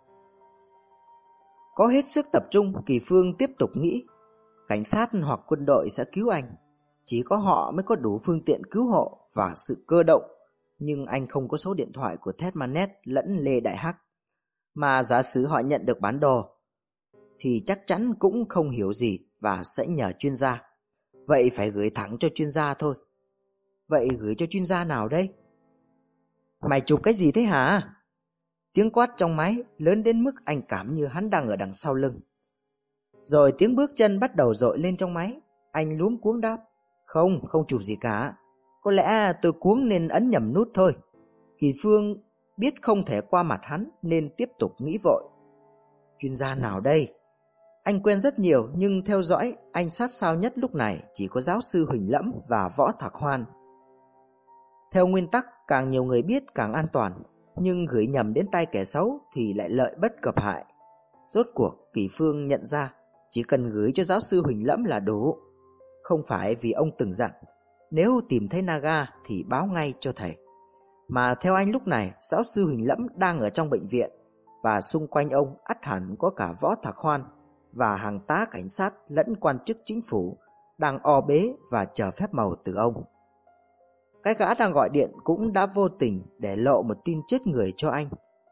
Có hết sức tập trung, Kỳ Phương tiếp tục nghĩ. Cảnh sát hoặc quân đội sẽ cứu anh. Chỉ có họ mới có đủ phương tiện cứu hộ và sự cơ động. Nhưng anh không có số điện thoại của Ted Manet lẫn Lê Đại Hắc. Mà giả sử họ nhận được bản đồ thì chắc chắn cũng không hiểu gì và sẽ nhờ chuyên gia. Vậy phải gửi thẳng cho chuyên gia thôi. Vậy gửi cho chuyên gia nào đây? Mày chụp cái gì thế hả? Tiếng quát trong máy lớn đến mức anh cảm như hắn đang ở đằng sau lưng. Rồi tiếng bước chân bắt đầu dội lên trong máy. Anh luống cuống đáp. Không, không chụp gì cả. Có lẽ tôi cuống nên ấn nhầm nút thôi. Kỳ Phương biết không thể qua mặt hắn nên tiếp tục nghĩ vội. Chuyên gia nào đây? Anh quen rất nhiều, nhưng theo dõi anh sát sao nhất lúc này chỉ có giáo sư Huỳnh Lẫm và Võ Thạc Hoan. Theo nguyên tắc, càng nhiều người biết càng an toàn, nhưng gửi nhầm đến tay kẻ xấu thì lại lợi bất cập hại. Rốt cuộc Kỳ Phương nhận ra chỉ cần gửi cho giáo sư Huỳnh Lẫm là đủ. Không phải vì ông từng dặn nếu tìm thấy Naga thì báo ngay cho thầy, mà theo anh lúc này giáo sư Huỳnh Lẫm đang ở trong bệnh viện, và xung quanh ông ắt hẳn có cả Võ Thạc Hoan và hàng tá cảnh sát lẫn quan chức chính phủ đang o bế và chờ phép màu từ ông. Cái gã đang gọi điện cũng đã vô tình để lộ một tin chết người cho anh.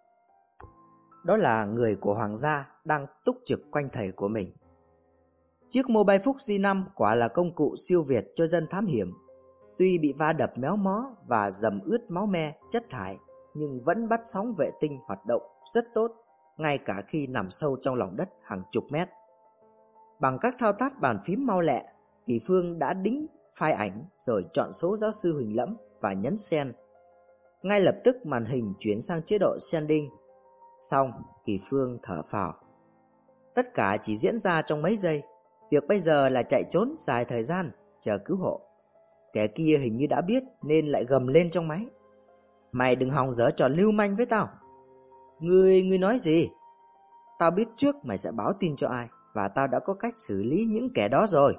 Đó là người của Hoàng gia đang túc trực quanh thầy của mình. Chiếc Mobile Phúc G năm quả là công cụ siêu việt cho dân thám hiểm. Tuy bị va đập méo mó và dầm ướt máu me, chất thải, nhưng vẫn bắt sóng vệ tinh hoạt động rất tốt, ngay cả khi nằm sâu trong lòng đất hàng chục mét. Bằng các thao tác bàn phím mau lẹ, Kỳ Phương đã đính file ảnh rồi chọn số giáo sư Huỳnh Lẫm và nhấn send. Ngay lập tức màn hình chuyển sang chế độ sending. Xong, Kỳ Phương thở phào. Tất cả chỉ diễn ra trong mấy giây. Việc bây giờ là chạy trốn dài thời gian, chờ cứu hộ. Kẻ kia hình như đã biết nên lại gầm lên trong máy. Mày đừng hòng giở trò lưu manh với tao. Ngươi, ngươi nói gì? Tao biết trước mày sẽ báo tin cho ai, và tao đã có cách xử lý những kẻ đó rồi.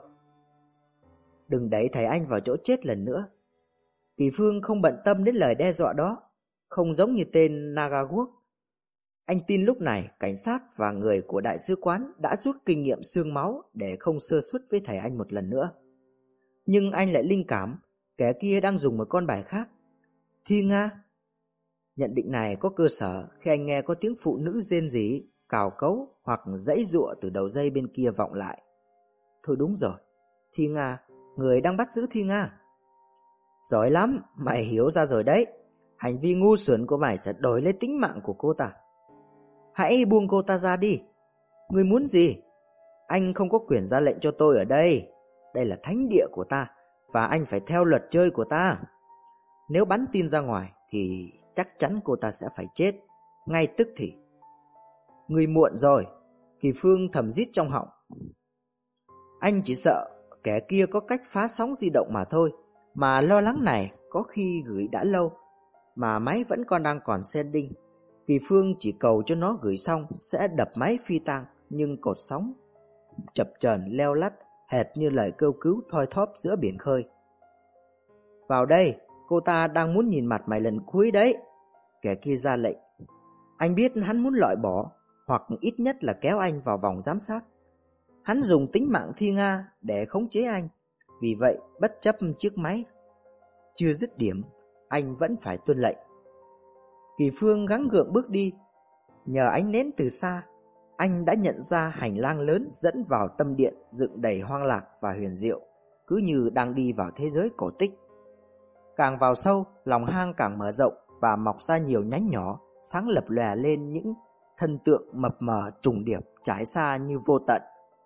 Đừng đẩy thầy anh vào chỗ chết lần nữa. Kỳ Phương không bận tâm đến lời đe dọa đó, không giống như tên Nagaguok. Anh tin lúc này cảnh sát và người của đại sứ quán đã rút kinh nghiệm xương máu để không sơ suất với thầy anh một lần nữa. Nhưng anh lại linh cảm kẻ kia đang dùng một con bài khác. Thi Nga. Nhận định này có cơ sở khi anh nghe có tiếng phụ nữ rên rỉ, cào cấu hoặc giãy giụa từ đầu dây bên kia vọng lại. Thôi đúng rồi, Thi Nga, người đang bắt giữ Thi Nga. Giỏi lắm, mày hiểu ra rồi đấy. Hành vi ngu xuẩn của mày sẽ đổi lấy tính mạng của cô ta. Hãy buông cô ta ra đi. Ngươi muốn gì? Anh không có quyền ra lệnh cho tôi ở đây. đây là thánh địa của ta, và anh phải theo luật chơi của ta. Nếu bắn tin ra ngoài thì chắc chắn cô ta sẽ phải chết ngay tức thì. Người muộn rồi, Kỳ Phương thầm rít trong họng. Anh chỉ sợ kẻ kia có cách phá sóng di động mà thôi, mà lo lắng này có khi gửi đã lâu, mà máy vẫn còn đang còn sending. Kỳ Phương chỉ cầu cho nó gửi xong sẽ đập máy phi tang, nhưng cột sóng chập chờn leo lắt hệt như lời kêu cứu thoi thóp giữa biển khơi. Vào đây, cô ta đang muốn nhìn mặt mày lần cuối đấy, kẻ kia ra lệnh. Anh biết hắn muốn loại bỏ, hoặc ít nhất là kéo anh vào vòng giám sát. Hắn dùng tính mạng Thi Nga để khống chế anh, vì vậy bất chấp chiếc máy chưa dứt điểm, anh vẫn phải tuân lệnh. Kỳ Phương gắng gượng bước đi. Nhờ ánh nến từ xa, anh đã nhận ra hành lang lớn dẫn vào tâm điện dựng đầy hoang lạc và huyền diệu, cứ như đang đi vào thế giới cổ tích. Càng vào sâu, lòng hang càng mở rộng và mọc ra nhiều nhánh nhỏ, sáng lập lòe lên những thân tượng mập mờ trùng điệp trải xa như vô tận.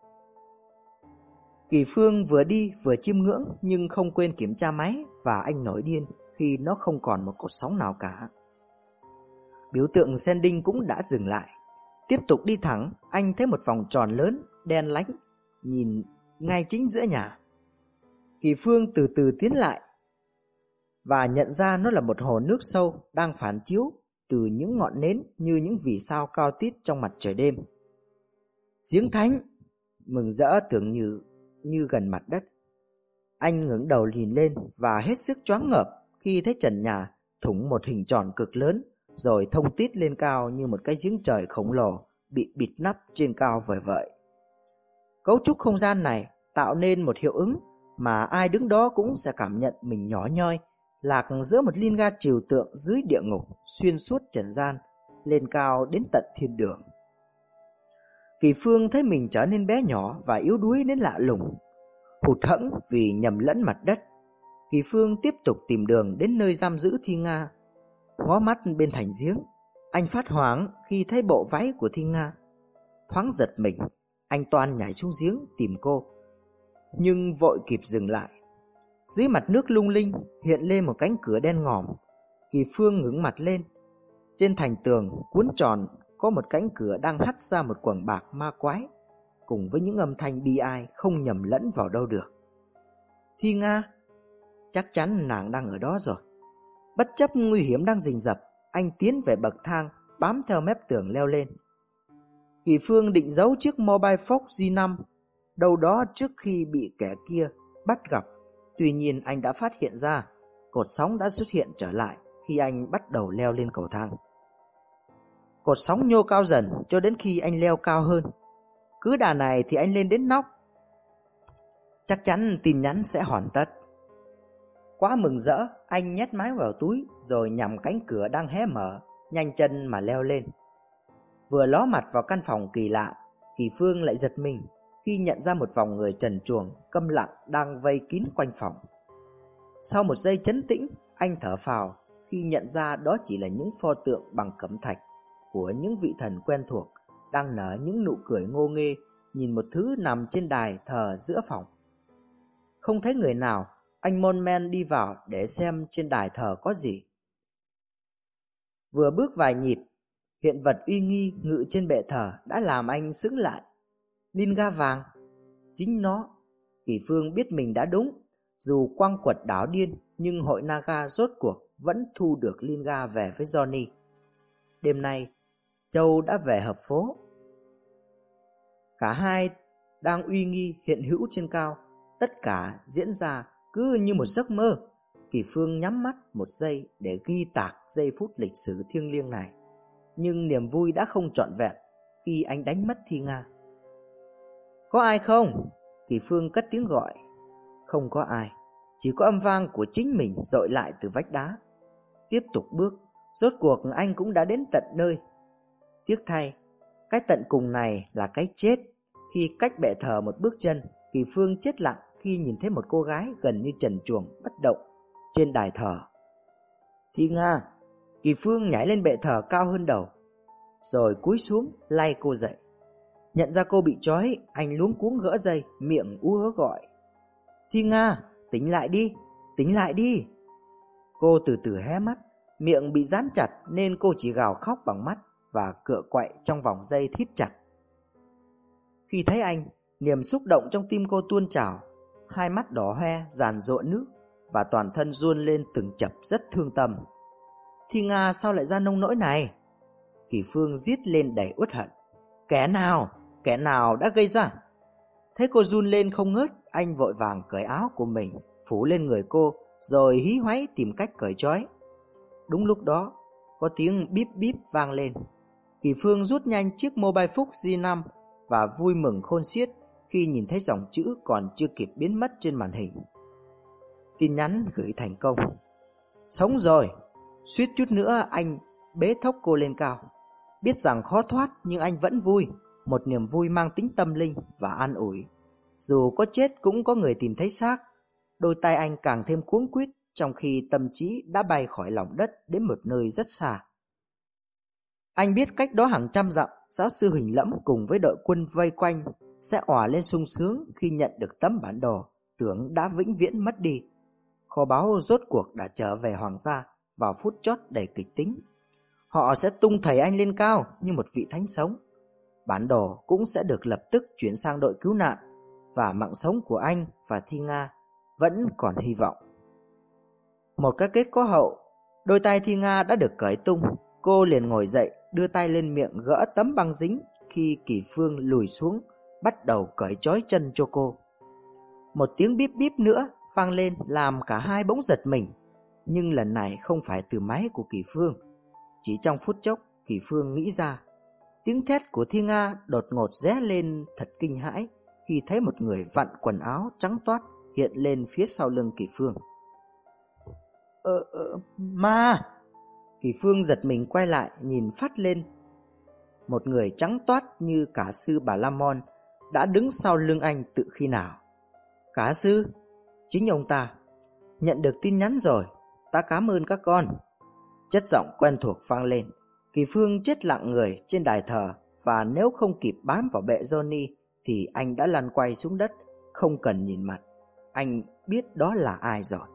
Kỳ Phương vừa đi vừa chiêm ngưỡng nhưng không quên kiểm tra máy, và anh nổi điên khi nó không còn một cột sóng nào cả. Biểu tượng sending cũng đã dừng lại. Tiếp tục đi thẳng, anh thấy một vòng tròn lớn, đen lánh, nhìn ngay chính giữa nhà. Kỳ Phương từ từ tiến lại và nhận ra nó là một hồ nước sâu đang phản chiếu từ những ngọn nến như những vì sao cao tít trong mặt trời đêm. Giếng thánh! Mừng rỡ tưởng như như gần mặt đất. Anh ngẩng đầu nhìn lên và hết sức choáng ngợp khi thấy trần nhà thủng một hình tròn cực lớn, rồi thông tít lên cao như một cái giếng trời khổng lồ bị bịt nắp trên cao vời vợi. Cấu trúc không gian này tạo nên một hiệu ứng mà ai đứng đó cũng sẽ cảm nhận mình nhỏ nhoi, lạc giữa một liên ga trừu tượng dưới địa ngục, xuyên suốt trần gian, lên cao đến tận thiên đường. Kỳ Phương thấy mình trở nên bé nhỏ và yếu đuối đến lạ lùng, hụt hẫng vì nhầm lẫn mặt đất. Kỳ Phương tiếp tục tìm đường đến nơi giam giữ Thi Nga. Ngó mắt bên thành giếng, anh phát hoảng khi thấy bộ váy của Thi Nga. Thoáng giật mình, anh toan nhảy xuống giếng tìm cô, nhưng vội kịp dừng lại. Dưới mặt nước lung linh hiện lên một cánh cửa đen ngòm. Kỳ Phương ngẩng mặt lên. Trên thành tường cuốn tròn có một cánh cửa đang hắt ra một quầng bạc ma quái, cùng với những âm thanh bi ai không nhầm lẫn vào đâu được. Thi Nga, chắc chắn nàng đang ở đó rồi. Bất chấp nguy hiểm đang rình rập, anh tiến về bậc thang, bám theo mép tường leo lên. Kỳ Phương định giấu chiếc Mobile Fox G năm đâu đó trước khi bị kẻ kia bắt gặp. Tuy nhiên anh đã phát hiện ra cột sóng đã xuất hiện trở lại khi anh bắt đầu leo lên cầu thang. Cột sóng nhô cao dần cho đến khi anh leo cao hơn. Cứ đà này thì anh lên đến nóc. Chắc chắn tin nhắn sẽ hoàn tất. Quá mừng rỡ, anh nhét máy vào túi rồi nhằm cánh cửa đang hé mở, nhanh chân mà leo lên. Vừa ló mặt vào căn phòng kỳ lạ, Kỳ Phương lại giật mình khi nhận ra một vòng người trần truồng câm lặng đang vây kín quanh phòng. Sau một giây trấn tĩnh, anh thở phào khi nhận ra đó chỉ là những pho tượng bằng cẩm thạch của những vị thần quen thuộc đang nở những nụ cười ngô nghê nhìn một thứ nằm trên đài thờ giữa phòng. Không thấy người nào, anh mon men đi vào để xem trên đài thờ có gì. Vừa bước vài nhịp, hiện vật uy nghi ngự trên bệ thờ đã làm anh sững lại. Liên ga vàng, chính nó. Kỳ Phương biết mình đã đúng. Dù quăng quật đảo điên, nhưng hội Naga rốt cuộc vẫn thu được liên ga về với Johnny. Đêm nay, Châu đã về hợp phố. Cả hai đang uy nghi hiện hữu trên cao. Tất cả diễn ra cứ như một giấc mơ. Kỳ Phương nhắm mắt một giây để ghi tạc giây phút lịch sử thiêng liêng này. Nhưng niềm vui đã không trọn vẹn khi anh đánh mất Thi Nga. Có ai không? Kỳ Phương cất tiếng gọi. Không có ai, chỉ có âm vang của chính mình dội lại từ vách đá. Tiếp tục bước, rốt cuộc anh cũng đã đến tận nơi. Tiếc thay, cái tận cùng này là cái chết. Khi cách bệ thờ một bước chân, Kỳ Phương chết lặng khi nhìn thấy một cô gái gần như trần truồng bất động trên đài thờ. Thi Nga! Kỳ Phương nhảy lên bệ thờ cao hơn đầu, rồi cúi xuống lay cô dậy. Nhận ra cô bị trói, anh luống cuống gỡ dây, miệng ú ớ gọi. Thi Nga, tỉnh lại đi, tỉnh lại đi. Cô từ từ hé mắt, miệng bị dán chặt nên cô chỉ gào khóc bằng mắt và cựa quậy trong vòng dây thít chặt. Khi thấy anh, niềm xúc động trong tim cô tuôn trào, hai mắt đỏ hoe dàn dụa nước và toàn thân run lên từng chập rất thương tâm. Thi Nga sao lại ra nông nỗi này? Kỳ Phương rít lên đầy uất hận. Kẻ nào, kẻ nào đã gây ra? Thấy cô run lên không ngớt, anh vội vàng cởi áo của mình phủ lên người cô, rồi hí hoáy tìm cách cởi trói. Đúng lúc đó, có tiếng bíp bíp vang lên. Kỳ Phương rút nhanh chiếc mobile phúc G năm và vui mừng khôn xiết khi nhìn thấy dòng chữ còn chưa kịp biến mất trên màn hình. Tin nhắn gửi thành công. Sống rồi. Suýt chút nữa anh bế thốc cô lên cao. Biết rằng khó thoát nhưng anh vẫn vui, một niềm vui mang tính tâm linh và an ủi. Dù có chết cũng có người tìm thấy xác. Đôi tay anh càng thêm cuống quýt, trong khi tâm trí đã bay khỏi lòng đất đến một nơi rất xa. Anh biết cách đó hàng trăm dặm, giáo sư Huỳnh Lẫm cùng với đội quân vây quanh sẽ òa lên sung sướng khi nhận được tấm bản đồ tưởng đã vĩnh viễn mất đi. Kho báu rốt cuộc đã trở về hoàng gia vào phút chót đầy kịch tính. Họ sẽ tung thầy anh lên cao như một vị thánh sống. Bản đồ cũng sẽ được lập tức chuyển sang đội cứu nạn, và mạng sống của anh và Thi Nga vẫn còn hy vọng. Một cái kết có hậu, đôi tay Thi Nga đã được cởi tung. Cô liền ngồi dậy, đưa tay lên miệng gỡ tấm băng dính khi Kỳ Phương lùi xuống, bắt đầu cởi trói chân cho cô. Một tiếng bíp bíp nữa vang lên làm cả hai bỗng giật mình, nhưng lần này không phải từ máy của Kỳ Phương. Chỉ trong phút chốc, Kỳ Phương nghĩ ra. Tiếng thét của Thi Nga đột ngột ré lên thật kinh hãi khi thấy một người vặn quần áo trắng toát hiện lên phía sau lưng Kỳ Phương. Ờ, ờ, ma! Kỳ Phương giật mình quay lại nhìn phát lên. Một người trắng toát như cả sư Bà La Môn đã đứng sau lưng anh từ khi nào? Cả sư? Chính ông ta. Nhận được tin nhắn rồi, ta cảm ơn các con. Chất giọng quen thuộc vang lên. Kỳ Phương chết lặng người trên đài thờ, và nếu không kịp bám vào bệ Johnny thì anh đã lăn quay xuống đất, không cần nhìn mặt. Anh biết đó là ai rồi.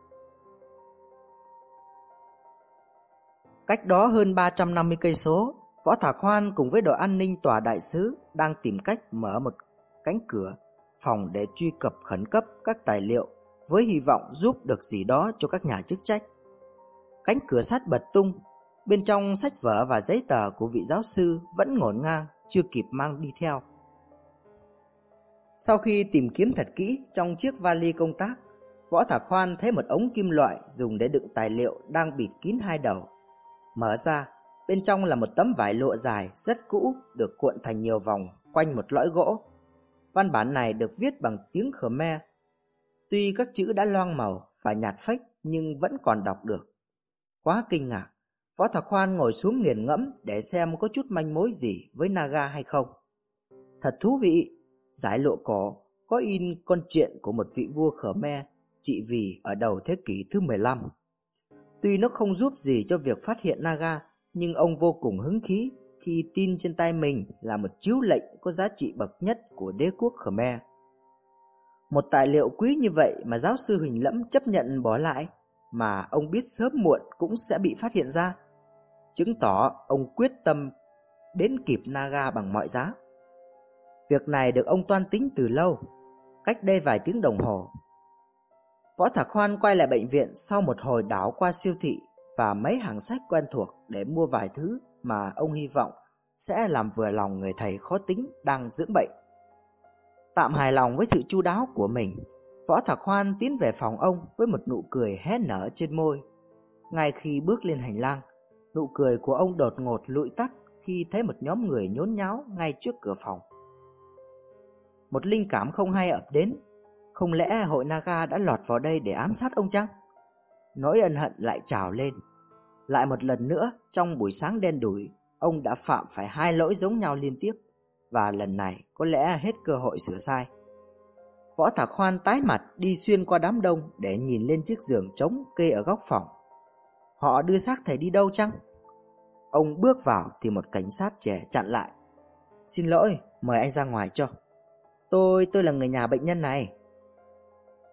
Cách đó hơn ba trăm năm mươi cây số, Võ Thạc Hoan cùng với đội an ninh tòa đại sứ đang tìm cách mở một cánh cửa phòng để truy cập khẩn cấp các tài liệu với hy vọng giúp được gì đó cho các nhà chức trách. Cánh cửa sắt bật tung, bên trong sách vở và giấy tờ của vị giáo sư vẫn ngổn ngang, chưa kịp mang đi theo. Sau khi tìm kiếm thật kỹ trong chiếc vali công tác, Võ Thạc Hoan thấy một ống kim loại dùng để đựng tài liệu đang bịt kín hai đầu. Mở ra, bên trong là một tấm vải lụa dài rất cũ được cuộn thành nhiều vòng quanh một lõi gỗ. Văn bản này được viết bằng tiếng Khmer. Tuy các chữ đã loang màu và nhạt phếch nhưng vẫn còn đọc được. Quá kinh ngạc, Võ Thạc Hoan ngồi xuống nghiền ngẫm để xem có chút manh mối gì với Naga hay không. Thật thú vị, giải lụa cổ có in con truyện của một vị vua Khmer trị vì ở đầu thế kỷ thứ mười lăm. Tuy nó không giúp gì cho việc phát hiện Naga, nhưng ông vô cùng hứng khí khi tin trên tay mình là một chiếu lệnh có giá trị bậc nhất của đế quốc Khmer. Một tài liệu quý như vậy mà giáo sư Huỳnh Lẫm chấp nhận bỏ lại, mà ông biết sớm muộn cũng sẽ bị phát hiện ra, chứng tỏ ông quyết tâm đến kịp Naga bằng mọi giá. Việc này được ông toan tính từ lâu, cách đây vài tiếng đồng hồ. Võ Thạc Hoan quay lại bệnh viện sau một hồi đảo qua siêu thị và mấy hàng sách quen thuộc để mua vài thứ mà ông hy vọng sẽ làm vừa lòng người thầy khó tính đang dưỡng bệnh. Tạm hài lòng với sự chu đáo của mình, Võ Thạc Hoan tiến về phòng ông với một nụ cười hé nở trên môi. Ngay khi bước lên hành lang, nụ cười của ông đột ngột lụi tắt khi thấy một nhóm người nhốn nháo ngay trước cửa phòng. Một linh cảm không hay ập đến. Không lẽ hội Naga đã lọt vào đây để ám sát ông chăng? Nỗi ân hận lại trào lên. Lại một lần nữa, trong buổi sáng đen đủi, ông đã phạm phải hai lỗi giống nhau liên tiếp, và lần này có lẽ hết cơ hội sửa sai. Võ Thạc Hoan tái mặt đi xuyên qua đám đông để nhìn lên chiếc giường trống kê ở góc phòng. Họ đưa xác thầy đi đâu chăng? Ông bước vào thì một cảnh sát trẻ chặn lại. Xin lỗi, mời anh ra ngoài cho. Tôi, tôi là người nhà bệnh nhân này.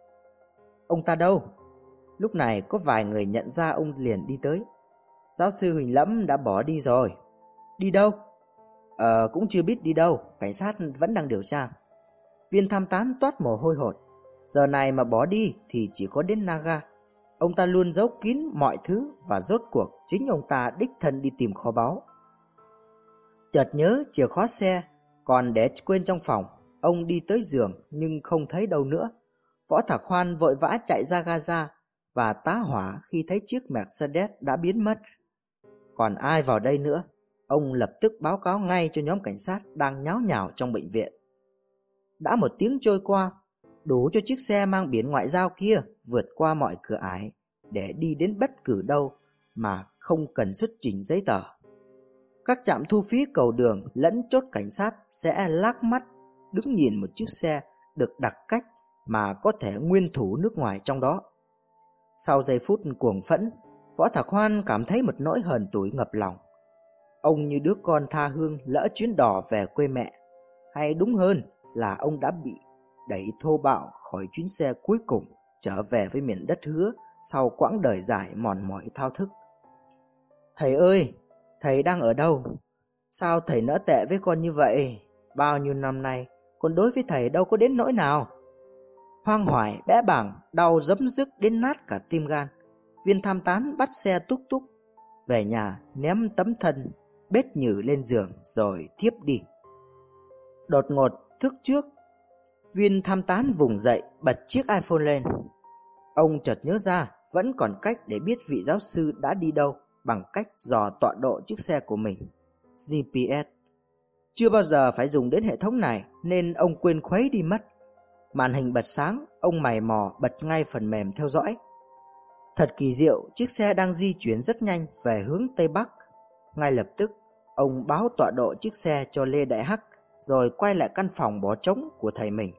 Ông ta đâu? Lúc này có vài người nhận ra ông liền đi tới. Giáo sư Huỳnh Lẫm đã bỏ đi rồi. Đi đâu? Ờ, cũng chưa biết đi đâu, cảnh sát vẫn đang điều tra. Viên tham tán toát mồ hôi hột. Giờ này mà bỏ đi thì chỉ có đến Naga. Ông ta luôn giấu kín mọi thứ và rốt cuộc chính ông ta đích thân đi tìm kho báu. Chợt nhớ chìa khóa xe còn để quên trong phòng, ông đi tới giường nhưng không thấy đâu nữa. Võ Thạc Hoan vội vã chạy ra Gaza và tá hỏa khi thấy chiếc Mercedes đã biến mất. Còn ai vào đây nữa? Ông lập tức báo cáo ngay cho nhóm cảnh sát đang nháo nhào trong bệnh viện. Đã một tiếng trôi qua, đủ cho chiếc xe mang biển ngoại giao kia vượt qua mọi cửa ải để đi đến bất cứ đâu mà không cần xuất trình giấy tờ. Các trạm thu phí cầu đường lẫn chốt cảnh sát sẽ lác mắt đứng nhìn một chiếc xe được đặt cách mà có thể nguyên thủ nước ngoài trong đó. Sau giây phút cuồng phẫn, Võ Thạc Hoan cảm thấy một nỗi hờn tủi ngập lòng. Ông như đứa con tha hương lỡ chuyến đò về quê mẹ, hay đúng hơn là ông đã bị đẩy thô bạo khỏi chuyến xe cuối cùng trở về với miền đất hứa sau quãng đời dài mòn mỏi thao thức. Thầy ơi, thầy đang ở đâu? Sao thầy nỡ tệ với con như vậy? Bao nhiêu năm nay, con đối với thầy đâu có đến nỗi nào. Hoang hoài, bẽ bảng, đau dấm dứt đến nát cả tim gan. Viên tham tán bắt xe túc túc về nhà, ném tấm thân bết nhử lên giường rồi thiếp đi. Đột ngột thức trước, Viên tham tán vùng dậy, bật chiếc iPhone lên. Ông chợt nhớ ra vẫn còn cách để biết vị giáo sư đã đi đâu bằng cách dò tọa độ chiếc xe của mình. giê pê ét. Chưa bao giờ phải dùng đến hệ thống này nên ông quên khuấy đi mất. Màn hình bật sáng, ông mày mò bật ngay phần mềm theo dõi. Thật kỳ diệu, chiếc xe đang di chuyển rất nhanh về hướng Tây Bắc. Ngay lập tức, ông báo tọa độ chiếc xe cho Lê Đại Hắc rồi quay lại căn phòng bỏ trống của thầy mình.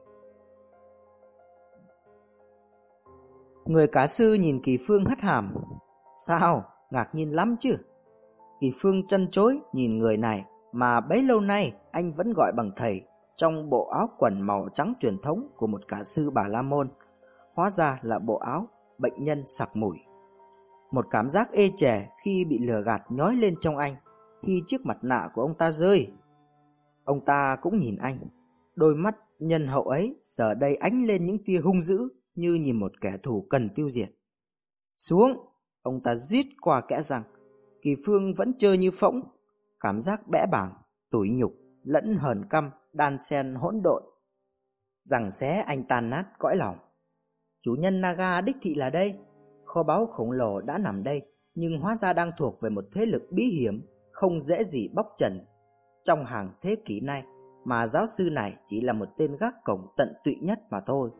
Người cả sư nhìn Kỳ Phương hất hàm. Sao? Ngạc nhiên lắm chứ? Kỳ Phương trân trối nhìn người này mà bấy lâu nay anh vẫn gọi bằng thầy trong bộ áo quần màu trắng truyền thống của một cả sư Bà La Môn. Hóa ra là bộ áo bệnh nhân sặc mùi. Một cảm giác ê chề khi bị lừa gạt nhói lên trong anh khi chiếc mặt nạ của ông ta rơi. Ông ta cũng nhìn anh. Đôi mắt nhân hậu ấy giờ đây ánh lên những tia hung dữ như nhìn một kẻ thù cần tiêu diệt. Xuống! Ông ta rít qua kẽ răng. Kỳ Phương vẫn chơi như phỗng. Cảm giác bẽ bàng, tủi nhục lẫn hờn căm đan xen hỗn độn giằng xé anh tan nát cõi lòng. Chủ nhân Naga đích thị là đây. Kho báu khổng lồ đã nằm đây, nhưng hóa ra đang thuộc về một thế lực bí hiểm, không dễ gì bóc trần. Trong hàng thế kỷ nay, mà giáo sư này chỉ là một tên gác cổng tận tụy nhất mà thôi.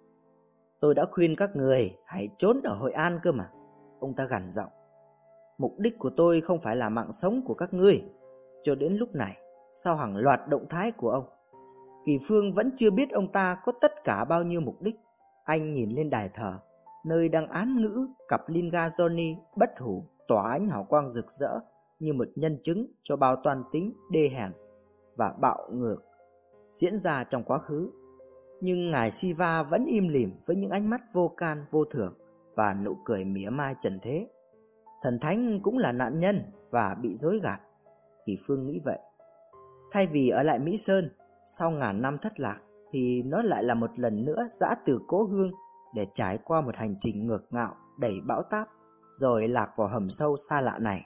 Tôi đã khuyên các người hãy trốn ở Hội An cơ mà. Ông ta gằn giọng. Mục đích của tôi không phải là mạng sống của các ngươi. Cho đến lúc này, sau hàng loạt động thái của ông, Kỳ Phương vẫn chưa biết ông ta có tất cả bao nhiêu mục đích. Anh nhìn lên đài thờ, nơi đang án ngữ cặp Linga Johnny bất hủ tỏa ánh hào quang rực rỡ như một nhân chứng cho bao toan tính đê hèn và bạo ngược diễn ra trong quá khứ. Nhưng ngài Siva vẫn im lìm với những ánh mắt vô can vô thưởng và nụ cười mỉa mai trần thế. Thần thánh cũng là nạn nhân và bị dối gạt. Kỳ Phương nghĩ vậy. Thay vì ở lại Mỹ Sơn sau ngàn năm thất lạc, thì nó lại là một lần nữa giã từ cố hương để trải qua một hành trình ngược ngạo đầy bão táp, rồi lạc vào hầm sâu xa lạ này.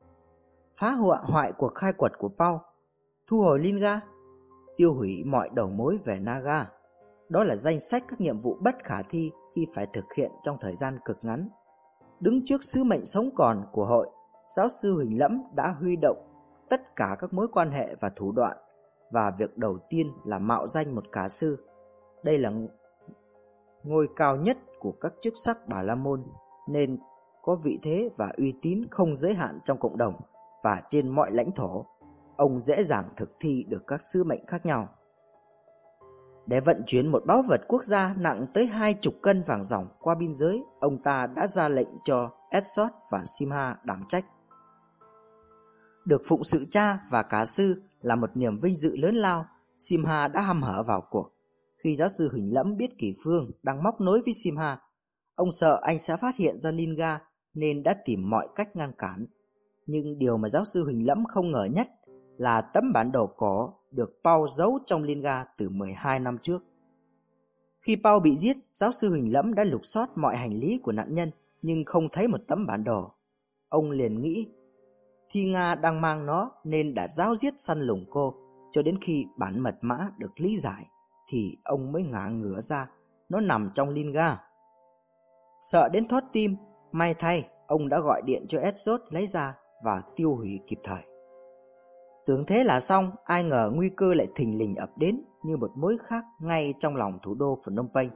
Phá hoại cuộc khai quật của Paul, thu hồi Linga, tiêu hủy mọi đầu mối về Naga. Đó là danh sách các nhiệm vụ bất khả thi khi phải thực hiện trong thời gian cực ngắn. Đứng trước sứ mệnh sống còn của hội, giáo sư Huỳnh Lẫm đã huy động tất cả các mối quan hệ và thủ đoạn, và việc đầu tiên là mạo danh một cả sư. Đây là ngôi cao nhất của các chức sắc Bà La Môn, nên có vị thế và uy tín không giới hạn trong cộng đồng và trên mọi lãnh thổ. Ông dễ dàng thực thi được các sứ mệnh khác nhau. Để vận chuyển một báu vật quốc gia nặng tới hai chục cân vàng ròng qua biên giới, ông ta đã ra lệnh cho Esot và Simha đảm trách. Được phụng sự cha và cả sư là một niềm vinh dự lớn lao. Simha đã hăm hở vào cuộc. Khi giáo sư Huỳnh Lẫm biết Kỳ Phương đang móc nối với Simha, Ông sợ anh sẽ phát hiện ra Linga nên đã tìm mọi cách ngăn cản. Nhưng điều mà giáo sư Huỳnh Lẫm không ngờ nhất là tấm bản đồ cổ được Paul giấu trong Linga từ mười hai năm trước. Khi Paul bị giết, giáo sư Huỳnh Lẫm đã lục soát mọi hành lý của nạn nhân nhưng không thấy một tấm bản đồ. Ông liền nghĩ Thi Nga đang mang nó nên đã giáo diết săn lùng cô, cho đến khi bản mật mã được lý giải thì ông mới ngã ngửa ra, nó nằm trong Linga. Sợ đến thót tim, may thay ông đã gọi điện cho Edward lấy ra và tiêu hủy kịp thời. Tưởng thế là xong, ai ngờ nguy cơ lại thình lình ập đến như một mối khác ngay trong lòng thủ đô Phnom Penh.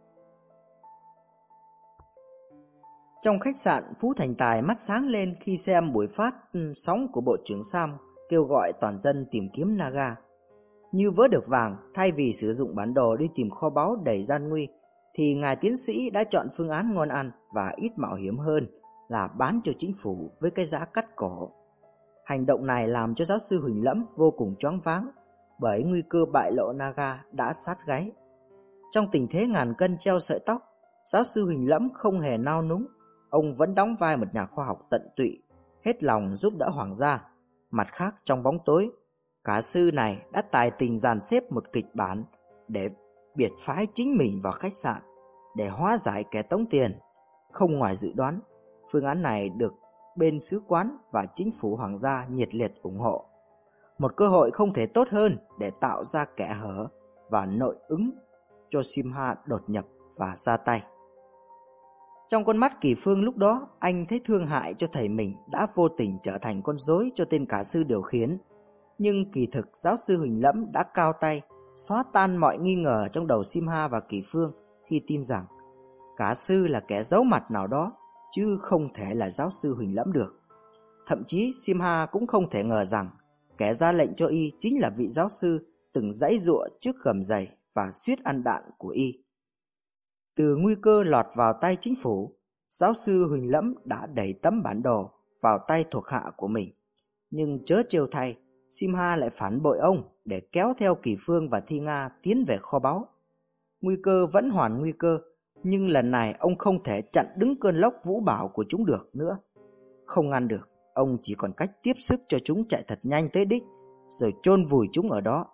Trong khách sạn, Phú Thành Tài mắt sáng lên khi xem buổi phát sóng của Bộ trưởng Sam kêu gọi toàn dân tìm kiếm Naga. Như vớ được vàng, thay vì sử dụng bản đồ đi tìm kho báu đầy gian nguy, thì ngài tiến sĩ đã chọn phương án ngon ăn và ít mạo hiểm hơn là bán cho chính phủ với cái giá cắt cổ. Hành động này làm cho giáo sư Huỳnh Lẫm vô cùng choáng váng, bởi nguy cơ bại lộ Naga đã sát gáy. Trong tình thế ngàn cân treo sợi tóc, giáo sư Huỳnh Lẫm không hề nao núng. Ông vẫn đóng vai một nhà khoa học tận tụy, hết lòng giúp đỡ hoàng gia. Mặt khác, trong bóng tối, cả sư này đã tài tình dàn xếp một kịch bản để biệt phái chính mình vào khách sạn để hóa giải kẻ tống tiền. Không ngoài dự đoán, phương án này được bên sứ quán và chính phủ hoàng gia nhiệt liệt ủng hộ. Một cơ hội không thể tốt hơn để tạo ra kẽ hở và nội ứng cho Simha đột nhập và ra tay. Trong con mắt Kỳ Phương lúc đó, anh thấy thương hại cho thầy mình đã vô tình trở thành con rối cho tên cả sư điều khiển. Nhưng kỳ thực giáo sư Huỳnh Lẫm đã cao tay xóa tan mọi nghi ngờ trong đầu Simha và Kỳ Phương khi tin rằng cả sư là kẻ giấu mặt nào đó, chứ không thể là giáo sư Huỳnh Lẫm được. Thậm chí Simha cũng không thể ngờ rằng kẻ ra lệnh cho y chính là vị giáo sư từng giãy giụa trước gầm giày và suýt ăn đạn của y. Từ nguy cơ lọt vào tay chính phủ, giáo sư Huỳnh Lẫm đã đẩy tấm bản đồ vào tay thuộc hạ của mình. Nhưng chớ trêu thay, Simha lại phản bội ông để kéo theo Kỳ Phương và Thi Nga tiến về kho báu. Nguy cơ vẫn hoàn nguy cơ, nhưng lần này ông không thể chặn đứng cơn lốc vũ bão của chúng được nữa. Không ngăn được, ông chỉ còn cách tiếp sức cho chúng chạy thật nhanh tới đích, rồi chôn vùi chúng ở đó.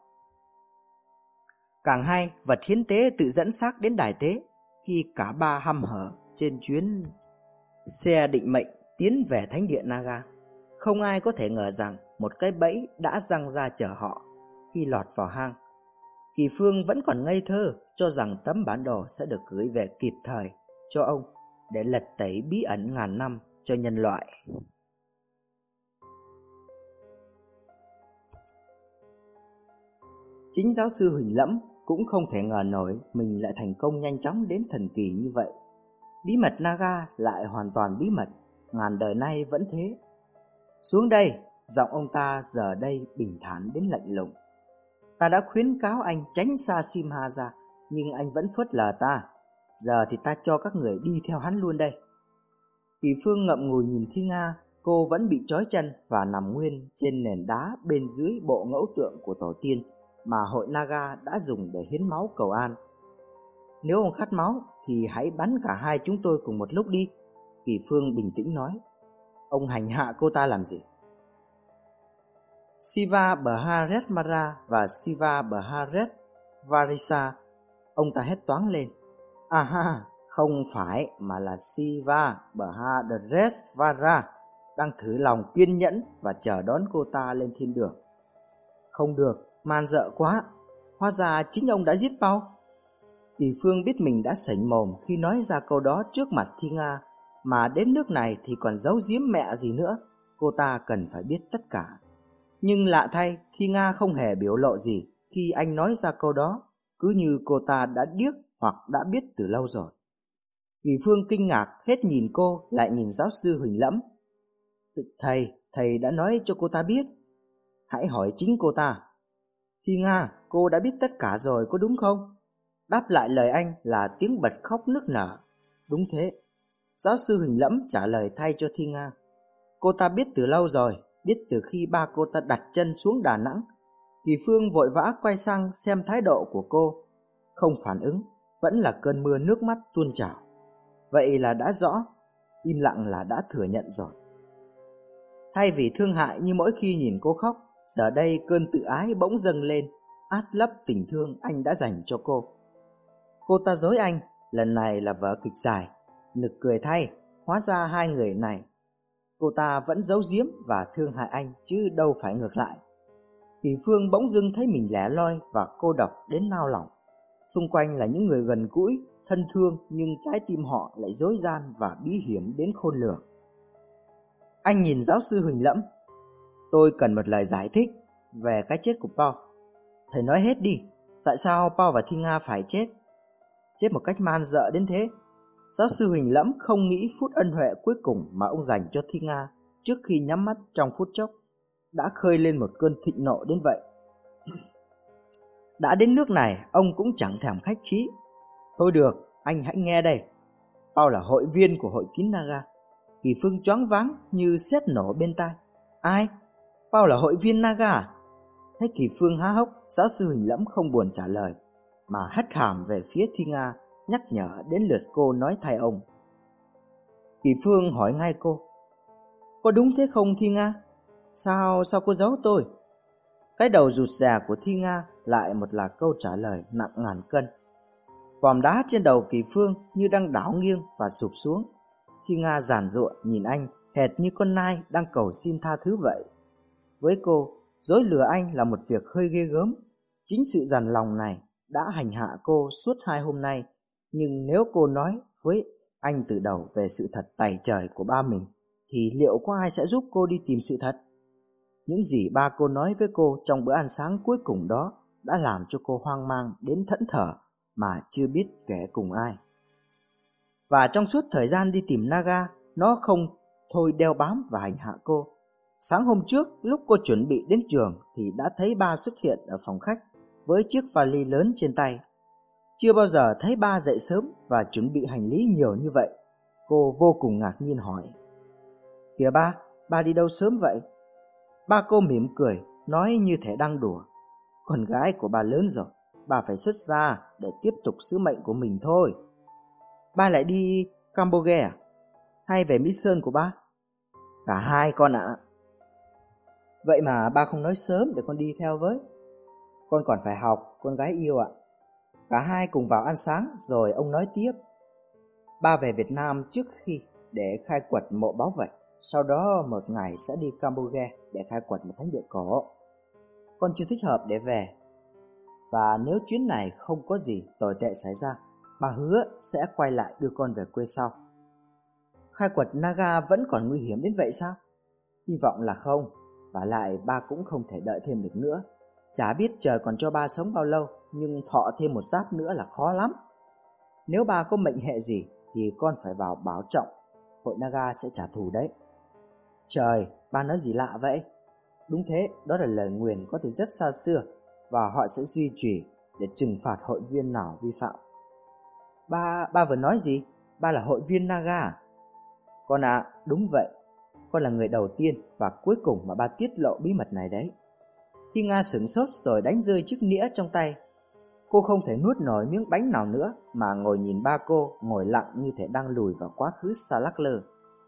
Càng hay, vật hiến tế tự dẫn xác đến đài tế khi cả ba hăm hở trên chuyến xe định mệnh tiến về thánh địa Naga. Không ai có thể ngờ rằng một cái bẫy đã giăng ra chờ họ khi lọt vào hang. Kỳ Phương vẫn còn ngây thơ cho rằng tấm bản đồ sẽ được gửi về kịp thời cho ông để lật tẩy bí ẩn ngàn năm cho nhân loại. Chính giáo sư Huỳnh Lẫm cũng không thể ngờ nổi mình lại thành công nhanh chóng đến thần kỳ như vậy. Bí mật Naga lại hoàn toàn bí mật, ngàn đời nay vẫn thế. Xuống đây, giọng ông ta giờ đây bình thản đến lạnh lùng. Ta đã khuyến cáo anh tránh xa Simha ra, nhưng anh vẫn phớt lờ ta. Giờ thì ta cho các người đi theo hắn luôn đây. Kỳ Phương ngậm ngùi nhìn Thi Nga, cô vẫn bị trói chân và nằm nguyên trên nền đá bên dưới bộ ngẫu tượng của tổ tiên mà hội Naga đã dùng để hiến máu cầu an. Nếu ông khát máu thì hãy bắn cả hai chúng tôi cùng một lúc đi, Kỳ Phương bình tĩnh nói. Ông hành hạ cô ta làm gì? Siva Bharat Mara và Siva Bharat Varisa, ông ta hét toáng lên. À ha, không phải mà là Siva Bharat Vara đang thử lòng kiên nhẫn và chờ đón cô ta lên thiên đường. Không được, man dợ quá, hóa ra chính ông đã giết Paul. Kỳ Phương biết mình đã sảnh mồm khi nói ra câu đó trước mặt Thi Nga, mà đến nước này thì còn giấu giếm mẹ gì nữa, cô ta cần phải biết tất cả. Nhưng lạ thay, Thi Nga không hề biểu lộ gì khi anh nói ra câu đó, cứ như cô ta đã điếc hoặc đã biết từ lâu rồi. Kỳ Phương kinh ngạc hết nhìn cô lại nhìn giáo sư Huỳnh Lẫm. Thầy, thầy đã nói cho cô ta biết. Hãy hỏi chính cô ta. Thi Nga, cô đã biết tất cả rồi có đúng không? Đáp lại lời anh là tiếng bật khóc nức nở. Đúng thế. Giáo sư Huỳnh Lẫm trả lời thay cho Thi Nga. Cô ta biết từ lâu rồi, biết từ khi ba cô ta đặt chân xuống Đà Nẵng. Kỳ Phương vội vã quay sang xem thái độ của cô. Không phản ứng, vẫn là cơn mưa nước mắt tuôn trào. Vậy là đã rõ, im lặng là đã thừa nhận rồi. Thay vì thương hại như mỗi khi nhìn cô khóc, giờ đây cơn tự ái bỗng dâng lên, át lấp tình thương anh đã dành cho cô. Cô ta dối anh, lần này là vở kịch dài. Nực cười thay, hóa ra hai người này cô ta vẫn giấu giếm và thương hại anh chứ đâu phải ngược lại. Kỳ Phương bỗng dưng thấy mình lẻ loi và cô độc đến nao lòng. Xung quanh là những người gần gũi, thân thương, nhưng trái tim họ lại dối gian và bí hiểm đến khôn lường. Anh nhìn giáo sư Huỳnh Lẫm. Tôi cần một lời giải thích về cái chết của Paul. Thầy nói hết đi, tại sao Paul và Thi Nga phải chết? Chết một cách man dợ đến thế. Giáo sư Huỳnh Lẫm không nghĩ phút ân huệ cuối cùng mà ông dành cho Thi Nga trước khi nhắm mắt trong phút chốc đã khơi lên một cơn thịnh nộ đến vậy. Đã đến nước này, ông cũng chẳng thèm khách khí. Thôi được, anh hãy nghe đây. Paul là hội viên của hội kín Naga. Kỳ Phương choáng váng như sét nổ bên tai. Ai? Paul là hội viên Naga à? Thấy Kỳ Phương há hốc, giáo sư Huỳnh Lẫm không buồn trả lời, mà hất hàm về phía Thi Nga, nhắc nhở đến lượt cô nói thay ông. Kỳ Phương hỏi ngay cô. Có đúng thế không Thi Nga? Sao, sao cô giấu tôi? Cái đầu rụt rè của Thi Nga lại một là câu trả lời nặng ngàn cân. Vòm đá trên đầu Kỳ Phương như đang đảo nghiêng và sụp xuống. Thi Nga giàn giụa nhìn anh hệt như con nai đang cầu xin tha thứ vậy. Với cô, dối lừa anh là một việc hơi ghê gớm. Chính sự dằn lòng này đã hành hạ cô suốt hai hôm nay. Nhưng nếu cô nói với anh từ đầu về sự thật tày trời của ba mình, thì liệu có ai sẽ giúp cô đi tìm sự thật? Những gì ba cô nói với cô trong bữa ăn sáng cuối cùng đó đã làm cho cô hoang mang đến thẫn thờ mà chưa biết kể cùng ai. Và trong suốt thời gian đi tìm Naga, nó không thôi đeo bám và hành hạ cô. Sáng hôm trước, lúc cô chuẩn bị đến trường thì đã thấy ba xuất hiện ở phòng khách với chiếc vali lớn trên tay. Chưa bao giờ thấy ba dậy sớm và chuẩn bị hành lý nhiều như vậy. Cô vô cùng ngạc nhiên hỏi. Kìa ba, ba đi đâu sớm vậy? Ba cô mỉm cười, nói như thể đang đùa. Con gái của ba lớn rồi, ba phải xuất gia để tiếp tục sứ mệnh của mình thôi. Ba lại đi Campuchia à? Hay về Mỹ Sơn của ba? Cả hai con ạ. À. Vậy mà ba không nói sớm để con đi theo với. Con còn phải học, con gái yêu ạ. À. Cả hai cùng vào ăn sáng rồi ông nói tiếp. Ba về Việt Nam trước khi để khai quật mộ báu vật. Sau đó một ngày sẽ đi Campuchia để khai quật một thánh địa cổ. Con chưa thích hợp để về. Và nếu chuyến này không có gì tồi tệ xảy ra, ba hứa sẽ quay lại đưa con về quê sau. Khai quật Naga vẫn còn nguy hiểm đến vậy sao? Hy vọng là không. Và lại ba cũng không thể đợi thêm được nữa. Chả biết trời còn cho ba sống bao lâu, nhưng thọ thêm một giáp nữa là khó lắm. Nếu ba có mệnh hệ gì thì con phải vào bảo trọng. Hội Naga sẽ trả thù đấy. Trời, ba nói gì lạ vậy? Đúng thế, đó là lời nguyền có từ rất xa xưa, và họ sẽ duy trì để trừng phạt hội viên nào vi phạm. Ba, ba vừa nói gì? Ba là hội viên Naga à? Con ạ, à, đúng vậy. Con là người đầu tiên và cuối cùng mà ba tiết lộ bí mật này đấy. Thi Nga sửng sốt rồi đánh rơi chiếc nĩa trong tay. Cô không thể nuốt nổi miếng bánh nào nữa mà ngồi nhìn ba cô ngồi lặng như thể đang lùi vào quá khứ xa lắc lơ.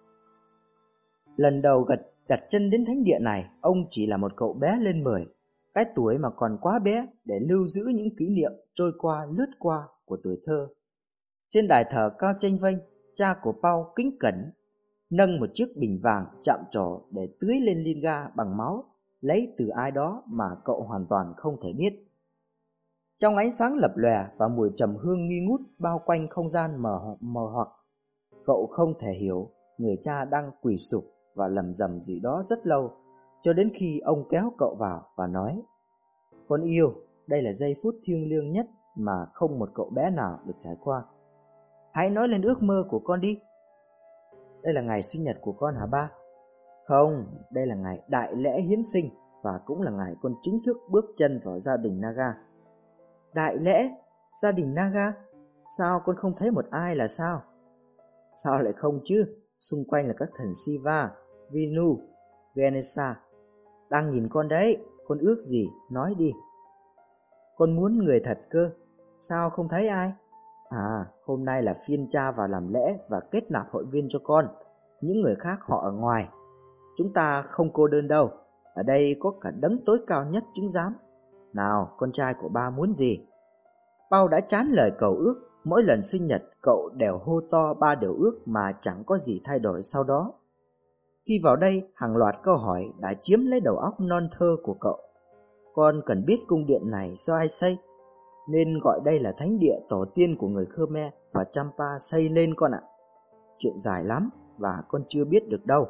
Lần đầu gật đặt chân đến thánh địa này, ông chỉ là một cậu bé lên mười, cái tuổi mà còn quá bé để lưu giữ những kỷ niệm trôi qua lướt qua của tuổi thơ. Trên đài thờ cao chênh vênh, cha của Paul kính cẩn nâng một chiếc bình vàng chạm trổ để tưới lên lin ga bằng máu, lấy từ ai đó mà cậu hoàn toàn không thể biết. Trong ánh sáng lập lòe và mùi trầm hương nghi ngút bao quanh không gian mờ mờ hoặc, cậu không thể hiểu người cha đang quỳ sụp và lầm rầm gì đó rất lâu, cho đến khi ông kéo cậu vào và nói: Con yêu, đây là giây phút thiêng liêng nhất mà không một cậu bé nào được trải qua. Hãy nói lên ước mơ của con đi. Đây là ngày sinh nhật của con hả ba? Không, đây là ngày đại lễ hiến sinh và cũng là ngày con chính thức bước chân vào gia đình Naga. Đại lễ? Gia đình Naga? Sao con không thấy một ai là sao? Sao lại không chứ? Xung quanh là các thần Shiva, Vinu, Ganesha. Đang nhìn con đấy, con ước gì? Nói đi. Con muốn người thật cơ. Sao không thấy ai? À, hôm nay là phiên cha vào làm lễ và kết nạp hội viên cho con. Những người khác họ ở ngoài. Chúng ta không cô đơn đâu. Ở đây có cả đấng tối cao nhất chứng giám. Nào, con trai của ba muốn gì? Pau đã chán lời cầu ước. Mỗi lần sinh nhật cậu đều hô to ba điều ước mà chẳng có gì thay đổi sau đó. Khi vào đây, hàng loạt câu hỏi đã chiếm lấy đầu óc non thơ của cậu. Con cần biết cung điện này do ai xây, nên gọi đây là thánh địa tổ tiên của người Khmer và Champa xây lên con ạ. Chuyện dài lắm và con chưa biết được đâu.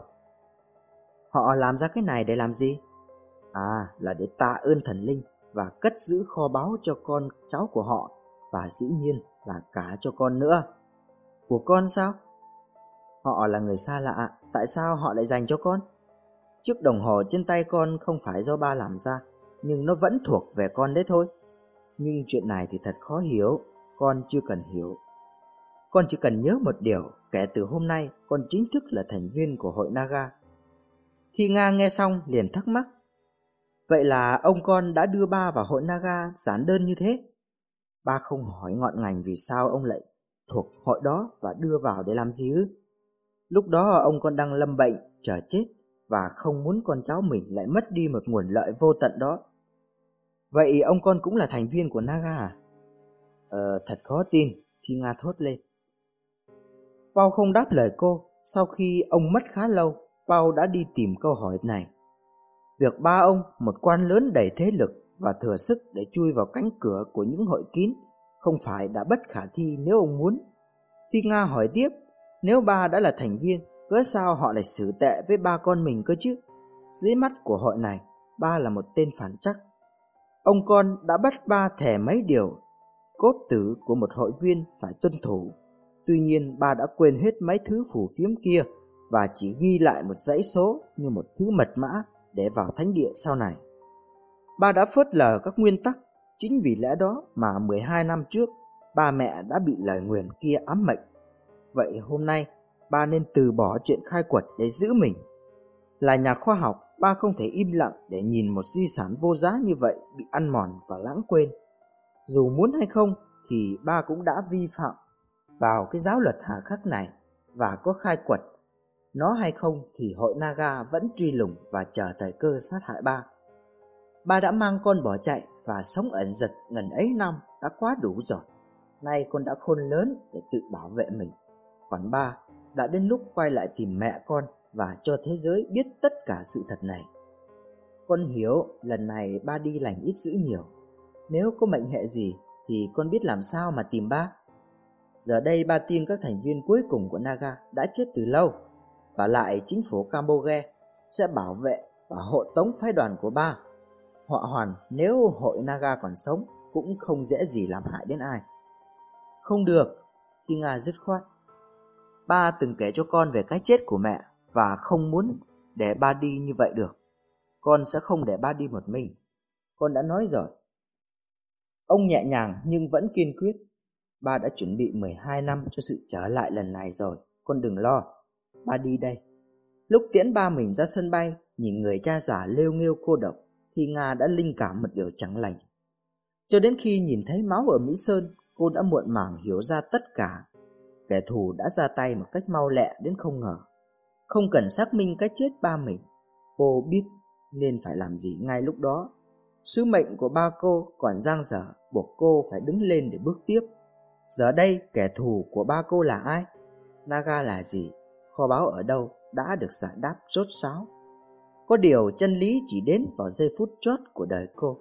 Họ làm ra cái này để làm gì? À, là để tạ ơn thần linh và cất giữ kho báu cho con cháu của họ, và dĩ nhiên là cả cho con nữa. Của con sao? Họ là người xa lạ, tại sao họ lại dành cho con? Chiếc đồng hồ trên tay con không phải do ba làm ra, nhưng nó vẫn thuộc về con đấy thôi. Nhưng chuyện này thì thật khó hiểu, con chưa cần hiểu. Con chỉ cần nhớ một điều, kể từ hôm nay con chính thức là thành viên của hội Naga. Thi Nga nghe xong liền thắc mắc. Vậy là ông con đã đưa ba vào hội Naga giản đơn như thế? Ba không hỏi ngọn ngành vì sao ông lại thuộc hội đó và đưa vào để làm gì ư? Lúc đó ông con đang lâm bệnh, chờ chết và không muốn con cháu mình lại mất đi một nguồn lợi vô tận đó. Vậy ông con cũng là thành viên của Naga à? Ờ, thật khó tin, Thi Nga thốt lên. Pau không đáp lời cô. Sau khi ông mất khá lâu, Pau đã đi tìm câu hỏi này. Việc ba ông, một quan lớn đầy thế lực và thừa sức để chui vào cánh cửa của những hội kín, không phải đã bất khả thi nếu ông muốn. Thi Nga hỏi tiếp, nếu ba đã là thành viên, cớ sao họ lại xử tệ với ba con mình cơ chứ? Dưới mắt của hội này, ba là một tên phản trắc. Ông con đã bắt ba thề mấy điều cốt tử của một hội viên phải tuân thủ. Tuy nhiên ba đã quên hết mấy thứ phù phiếm kia và chỉ ghi lại một dãy số như một thứ mật mã để vào thánh địa sau này. Ba đã phớt lờ các nguyên tắc. Chính vì lẽ đó mà mười hai năm trước ba mẹ đã bị lời nguyền kia ám mệnh. Vậy hôm nay ba nên từ bỏ chuyện khai quật để giữ mình. Là nhà khoa học, ba không thể im lặng để nhìn một di sản vô giá như vậy bị ăn mòn và lãng quên. Dù muốn hay không thì ba cũng đã vi phạm vào cái giáo luật hà khắc này và có khai quật nó hay không thì hội Naga vẫn truy lùng và chờ thời cơ sát hại ba. Ba đã mang con bỏ chạy và sống ẩn dật ngần ấy năm đã quá đủ rồi. Nay con đã khôn lớn để tự bảo vệ mình. Còn ba đã đến lúc quay lại tìm mẹ con và cho thế giới biết tất cả sự thật này. Con hiểu lần này ba đi lành ít dữ nhiều. Nếu có mệnh hệ gì thì con biết làm sao mà tìm ba. Giờ đây ba tin các thành viên cuối cùng của Naga đã chết từ lâu, và lại chính phủ Campuchia sẽ bảo vệ và hộ tống phái đoàn của ba. Họa hoàn nếu hội Naga còn sống cũng không dễ gì làm hại đến ai. Không được, Thi Nga dứt khoát. Ba từng kể cho con về cái chết của mẹ và không muốn để ba đi như vậy được. Con sẽ không để ba đi một mình. Con đã nói rồi. Ông nhẹ nhàng nhưng vẫn kiên quyết. Ba đã chuẩn bị mười hai năm cho sự trở lại lần này rồi. Con đừng lo. Ba đi đây. Lúc tiễn ba mình ra sân bay, nhìn người cha già lêu nghêu cô độc, Thi Nga đã linh cảm một điều chẳng lành. Cho đến khi nhìn thấy máu ở Mỹ Sơn, cô đã muộn màng hiểu ra tất cả. Kẻ thù đã ra tay một cách mau lẹ đến không ngờ. Không cần xác minh cái chết ba mình, cô biết nên phải làm gì ngay lúc đó. Sứ mệnh của ba cô còn dang dở, buộc cô phải đứng lên để bước tiếp. Giờ đây kẻ thù của ba cô là ai? Naga là gì? Kho báu ở đâu đã được giải đáp rốt ráo. Có điều chân lý chỉ đến vào giây phút chót của đời cô.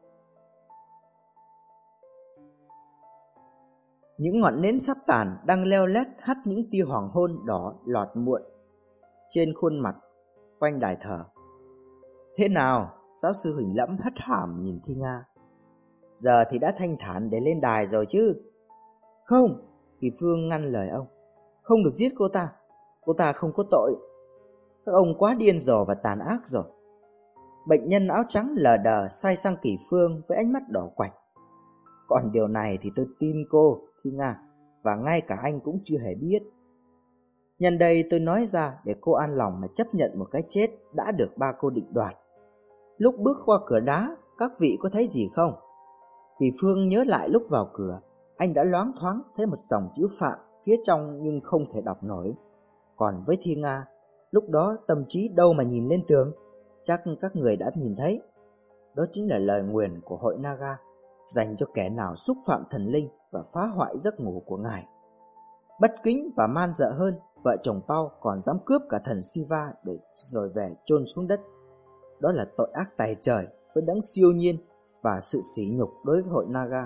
Những ngọn nến sắp tàn đang leo lét hắt những tia hoàng hôn đỏ lọt muộn trên khuôn mặt quanh đài thờ. Thế nào? Giáo sư Huỳnh Lẫm hất hàm nhìn Thi Nga. Giờ thì đã thanh thản để lên đài rồi chứ? Không, Kỳ Phương ngăn lời ông. Không được giết cô ta. Cô ta không có tội. Các ông quá điên rồ và tàn ác rồi. Bệnh nhân áo trắng lờ đờ xoay sang Kỳ Phương với ánh mắt đỏ quạch. Còn điều này thì tôi tin cô, Thi Nga, và ngay cả anh cũng chưa hề biết. Nhân đây tôi nói ra để cô an lòng mà chấp nhận một cái chết đã được ba cô định đoạt. Lúc bước qua cửa đá, các vị có thấy gì không? Kỳ Phương nhớ lại lúc vào cửa, Anh đã loáng thoáng thấy một dòng chữ Phạm phía trong nhưng không thể đọc nổi. Còn với Thi Nga, lúc đó tâm trí đâu mà nhìn lên tường, chắc các người đã nhìn thấy. Đó chính là lời nguyền của hội Naga dành cho kẻ nào xúc phạm thần linh và phá hoại giấc ngủ của ngài. Bất kính và man dợ hơn, vợ chồng Pao còn dám cướp cả thần Siva để rồi về chôn xuống đất. Đó là tội ác tày trời với đấng siêu nhiên và sự sỉ nhục đối với hội Naga.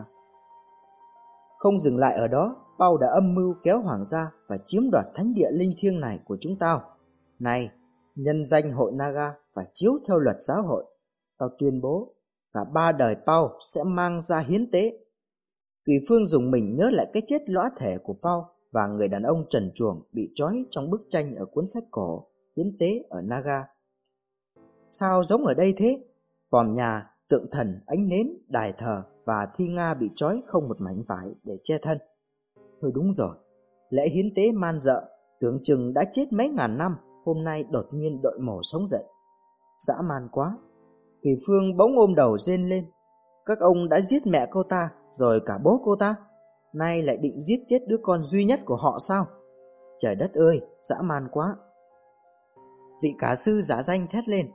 Không dừng lại ở đó, Pao đã âm mưu kéo hoàng gia và chiếm đoạt thánh địa linh thiêng này của chúng tao. Này, nhân danh hội Naga và chiếu theo luật giáo hội, tao tuyên bố cả ba đời Pao sẽ mang ra hiến tế. Kỳ Phương dùng mình nhớ lại cái chết lõa thể của Pao và người đàn ông trần truồng bị trói trong bức tranh ở cuốn sách cổ hiến tế ở Naga. Sao giống ở đây thế? Vòm nhà, tượng thần, ánh nến, đài thờ và Thi Nga bị trói không một mảnh vải để che thân. Thôi đúng rồi, lễ hiến tế man dợ tưởng chừng đã chết mấy ngàn năm, hôm nay đột nhiên đội mồ sống dậy. Dã man quá. Kỳ Phương bỗng ôm đầu rên lên. Các ông đã giết mẹ cô ta, rồi cả bố cô ta, nay lại định giết chết đứa con duy nhất của họ sao? Trời đất ơi, dã man quá. Vị cả sư giả danh thét lên.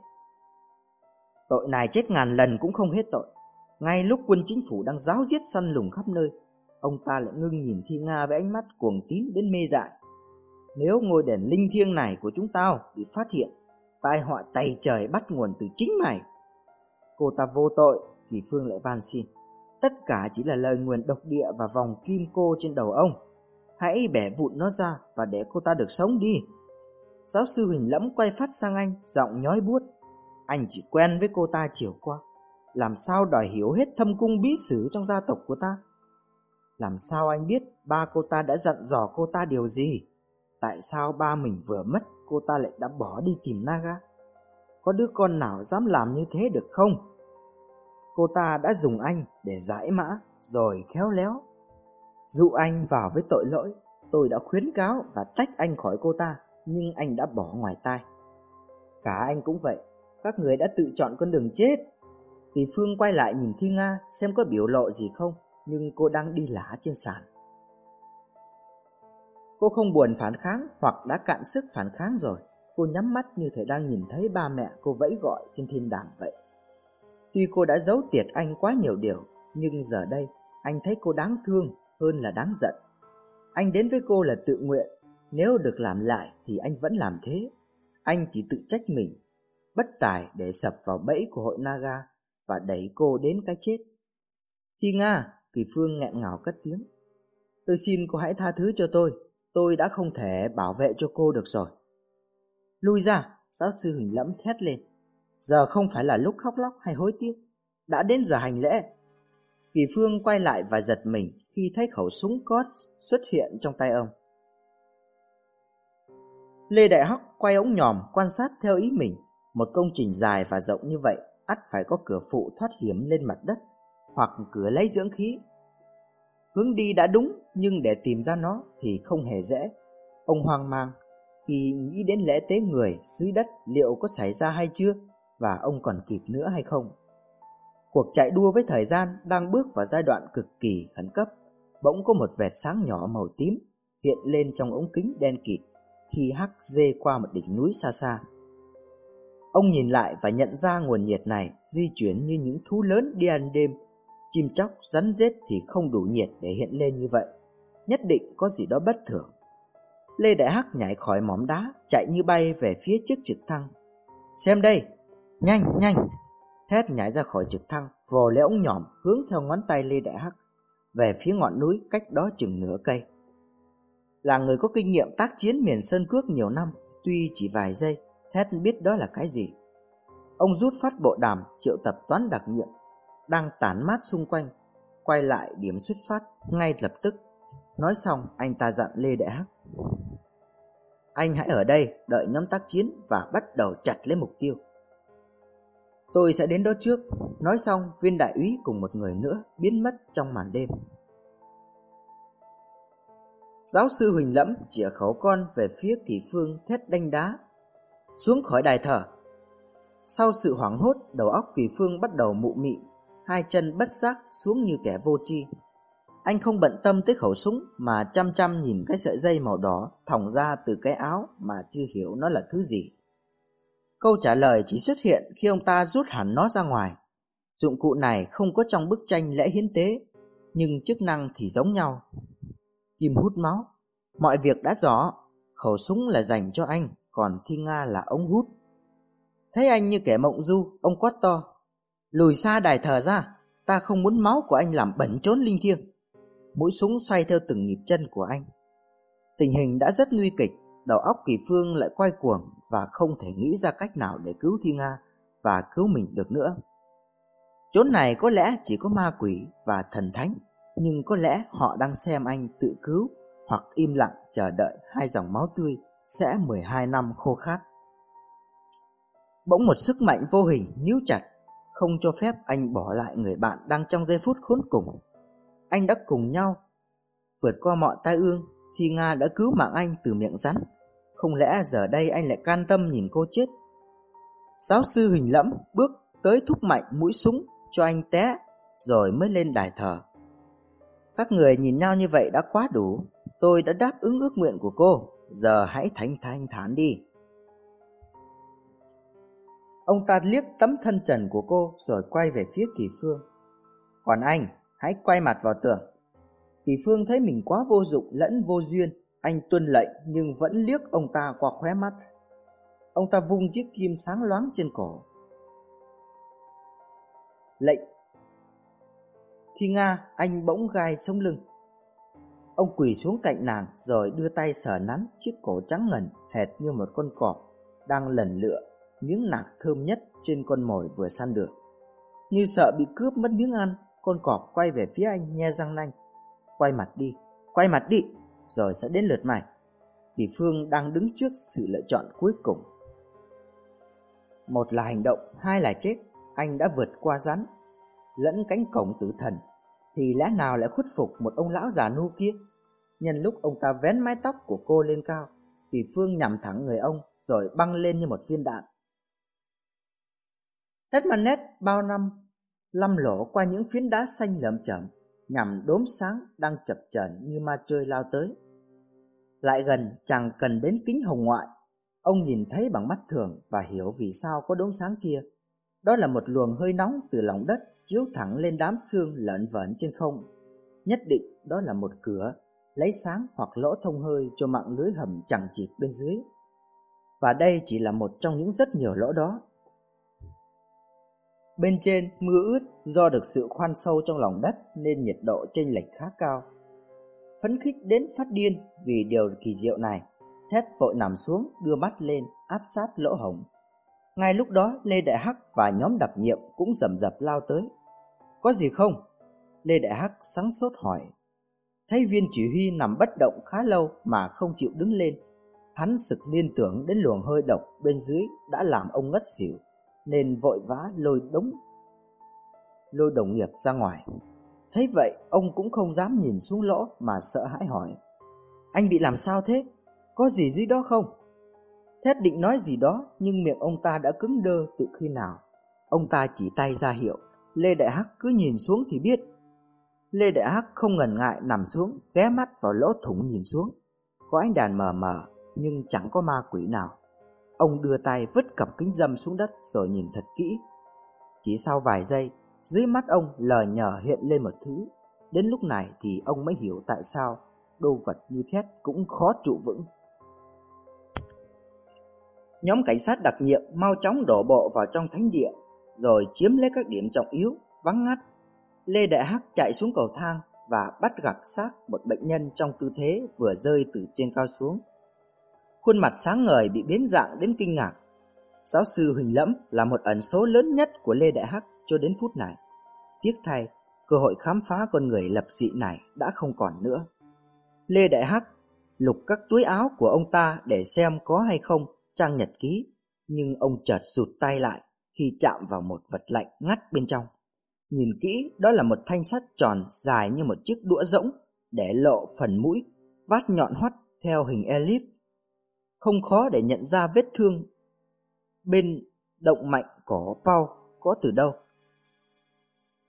Tội này chết ngàn lần cũng không hết tội. Ngay lúc quân chính phủ đang ráo riết săn lùng khắp nơi, ông ta lại ngưng nhìn Thi Nga với ánh mắt cuồng tín đến mê dại. Nếu ngôi đền linh thiêng này của chúng tao bị phát hiện, tai họa tày trời bắt nguồn từ chính mày. Cô ta vô tội, Kỳ Phương lại van xin. Tất cả chỉ là lời nguyền độc địa và vòng kim cô trên đầu ông. Hãy bẻ vụn nó ra và để cô ta được sống đi. Giáo sư Huỳnh Lẫm quay phát sang anh, giọng nhói buốt. Anh chỉ quen với cô ta chiều qua, làm sao đòi hiểu hết thâm cung bí sử trong gia tộc của ta? Làm sao anh biết ba cô ta đã dặn dò cô ta điều gì? Tại sao ba mình vừa mất, cô ta lại đã bỏ đi tìm Naga? Có đứa con nào dám làm như thế được không? Cô ta đã dùng anh để giải mã, rồi khéo léo dụ anh vào với tội lỗi. Tôi đã khuyến cáo và tách anh khỏi cô ta, nhưng anh đã bỏ ngoài tai. Cả anh cũng vậy, các người đã tự chọn con đường chết. Kỳ Phương quay lại nhìn Thi Nga xem có biểu lộ gì không, nhưng cô đang đi lả trên sàn. Cô không buồn phản kháng hoặc đã cạn sức phản kháng rồi. Cô nhắm mắt như thể đang nhìn thấy ba mẹ cô vẫy gọi trên thiên đàng vậy. Tuy cô đã giấu tiệt anh quá nhiều điều, nhưng giờ đây anh thấy cô đáng thương hơn là đáng giận. Anh đến với cô là tự nguyện, nếu được làm lại thì anh vẫn làm thế. Anh chỉ tự trách mình, bất tài để sập vào bẫy của hội Naga và đẩy cô đến cái chết. Thi Nga, Kỳ Phương nghẹn ngào cất tiếng. Tôi xin cô hãy tha thứ cho tôi, tôi đã không thể bảo vệ cho cô được rồi. Lui ra, giáo sư Huỳnh Lẫm thét lên. Giờ không phải là lúc khóc lóc hay hối tiếc, đã đến giờ hành lễ. Kỳ Phương quay lại và giật mình khi thấy khẩu súng cốt xuất hiện trong tay ông. Lê Đại Hắc quay ống nhòm quan sát theo ý mình. Một công trình dài và rộng như vậy ắt phải có cửa phụ thoát hiểm lên mặt đất, hoặc cửa lấy dưỡng khí. Hướng đi đã đúng, nhưng để tìm ra nó thì không hề dễ. Ông hoang mang khi nghĩ đến lễ tế người dưới đất liệu có xảy ra hay chưa, và ông còn kịp nữa hay không. Cuộc chạy đua với thời gian đang bước vào giai đoạn cực kỳ khẩn cấp. Bỗng có một vệt sáng nhỏ màu tím hiện lên trong ống kính đen kịt khi Hắc dê qua một đỉnh núi xa xa. Ông nhìn lại và nhận ra nguồn nhiệt này di chuyển như những thú lớn đi ăn đêm. Chim chóc, rắn rết thì không đủ nhiệt để hiện lên như vậy. Nhất định có gì đó bất thường. Lê Đại Hắc nhảy khỏi mỏm đá, chạy như bay về phía chiếc trực thăng. Xem đây, nhanh, nhanh. Thét nhảy ra khỏi trực thăng, vồ lấy ống nhòm hướng theo ngón tay Lê Đại Hắc về phía ngọn núi cách đó chừng nửa cây. Là người có kinh nghiệm tác chiến miền Sơn Cước nhiều năm, tuy chỉ vài giây, Thét biết đó là cái gì. Ông rút phát bộ đàm triệu tập toán đặc nhiệm đang tản mát xung quanh, quay lại điểm xuất phát ngay lập tức. Nói xong, anh ta dặn Lê Đại Hắc. Anh hãy ở đây đợi nhóm tác chiến và bắt đầu chặt lấy mục tiêu. Tôi sẽ đến đó trước. Nói xong, viên đại úy cùng một người nữa biến mất trong màn đêm. Giáo sư Huỳnh Lẫm chĩa khẩu con về phía Kỳ Phương thét đanh đá. Xuống khỏi đài thờ. Sau sự hoảng hốt, đầu óc Kỳ Phương bắt đầu mụ mị, hai chân bất giác xuống như kẻ vô tri. Anh không bận tâm tới khẩu súng mà chăm chăm nhìn cái sợi dây màu đỏ thòng ra từ cái áo mà chưa hiểu nó là thứ gì. Câu trả lời chỉ xuất hiện khi ông ta rút hẳn nó ra ngoài. Dụng cụ này không có trong bức tranh lễ hiến tế, nhưng chức năng thì giống nhau. Kim hút máu. Mọi việc đã rõ. Khẩu súng là dành cho anh, còn Thi Nga là ống hút. Thấy anh như kẻ mộng du, ông quát to: "Lùi xa đài thờ ra, ta không muốn máu của anh làm bẩn chốn linh thiêng." Mũi súng xoay theo từng nhịp chân của anh. Tình hình đã rất nguy kịch, đầu óc Kỳ Phương lại quay cuồng và không thể nghĩ ra cách nào để cứu Thi Nga và cứu mình được nữa. Chốn này có lẽ chỉ có ma quỷ và thần thánh, nhưng có lẽ họ đang xem anh tự cứu hoặc im lặng chờ đợi hai dòng máu tươi sẽ mười hai năm khô khát. Bỗng một sức mạnh vô hình níu chặt, không cho phép anh bỏ lại người bạn đang trong giây phút khốn cùng. Anh đã cùng nhau vượt qua mọi tai ương. Thi Nga đã cứu mạng anh từ miệng rắn. Không lẽ giờ đây anh lại can tâm nhìn cô chết? Giáo sư Hình Lẫm bước tới thúc mạnh mũi súng cho anh té, rồi mới lên đài thờ. Các người nhìn nhau như vậy đã quá đủ. Tôi đã đáp ứng ước nguyện của cô, giờ hãy thanh thanh thản đi. Ông ta liếc tấm thân trần của cô rồi quay về phía Kỳ Phương. Còn anh, hãy quay mặt vào tường. Kỳ Phương thấy mình quá vô dụng lẫn vô duyên. Anh tuân lệnh nhưng vẫn liếc ông ta qua khóe mắt. Ông ta vung chiếc kim sáng loáng trên cổ. Lệnh. Thi Nga, anh bỗng gai sống lưng. Ông quỳ xuống cạnh nàng rồi đưa tay sờ nắn chiếc cổ trắng ngần hệt như một con cọp đang lần lựa miếng nạc thơm nhất trên con mồi vừa săn được. Như sợ bị cướp mất miếng ăn, con cọp quay về phía anh nhe răng nanh. Quay mặt đi, quay mặt đi, rồi sẽ đến lượt mày. Kỳ Phương đang đứng trước sự lựa chọn cuối cùng. Một là hành động, hai là chết. Anh đã vượt qua rắn lẫn cánh cổng tử thần, thì lẽ nào lại khuất phục một ông lão già nua kia? Nhân lúc ông ta vén mái tóc của cô lên cao, Kỳ Phương nhằm thẳng người ông rồi băng lên như một viên đạn. Đất mặt nét bao năm lăm lỗ qua những phiến đá xanh lởm chởm, nhằm đốm sáng đang chập chờn như ma chơi lao tới. Lại gần chẳng cần đến kính hồng ngoại, ông nhìn thấy bằng mắt thường và hiểu vì sao có đốm sáng kia. Đó là một luồng hơi nóng từ lòng đất chiếu thẳng lên đám sương lợn vởn trên không. Nhất định đó là một cửa lấy sáng hoặc lỗ thông hơi cho mạng lưới hầm chằng chịt bên dưới. Và đây chỉ là một trong những rất nhiều lỗ đó. Bên trên mưa ướt do được sự khoan sâu trong lòng đất nên nhiệt độ chênh lệch khá cao. Phấn khích đến phát điên vì điều kỳ diệu này, Thét vội nằm xuống đưa mắt lên áp sát lỗ hổng. Ngay lúc đó Lê Đại Hắc và nhóm đặc nhiệm cũng rầm rập lao tới. Có gì không? Lê Đại Hắc sắng sốt hỏi. Thấy viên chỉ huy nằm bất động khá lâu mà không chịu đứng lên, hắn sực liên tưởng đến luồng hơi độc bên dưới đã làm ông ngất xỉu, nên vội vã lôi đống lôi đồng nghiệp ra ngoài. Thấy vậy ông cũng không dám nhìn xuống lỗ mà sợ hãi hỏi. Anh bị làm sao thế? Có gì dưới đó không? Thét định nói gì đó nhưng miệng ông ta đã cứng đơ từ khi nào. Ông ta chỉ tay ra hiệu. Lê Đại Hắc cứ nhìn xuống thì biết. Lê Đại Hắc không ngần ngại nằm xuống, ghé mắt vào lỗ thủng nhìn xuống. Có ánh đèn mờ mờ nhưng chẳng có ma quỷ nào. Ông đưa tay vứt cặp kính râm xuống đất rồi nhìn thật kỹ. Chỉ sau vài giây, dưới mắt ông lờ nhờ hiện lên một thứ. Đến lúc này thì ông mới hiểu tại sao đồ vật như thét cũng khó trụ vững. Nhóm cảnh sát đặc nhiệm mau chóng đổ bộ vào trong thánh địa, rồi chiếm lấy các điểm trọng yếu, vắng ngắt. Lê Đại Hắc chạy xuống cầu thang và bắt gặp xác một bệnh nhân trong tư thế vừa rơi từ trên cao xuống. Khuôn mặt sáng ngời bị biến dạng đến kinh ngạc. Giáo sư Huỳnh Lẫm là một ẩn số lớn nhất của Lê Đại Hắc cho đến phút này. Tiếc thay, cơ hội khám phá con người lập dị này đã không còn nữa. Lê Đại Hắc lục các túi áo của ông ta để xem có hay không trang nhật ký, nhưng ông chợt rụt tay lại khi chạm vào một vật lạnh ngắt bên trong. Nhìn kỹ, đó là một thanh sắt tròn dài như một chiếc đũa rỗng, để lộ phần mũi, vát nhọn hoắt theo hình elip. Không khó để nhận ra vết thương bên động mạnh cổ Paul có từ đâu.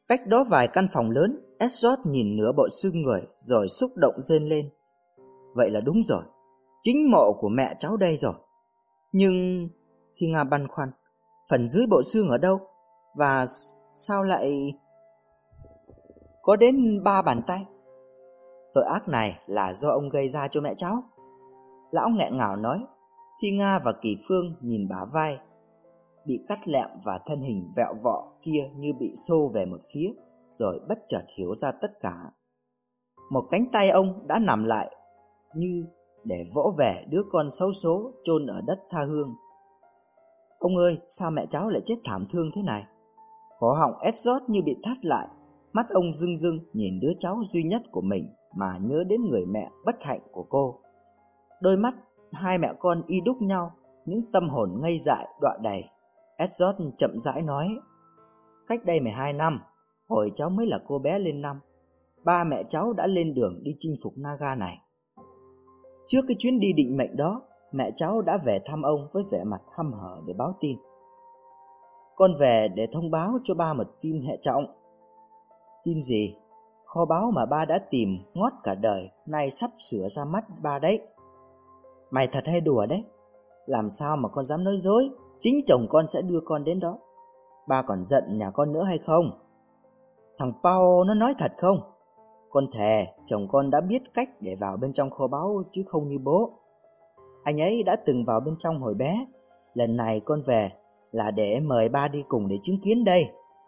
Cách đó vài căn phòng lớn, Edward nhìn nửa bộ xương người rồi xúc động rên lên. Vậy là đúng rồi, chính mộ của mẹ cháu đây rồi. Nhưng Thi Nga băn khoăn, phần dưới bộ xương ở đâu? Và sao lại có đến ba bàn tay? Tội ác này là do ông gây ra cho mẹ cháu. Lão nghẹn ngào nói. Thi Nga và Kỳ Phương nhìn bả vai bị cắt lẹm và thân hình vẹo vọ kia như bị xô về một phía, rồi bất chợt hiểu ra tất cả. Một cánh tay ông đã nằm lại như để vỗ về đứa con xấu số chôn ở đất tha hương. Ông ơi, sao mẹ cháu lại chết thảm thương thế này? Cổ họng Edward như bị thắt lại, mắt ông rưng rưng nhìn đứa cháu duy nhất của mình mà nhớ đến người mẹ bất hạnh của cô. Đôi mắt hai mẹ con y đúc nhau, những tâm hồn ngây dại đọa đầy. Edward chậm rãi nói, cách đây mười hai năm, hồi cháu mới là cô bé lên năm, ba mẹ cháu đã lên đường đi chinh phục Naga này. Trước cái chuyến đi định mệnh đó, mẹ cháu đã về thăm ông với vẻ mặt hăm hở để báo tin. Con về để thông báo cho ba một tin hệ trọng. Tin gì? Kho báu mà ba đã tìm ngót cả đời nay sắp sửa ra mắt ba đấy. Mày thật hay đùa đấy? Làm sao mà con dám nói dối? Chính chồng con sẽ đưa con đến đó. Ba còn giận nhà con nữa hay không? Thằng Paul nó nói thật không? Con thề chồng con đã biết cách để vào bên trong kho báu chứ không như bố. Anh ấy đã từng vào bên trong hồi bé. Lần này con về là để mời ba đi cùng để chứng kiến đây.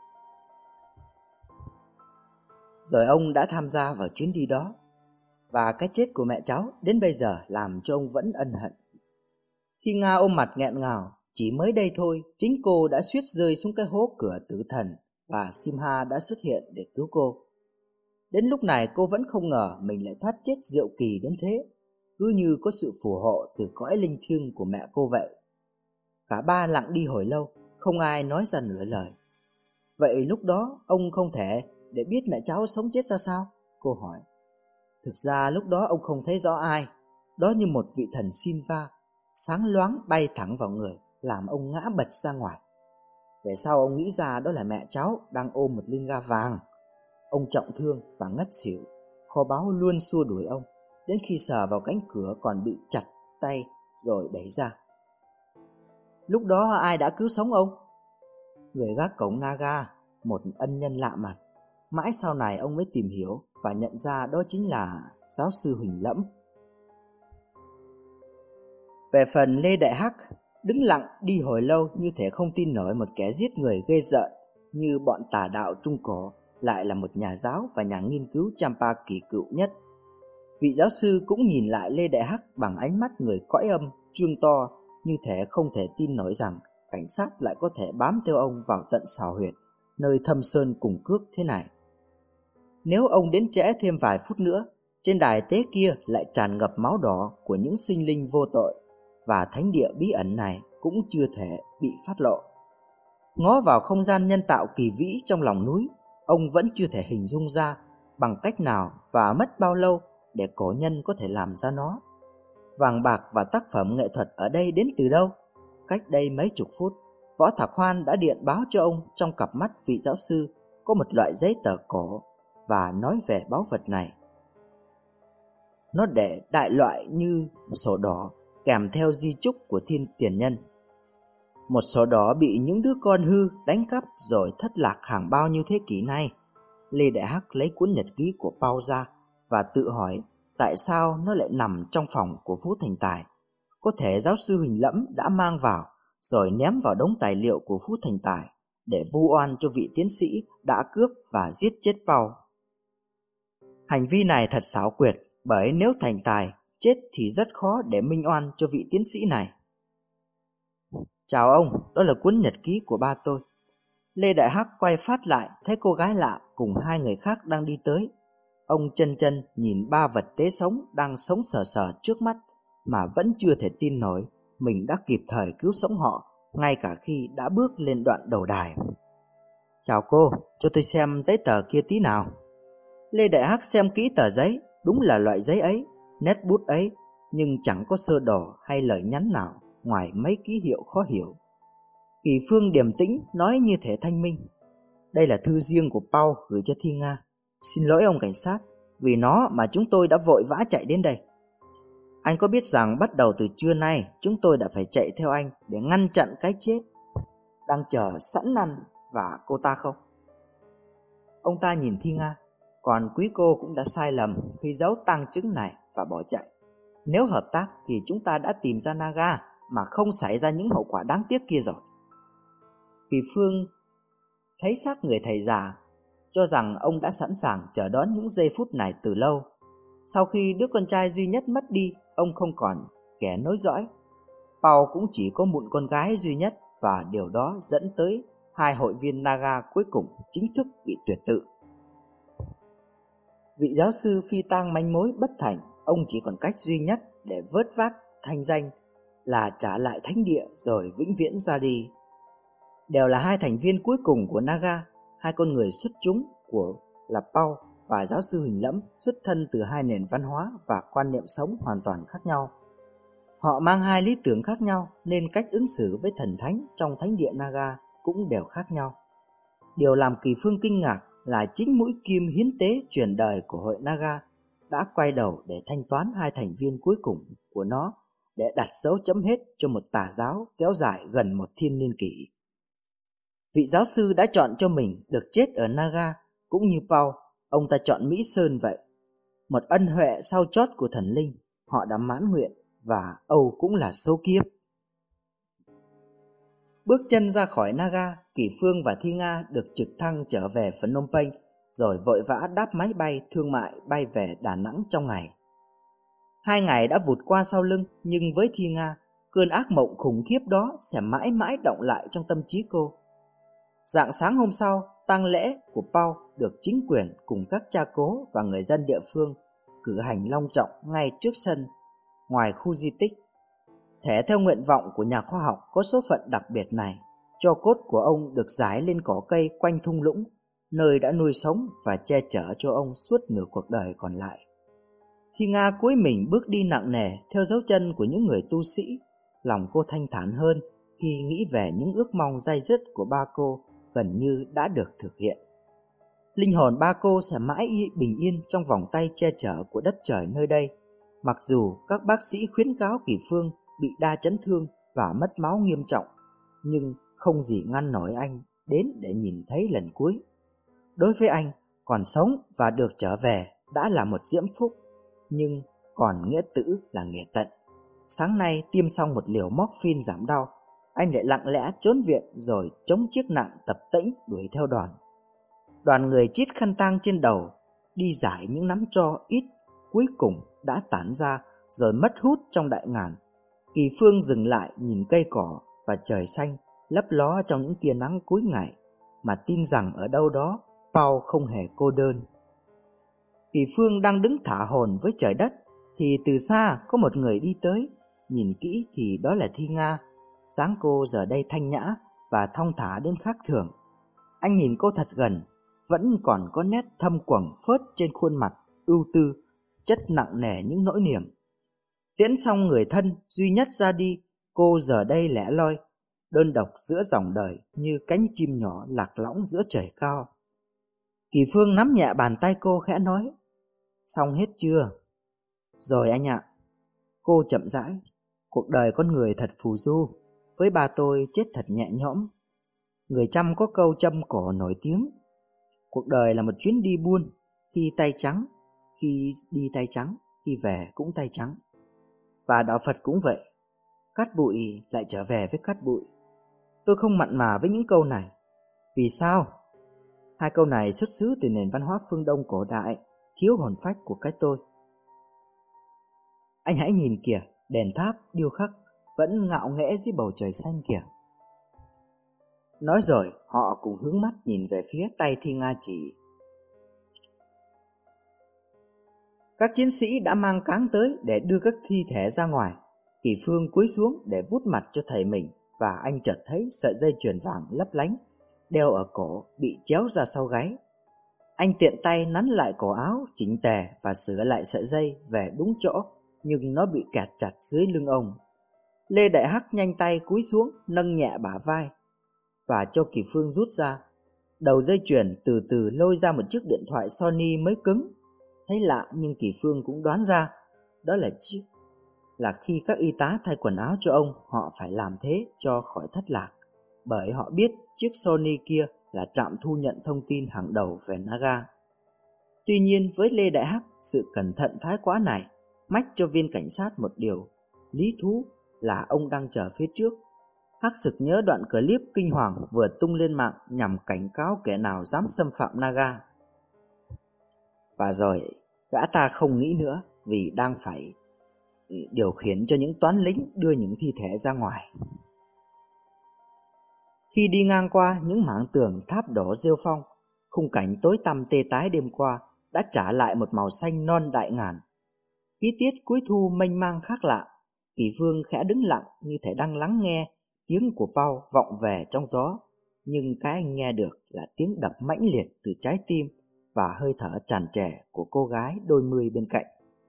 Rồi ông đã tham gia vào chuyến đi đó. Và cái chết của mẹ cháu đến bây giờ làm cho ông vẫn ân hận. Thi Nga ôm mặt nghẹn ngào. Chỉ mới đây thôi, chính cô đã suýt rơi xuống cái hố cửa tử thần và Simha đã xuất hiện để cứu cô. Đến lúc này cô vẫn không ngờ mình lại thoát chết diệu kỳ đến thế, cứ như có sự phù hộ từ cõi linh thiêng của mẹ cô vậy. Cả ba lặng đi hồi lâu, không ai nói ra nửa lời. Vậy lúc đó ông không thể để biết mẹ cháu sống chết ra sao? Cô hỏi. Thực ra lúc đó ông không thấy rõ ai. Đó như một vị thần Sinva sáng loáng bay thẳng vào người, làm ông ngã bật ra ngoài. Về sau ông nghĩ ra đó là mẹ cháu đang ôm một linh ga vàng. Ông trọng thương và ngất xỉu. Kho báu luôn xua đuổi ông, đến khi sờ vào cánh cửa còn bị chặt tay rồi đẩy ra. Lúc đó ai đã cứu sống ông? Người gác cổng Naga, một ân nhân lạ mặt. Mãi sau này ông mới tìm hiểu và nhận ra đó chính là giáo sư Huỳnh Lẫm. Về phần Lê Đại Hắc, đứng lặng đi hồi lâu như thể không tin nổi một kẻ giết người ghê rợn như bọn tà đạo Trung Cổ lại là một nhà giáo và nhà nghiên cứu Champa kỳ cựu nhất. Vị giáo sư cũng nhìn lại Lê Đại Hắc bằng ánh mắt người cõi âm trương to, như thể không thể tin nổi rằng cảnh sát lại có thể bám theo ông vào tận xào huyệt nơi thâm sơn cùng cước thế này. Nếu ông đến trễ thêm vài phút nữa, trên đài tế kia lại tràn ngập máu đỏ của những sinh linh vô tội, và thánh địa bí ẩn này cũng chưa thể bị phát lộ. Ngó vào không gian nhân tạo kỳ vĩ trong lòng núi, ông vẫn chưa thể hình dung ra bằng cách nào và mất bao lâu để cổ nhân có thể làm ra nó. Vàng bạc và tác phẩm nghệ thuật ở đây đến từ đâu? Cách đây mấy chục phút, Võ Thạc Hoan đã điện báo cho ông trong cặp mắt vị giáo sư có một loại giấy tờ cổ và nói về báu vật này. Nó để đại loại như sổ đỏ kèm theo di chúc của thiên tiền nhân. Một sổ đỏ bị những đứa con hư đánh cắp rồi thất lạc hàng bao nhiêu thế kỷ nay. Lê Đại Hắc lấy cuốn nhật ký của Paul ra và tự hỏi tại sao nó lại nằm trong phòng của Phú Thành Tài. Có thể giáo sư Huỳnh Lẫm đã mang vào rồi ném vào đống tài liệu của Phú Thành Tài để vu oan cho vị tiến sĩ đã cướp và giết chết Paul. Hành vi này thật xảo quyệt, bởi nếu Thành Tài chết thì rất khó để minh oan cho vị tiến sĩ này. Chào ông, đó là cuốn nhật ký của ba tôi. Lê Đại Hắc quay phát lại thấy cô gái lạ cùng hai người khác đang đi tới. Ông chân chân nhìn ba vật tế sống đang sống sờ sờ trước mắt mà vẫn chưa thể tin nổi mình đã kịp thời cứu sống họ ngay cả khi đã bước lên đoạn đầu đài. Chào cô, cho tôi xem giấy tờ kia tí nào. Lê Đại Hắc xem kỹ tờ giấy, đúng là loại giấy ấy, nét bút ấy, nhưng chẳng có sơ đồ hay lời nhắn nào ngoài mấy ký hiệu khó hiểu. Kỳ Phương điềm tĩnh nói như thể thanh minh. Đây là thư riêng của Paul gửi cho Thi Nga. Xin lỗi ông cảnh sát, vì nó mà chúng tôi đã vội vã chạy đến đây. Anh có biết rằng bắt đầu từ trưa nay chúng tôi đã phải chạy theo anh để ngăn chặn cái chết đang chờ sẵn ăn và cô ta không? Ông ta nhìn Thi Nga, còn quý cô cũng đã sai lầm khi giấu tang chứng này và bỏ chạy. Nếu hợp tác thì chúng ta đã tìm ra Naga mà không xảy ra những hậu quả đáng tiếc kia rồi. Kỳ Phương thấy xác người thầy già, cho rằng ông đã sẵn sàng chờ đón những giây phút này từ lâu. Sau khi đứa con trai duy nhất mất đi, ông không còn kẻ nối dõi. Paul cũng chỉ có một con gái duy nhất, và điều đó dẫn tới hai hội viên Naga cuối cùng chính thức bị tuyệt tự. Vị giáo sư phi tang manh mối bất thành, ông chỉ còn cách duy nhất để vớt vát thanh danh là trả lại thánh địa rồi vĩnh viễn ra đi. Đều là hai thành viên cuối cùng của Naga, hai con người xuất chúng của là Paul và giáo sư Huỳnh Lẫm, xuất thân từ hai nền văn hóa và quan niệm sống hoàn toàn khác nhau. Họ mang hai lý tưởng khác nhau nên cách ứng xử với thần thánh trong thánh địa Naga cũng đều khác nhau. Điều làm Kỳ Phương kinh ngạc là chính mũi kim hiến tế truyền đời của hội Naga đã quay đầu để thanh toán hai thành viên cuối cùng của nó, để đặt dấu chấm hết cho một tà giáo kéo dài gần một thiên niên kỷ. Vị giáo sư đã chọn cho mình được chết ở Naga, cũng như Paul, ông ta chọn Mỹ Sơn vậy. Một ân huệ sau chót của thần linh, họ đã mãn nguyện, và Âu cũng là số kiếp. Bước chân ra khỏi Naga, Kỳ Phương và Thi Nga được trực thăng trở về Phnom Penh, rồi vội vã đáp máy bay thương mại bay về Đà Nẵng trong ngày. Hai ngày đã vụt qua sau lưng, nhưng với Thi Nga, cơn ác mộng khủng khiếp đó sẽ mãi mãi đọng lại trong tâm trí cô. Rạng sáng hôm sau, tang lễ của Paul được chính quyền cùng các cha cố và người dân địa phương cử hành long trọng ngay trước sân ngoài khu di tích. Thể theo nguyện vọng của nhà khoa học có số phận đặc biệt này, tro cốt của ông được rải lên cỏ cây quanh thung lũng, nơi đã nuôi sống và che chở cho ông suốt nửa cuộc đời còn lại. Thi Nga cúi mình bước đi nặng nề theo dấu chân của những người tu sĩ. Lòng cô thanh thản hơn khi nghĩ về những ước mong day dứt của ba cô gần như đã được thực hiện. Linh hồn ba cô sẽ mãi bình yên trong vòng tay che chở của đất trời nơi đây, mặc dù các bác sĩ khuyến cáo Kỳ Phương bị đa chấn thương và mất máu nghiêm trọng, nhưng không gì ngăn nổi anh đến để nhìn thấy lần cuối. Đối với anh, còn sống và được trở về đã là một diễm phúc, nhưng còn nghĩa tử là nghĩa tận. Sáng nay tiêm xong một liều morphine giảm đau, anh lại lặng lẽ trốn viện rồi chống chiếc nặng tập tễnh đuổi theo đoàn. Đoàn người chít khăn tang trên đầu, đi giải những nắm tro ít cuối cùng đã tản ra rồi mất hút trong đại ngàn. Kỳ Phương dừng lại nhìn cây cỏ và trời xanh lấp ló trong những tia nắng cuối ngày, mà tin rằng ở đâu đó Paul không hề cô đơn. Kỳ Phương đang đứng thả hồn với trời đất thì từ xa có một người đi tới. Nhìn kỹ thì đó là Thi Nga. Dáng cô giờ đây thanh nhã và thong thả đến khác thường. Anh nhìn cô thật gần, vẫn còn có nét thâm quầng phớt trên khuôn mặt ưu tư, chất nặng nề những nỗi niềm. Tiễn xong người thân duy nhất ra đi, cô giờ đây lẻ loi, đơn độc giữa dòng đời như cánh chim nhỏ lạc lõng giữa trời cao. Kỳ Phương nắm nhẹ bàn tay cô khẽ nói: "Xong hết chưa?" "Rồi anh ạ." Cô chậm rãi: "Cuộc đời con người thật phù du, với ba tôi chết thật nhẹ nhõm. Người Chăm có câu châm cổ nổi tiếng: cuộc đời là một chuyến đi buôn, khi tay trắng, khi đi tay trắng, khi về cũng tay trắng. Và đạo Phật cũng vậy, cát bụi lại trở về với cát bụi." Tôi không mặn mà với những câu này. Vì sao? Hai câu này xuất xứ từ nền văn hóa phương Đông cổ đại, thiếu hồn phách của cái tôi. Anh hãy nhìn kìa, đền tháp điêu khắc vẫn ngạo nghễ dưới bầu trời xanh kìa. Nói rồi họ cùng hướng mắt nhìn về phía tay Thi Nga chỉ. Các chiến sĩ đã mang cáng tới để đưa các thi thể ra ngoài. Kỳ Phương cúi xuống để vuốt mặt cho thầy mình, và anh chợt thấy sợi dây chuyền vàng lấp lánh đeo ở cổ bị chéo ra sau gáy. Anh tiện tay nắn lại cổ áo chỉnh tề và sửa lại sợi dây về đúng chỗ, nhưng nó bị kẹt chặt dưới lưng ông. Lê Đại Hắc nhanh tay cúi xuống nâng nhẹ bả vai và cho Kỳ Phương rút ra. Đầu dây chuyền từ từ lôi ra một chiếc điện thoại Sony mới cứng. Thấy lạ nhưng Kỳ Phương cũng đoán ra đó là chiếc là khi các y tá thay quần áo cho ông, họ phải làm thế cho khỏi thất lạc, bởi họ biết chiếc Sony kia là trạm thu nhận thông tin hàng đầu về Naga. Tuy nhiên với Lê Đại Hắc, sự cẩn thận thái quá này mách cho viên cảnh sát một điều lý thú là ông đang chờ phía trước. Hắc sực nhớ đoạn clip kinh hoàng vừa tung lên mạng nhằm cảnh cáo kẻ nào dám xâm phạm Naga. Và rồi gã ta không nghĩ nữa vì đang phải điều khiển cho những toán lính đưa những thi thể ra ngoài. Khi đi ngang qua những mảng tường tháp đổ rêu phong, khung cảnh tối tăm tê tái đêm qua đã trả lại một màu xanh non đại ngàn. Khí tiết cuối thu mênh mang khác lạ. Kỳ Phương khẽ đứng lặng như thể đang lắng nghe tiếng của Paul vọng về trong gió, nhưng cái anh nghe được là tiếng đập mãnh liệt từ trái tim và hơi thở tràn trề của cô gái đôi mươi bên cạnh.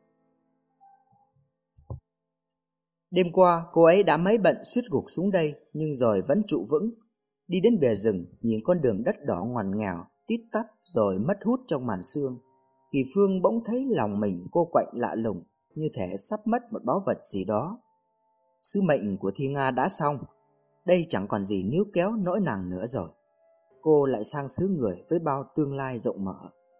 Đêm qua cô ấy đã mấy bận suýt gục xuống đây, nhưng rồi vẫn trụ vững. Đi đến bìa rừng, nhìn con đường đất đỏ ngoằn nghèo tít tắp rồi mất hút trong màn sương. Kỳ Phương bỗng thấy lòng mình cô quạnh lạ lùng, như thể sắp mất một báu vật gì đó. Sứ mệnh của Thi Nga đã xong, đây chẳng còn gì níu kéo nỗi nàng nữa rồi. Cô lại sang xứ người với bao tương lai rộng mở.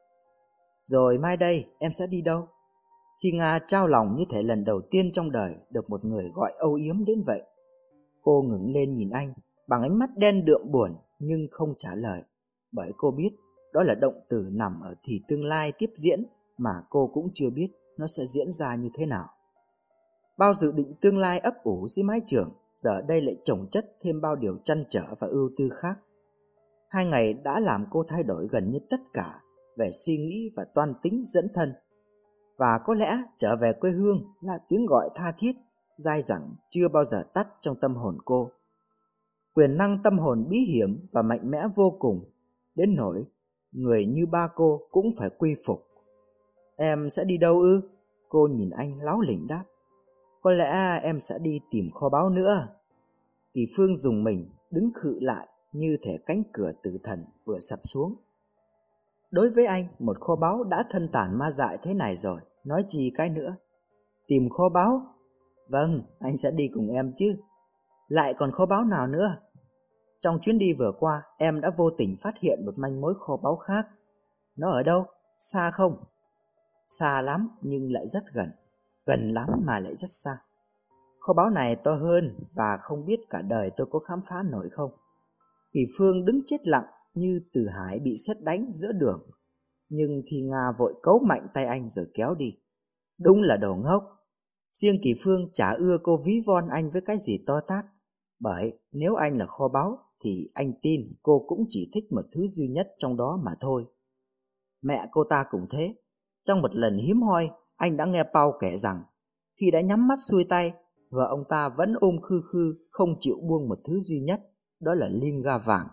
Rồi mai đây em sẽ đi đâu? Thi Nga trao lòng như thể lần đầu tiên trong đời được một người gọi âu yếm đến vậy. Cô ngẩng lên nhìn anh bằng ánh mắt đen đượm buồn nhưng không trả lời, bởi cô biết đó là động từ nằm ở thì tương lai tiếp diễn mà cô cũng chưa biết nó sẽ diễn ra như thế nào. Bao dự định tương lai ấp ủ dưới mái trường, giờ đây lại chồng chất thêm bao điều trăn trở và ưu tư khác. Hai ngày đã làm cô thay đổi gần như tất cả về suy nghĩ và toan tính dẫn thân. Và có lẽ trở về quê hương là tiếng gọi tha thiết, dai dẳng chưa bao giờ tắt trong tâm hồn cô. Quyền năng tâm hồn bí hiểm và mạnh mẽ vô cùng, đến nỗi người như ba cô cũng phải quy phục. Em sẽ đi đâu ư? Cô nhìn anh láu lỉnh đáp. Có lẽ em sẽ đi tìm kho báu nữa. Kỳ Phương dùng mình đứng khựng lại như thể cánh cửa tử thần vừa sập xuống. Đối với anh, một kho báu đã thân tàn ma dại thế này rồi, nói chi cái nữa. Tìm kho báu? Vâng, anh sẽ đi cùng em chứ. Lại còn kho báu nào nữa? Trong chuyến đi vừa qua, em đã vô tình phát hiện một manh mối kho báu khác. Nó ở đâu? Xa không? Xa lắm nhưng lại rất gần. Gần lắm mà lại rất xa. Kho báu này to hơn và không biết cả đời tôi có khám phá nổi không. Kỳ Phương đứng chết lặng như Từ Hải bị sét đánh giữa đường. Nhưng Thi Nga vội cấu mạnh tay anh rồi kéo đi. Đúng là đồ ngốc. Riêng Kỳ Phương chả ưa cô ví von anh với cái gì to tát. Bởi nếu anh là kho báu thì anh tin cô cũng chỉ thích một thứ duy nhất trong đó mà thôi. Mẹ cô ta cũng thế. Trong một lần hiếm hoi, anh đã nghe Paul kể rằng khi đã nhắm mắt xuôi tay, vợ ông ta vẫn ôm khư khư không chịu buông một thứ duy nhất, đó là lim ga vàng.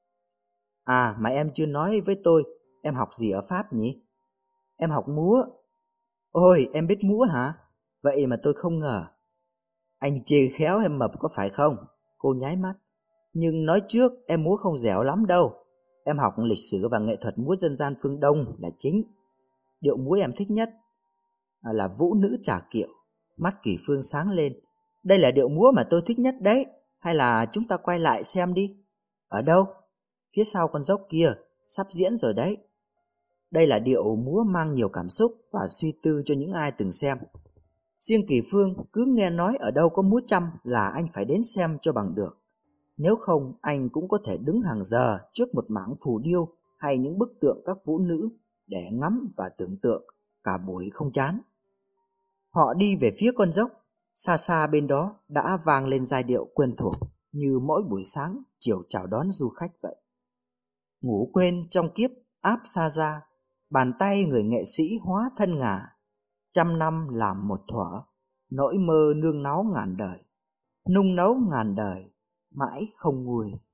À mà em chưa nói với tôi, em học gì ở Pháp nhỉ? Em học múa. Ôi, em biết múa hả? Vậy mà tôi không ngờ. Anh chê khéo em mập có phải không? Cô nháy mắt. Nhưng nói trước em múa không dẻo lắm đâu. Em học lịch sử và nghệ thuật múa dân gian phương Đông là chính. Điệu múa em thích nhất là vũ nữ Trà Kiệu. Mắt Kỳ Phương sáng lên. Đây là điệu múa mà tôi thích nhất đấy. Hay là chúng ta quay lại xem đi. Ở đâu? Phía sau con dốc kia, sắp diễn rồi đấy. Đây là điệu múa mang nhiều cảm xúc và suy tư cho những ai từng xem. Riêng Kỳ Phương cứ nghe nói ở đâu có múa trăm là anh phải đến xem cho bằng được. Nếu không anh cũng có thể đứng hàng giờ trước một mảng phù điêu hay những bức tượng các vũ nữ để ngắm và tưởng tượng cả buổi không chán. Họ đi về phía con dốc, xa xa bên đó đã vang lên giai điệu quen thuộc như mỗi buổi sáng chiều chào đón du khách vậy. Ngủ quên trong kiếp áp xa ra, bàn tay người nghệ sĩ hóa thân ngà, trăm năm làm một thuở, nỗi mơ nương náu ngàn đời, nung nấu ngàn đời, mãi không nguôi.